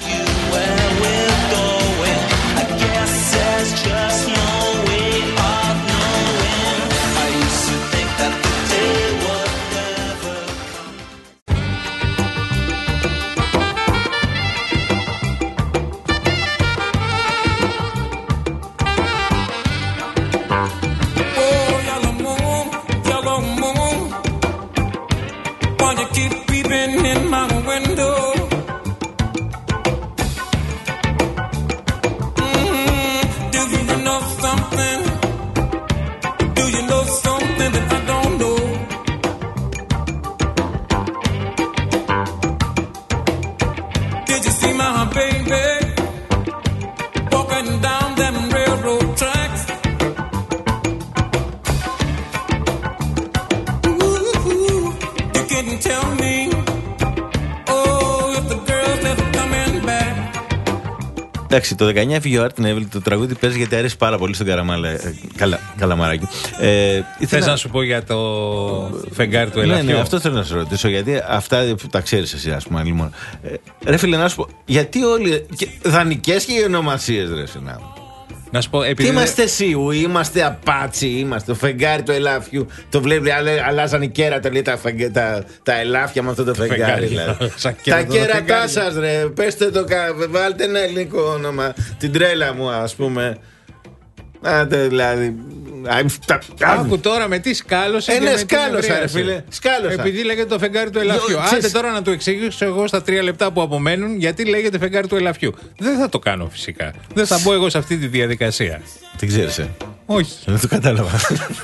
Εντάξει, το δεκαεννιά έφυγε ο Άρτιν Εύλη, το τραγούδι παίζει γιατί αρέσει πάρα πολύ στον Καραμάλα. Ε, καλα, καλαμαράκι. Ε, Θες να... να σου πω για το φεγγάρι του ελαφιού? Ναι, ναι, αυτό θέλω να σε ρωτήσω, γιατί αυτά τα ξέρεις εσύ, ας πούμε. Λοιπόν. Ε, ρε φίλε, να σου πω, γιατί όλοι. Δανεικές και οι ονομασίες, ρε Συνά. Να σου πω, επειδή... Τι είμαστε σίγουροι, είμαστε απάτσι, είμαστε το φεγγάρι του ελάφιου. Το βλέπει, αλλάζαν οι κέρατα, λέει, τα, φεγγ... τα, τα ελάφια με αυτό το φεγγάρι. φεγγάρι δηλαδή. Τα κέρατά σας, ρε, πέστε το, βάλτε ένα ελληνικό όνομα. Την τρέλα μου, ας πούμε. Άντε, δηλαδή. Άκου τώρα με τι σκάλωσε. Είναι σκάλωσα, ρε φίλε. Σκάλωσα. Επειδή λέγεται το φεγγάρι του ελαφιού. Άντε τώρα να του εξηγήσω εγώ στα τρία λεπτά που απομένουν γιατί λέγεται φεγγάρι του ελαφιού. Δεν θα το κάνω φυσικά. Δεν θα μπω εγώ σε αυτή τη διαδικασία. Τι ξέρεις, ε? Όχι. Δεν το κατάλαβα.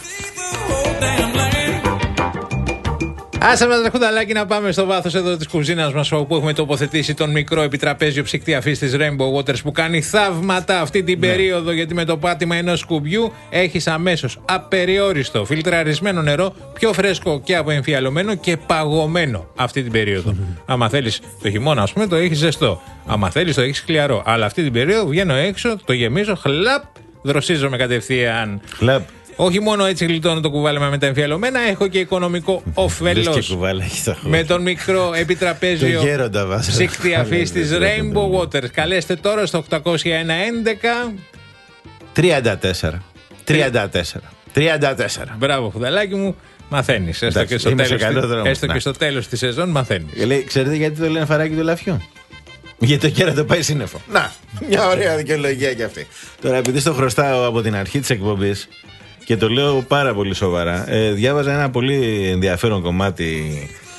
Άσε μας, Τραχουδαλάκι, να πάμε στο βάθος εδώ της κουζίνας μας, όπου έχουμε τοποθετήσει τον μικρό επιτραπέζιο ψυκτή αφής της Rainbow Waters που κάνει θαύματα αυτή την ναι. περίοδο, γιατί με το πάτημα ενός κουμπιού έχεις αμέσως απεριόριστο φιλτραρισμένο νερό, πιο φρέσκο και αποεμφιαλωμένο και παγωμένο αυτή την περίοδο. Mm-hmm. Άμα θέλεις το χειμώνα, ας πούμε, το έχεις ζεστό. Άμα θέλεις το έχεις χλιαρό. Αλλά αυτή την περίοδο βγαίνω έξω, το γεμίζω, χλαπ, δροσίζομαι κατευθείαν. Χλαπ. Όχι μόνο έτσι γλιτώνω το κουβάλαμα με τα εμφιαλωμένα, έχω και οικονομικό όφελος με τον μικρό επιτραπέζιο ψυκτή αφής της Rainbow Waters. Καλέστε τώρα στο οκτακόσια ένα έντεκα τριάντα τέσσερα τριάντα τέσσερα τριάντα τέσσερα. Μπράβο, Χουδαλάκι μου, μαθαίνεις. Έστω και στο τέλος, έστω και στο τέλος της σεζόν μαθαίνεις. Λέει, ξέρετε γιατί το λένε φαράκι του ελαφιού? Γιατί το κέρατο πάει σύννεφο. Να, μια ωραία δικαιολογία κι αυτή. Τώρα, επειδή στο χρωστάω από την αρχή της εκπομπής και το λέω πάρα πολύ σοβαρά, ε, διάβαζα ένα πολύ ενδιαφέρον κομμάτι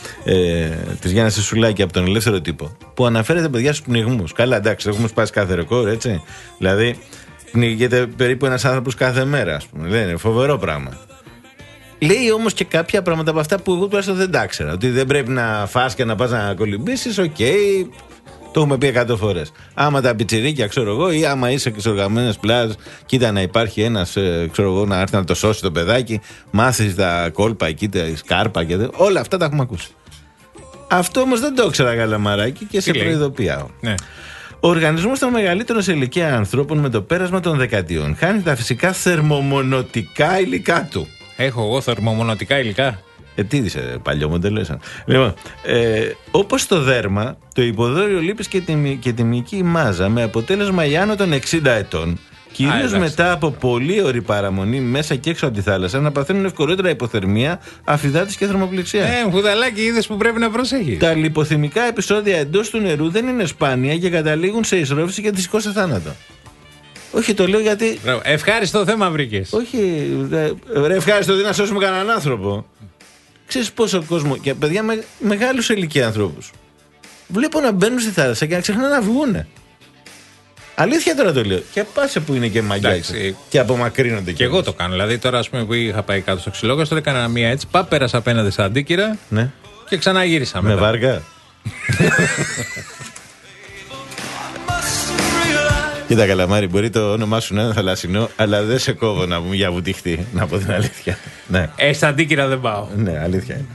ε, της Γιάννας Σουλάκη από τον Ελεύθερο Τύπο, που αναφέρεται, παιδιά, στους πνιγμούς. Καλά, εντάξει, έχουμε σπάσει κάθε ρεκόρ, έτσι. Δηλαδή, πνιγείται περίπου ένας άνθρωπος κάθε μέρα, ας πούμε. Δεν είναι φοβερό πράγμα. Λέει όμως και κάποια πράγματα από αυτά που εγώ τουλάχιστον δεν τα ήξερα. Ότι δεν πρέπει να φας και να πας να κολυμπήσεις, οκ. Okay. Το έχουμε πει εκατό φορές. Άμα τα πιτσιρίκια, ξέρω εγώ, ή άμα είσαι σε οργανωμένες πλάζ, κοίτα να υπάρχει ένας, ξέρω εγώ, να έρθει να το σώσει το παιδάκι, μάθεις τα κόλπα εκεί, τα σκάρπα και δε, όλα αυτά τα έχουμε ακούσει. Αυτό όμως δεν το ήξερα, Καλαμαράκι, και σε προειδοποιάω. Ναι. Ο οργανισμός των μεγαλύτερων σε ηλικία ανθρώπων με το πέρασμα των δεκαετιών χάνει τα φυσικά θερμομονωτικά υλικά του. Έχω εγώ θερμομονωτικά υλικά. Ε, τι είσαι, παλιό μοντέλο. Λοιπόν, ε, όπως το δέρμα, το υποδόριο λίπης και τη, και τη μυϊκή μάζα, με αποτέλεσμα οι άνω των εξήντα ετών, κυρίως μετά από πολύ ωρή παραμονή μέσα και έξω από τη θάλασσα, να παθαίνουν ευκολότερα υποθερμία, αφυδάτης και θερμοπληξία. Ε, Χουδαλάκι, είδες που πρέπει να προσέχεις. Τα λιποθυμικά επεισόδια εντός του νερού δεν είναι σπάνια και καταλήγουν σε εισρόφηση και δυστυχώς σε θάνατο. Όχι, το λέω γιατί. Ευχάριστο θέμα βρήκες. Όχι, ρε, ευχάριστο δεν να σώσουμε κανέναν άνθρωπο. Ξέρεις πόσο κόσμο, και παιδιά με μεγάλους ηλικία ανθρώπους, βλέπω να μπαίνουν στη θάλασσα και να ξεχνάνε να βγούνε. Αλήθεια τώρα το λέω. Και πάσε που είναι και μαγιά και απομακρύνονται. Και εγώ το κάνω. Δηλαδή τώρα, ας πούμε, που είχα πάει κάτω στο ξυλόγαστρο, έκανα μία έτσι, πά, πέρασα απέναντι στα Αντίκυρα, ναι, και ξαναγύρισα με μετά. βάρκα. Κοίτα, Καλαμάρι, μπορεί το όνομά σου να είναι θαλασσινό, αλλά δεν σε κόβω να μου για βουτυχτή, να πω την αλήθεια. Ναι. Ε, στα Αντίκυρα δεν πάω. Ναι, αλήθεια είναι.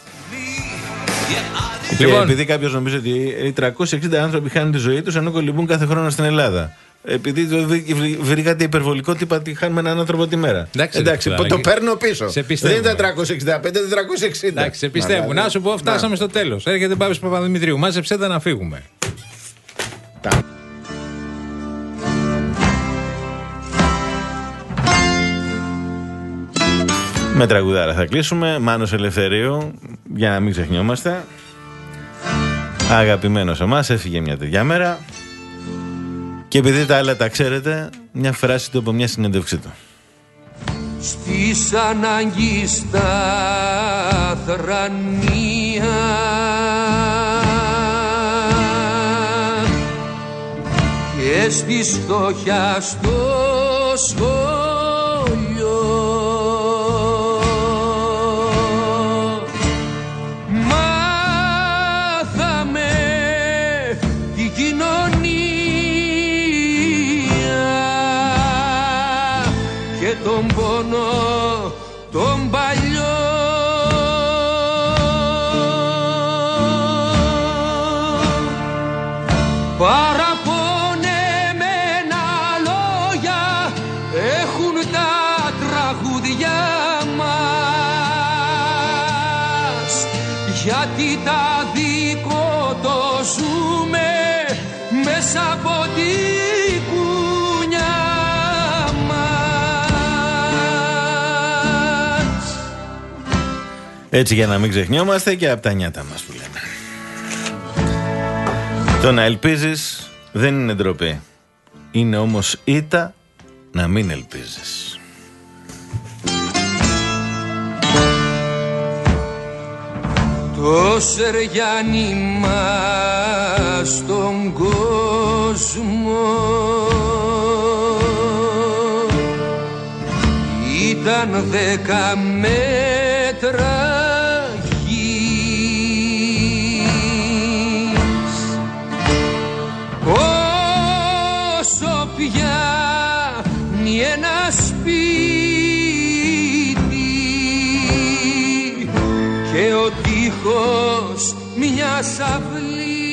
Λοιπόν, και επειδή κάποιος νομίζει ότι οι τριακόσιοι εξήντα άνθρωποι χάνουν τη ζωή τους ενώ κολυμπούν κάθε χρόνο στην Ελλάδα. Επειδή το βρήκατε υπερβολικό, τι είπατε, χάνουμε έναν άνθρωπο τη μέρα. Εντάξει, Εντάξει το, το παίρνω πίσω. Δεν ήταν τριακόσια εξήντα πέντε, ήταν τριακόσια εξήντα. Εντάξει, σε πιστεύω. Να, να σου πω, φτάσαμε να. στο τέλος. Έρχεται Μπάμπης Παπαδημητρίου. Μάζεψέ τα να φύγουμε. Τα. Με τραγουδάρα θα κλείσουμε. Μάνος Ελευθερίου, για να μην ξεχνιόμαστε. Αγαπημένος εμάς, έφυγε μια τέτοια μέρα. Και επειδή τα άλλα τα ξέρετε, μια φράση του από μια συνέντευξή του. Στις ανάγκης στα θρανία και στη φτώχεια στο σχολείο μάθαμε την κοινωνία και τον πόνο τον παλιό. Παραπονεμένα λόγια έχουν τα τραγούδια μας, γιατί τα δικό το ζούμε μέσα από τη κουνιά Έτσι για να μην ξεχνιόμαστε και από τα νιάτα μας που λέμε. Το να ελπίζεις δεν είναι ντροπή. Είναι όμως ήττα να μην ελπίζεις. Το σεριάνιμα στον κόσμο ήταν δέκα μέτρα γης. Όσο πιάνει ένα σπίτι και ο τείχος μιας αυλής,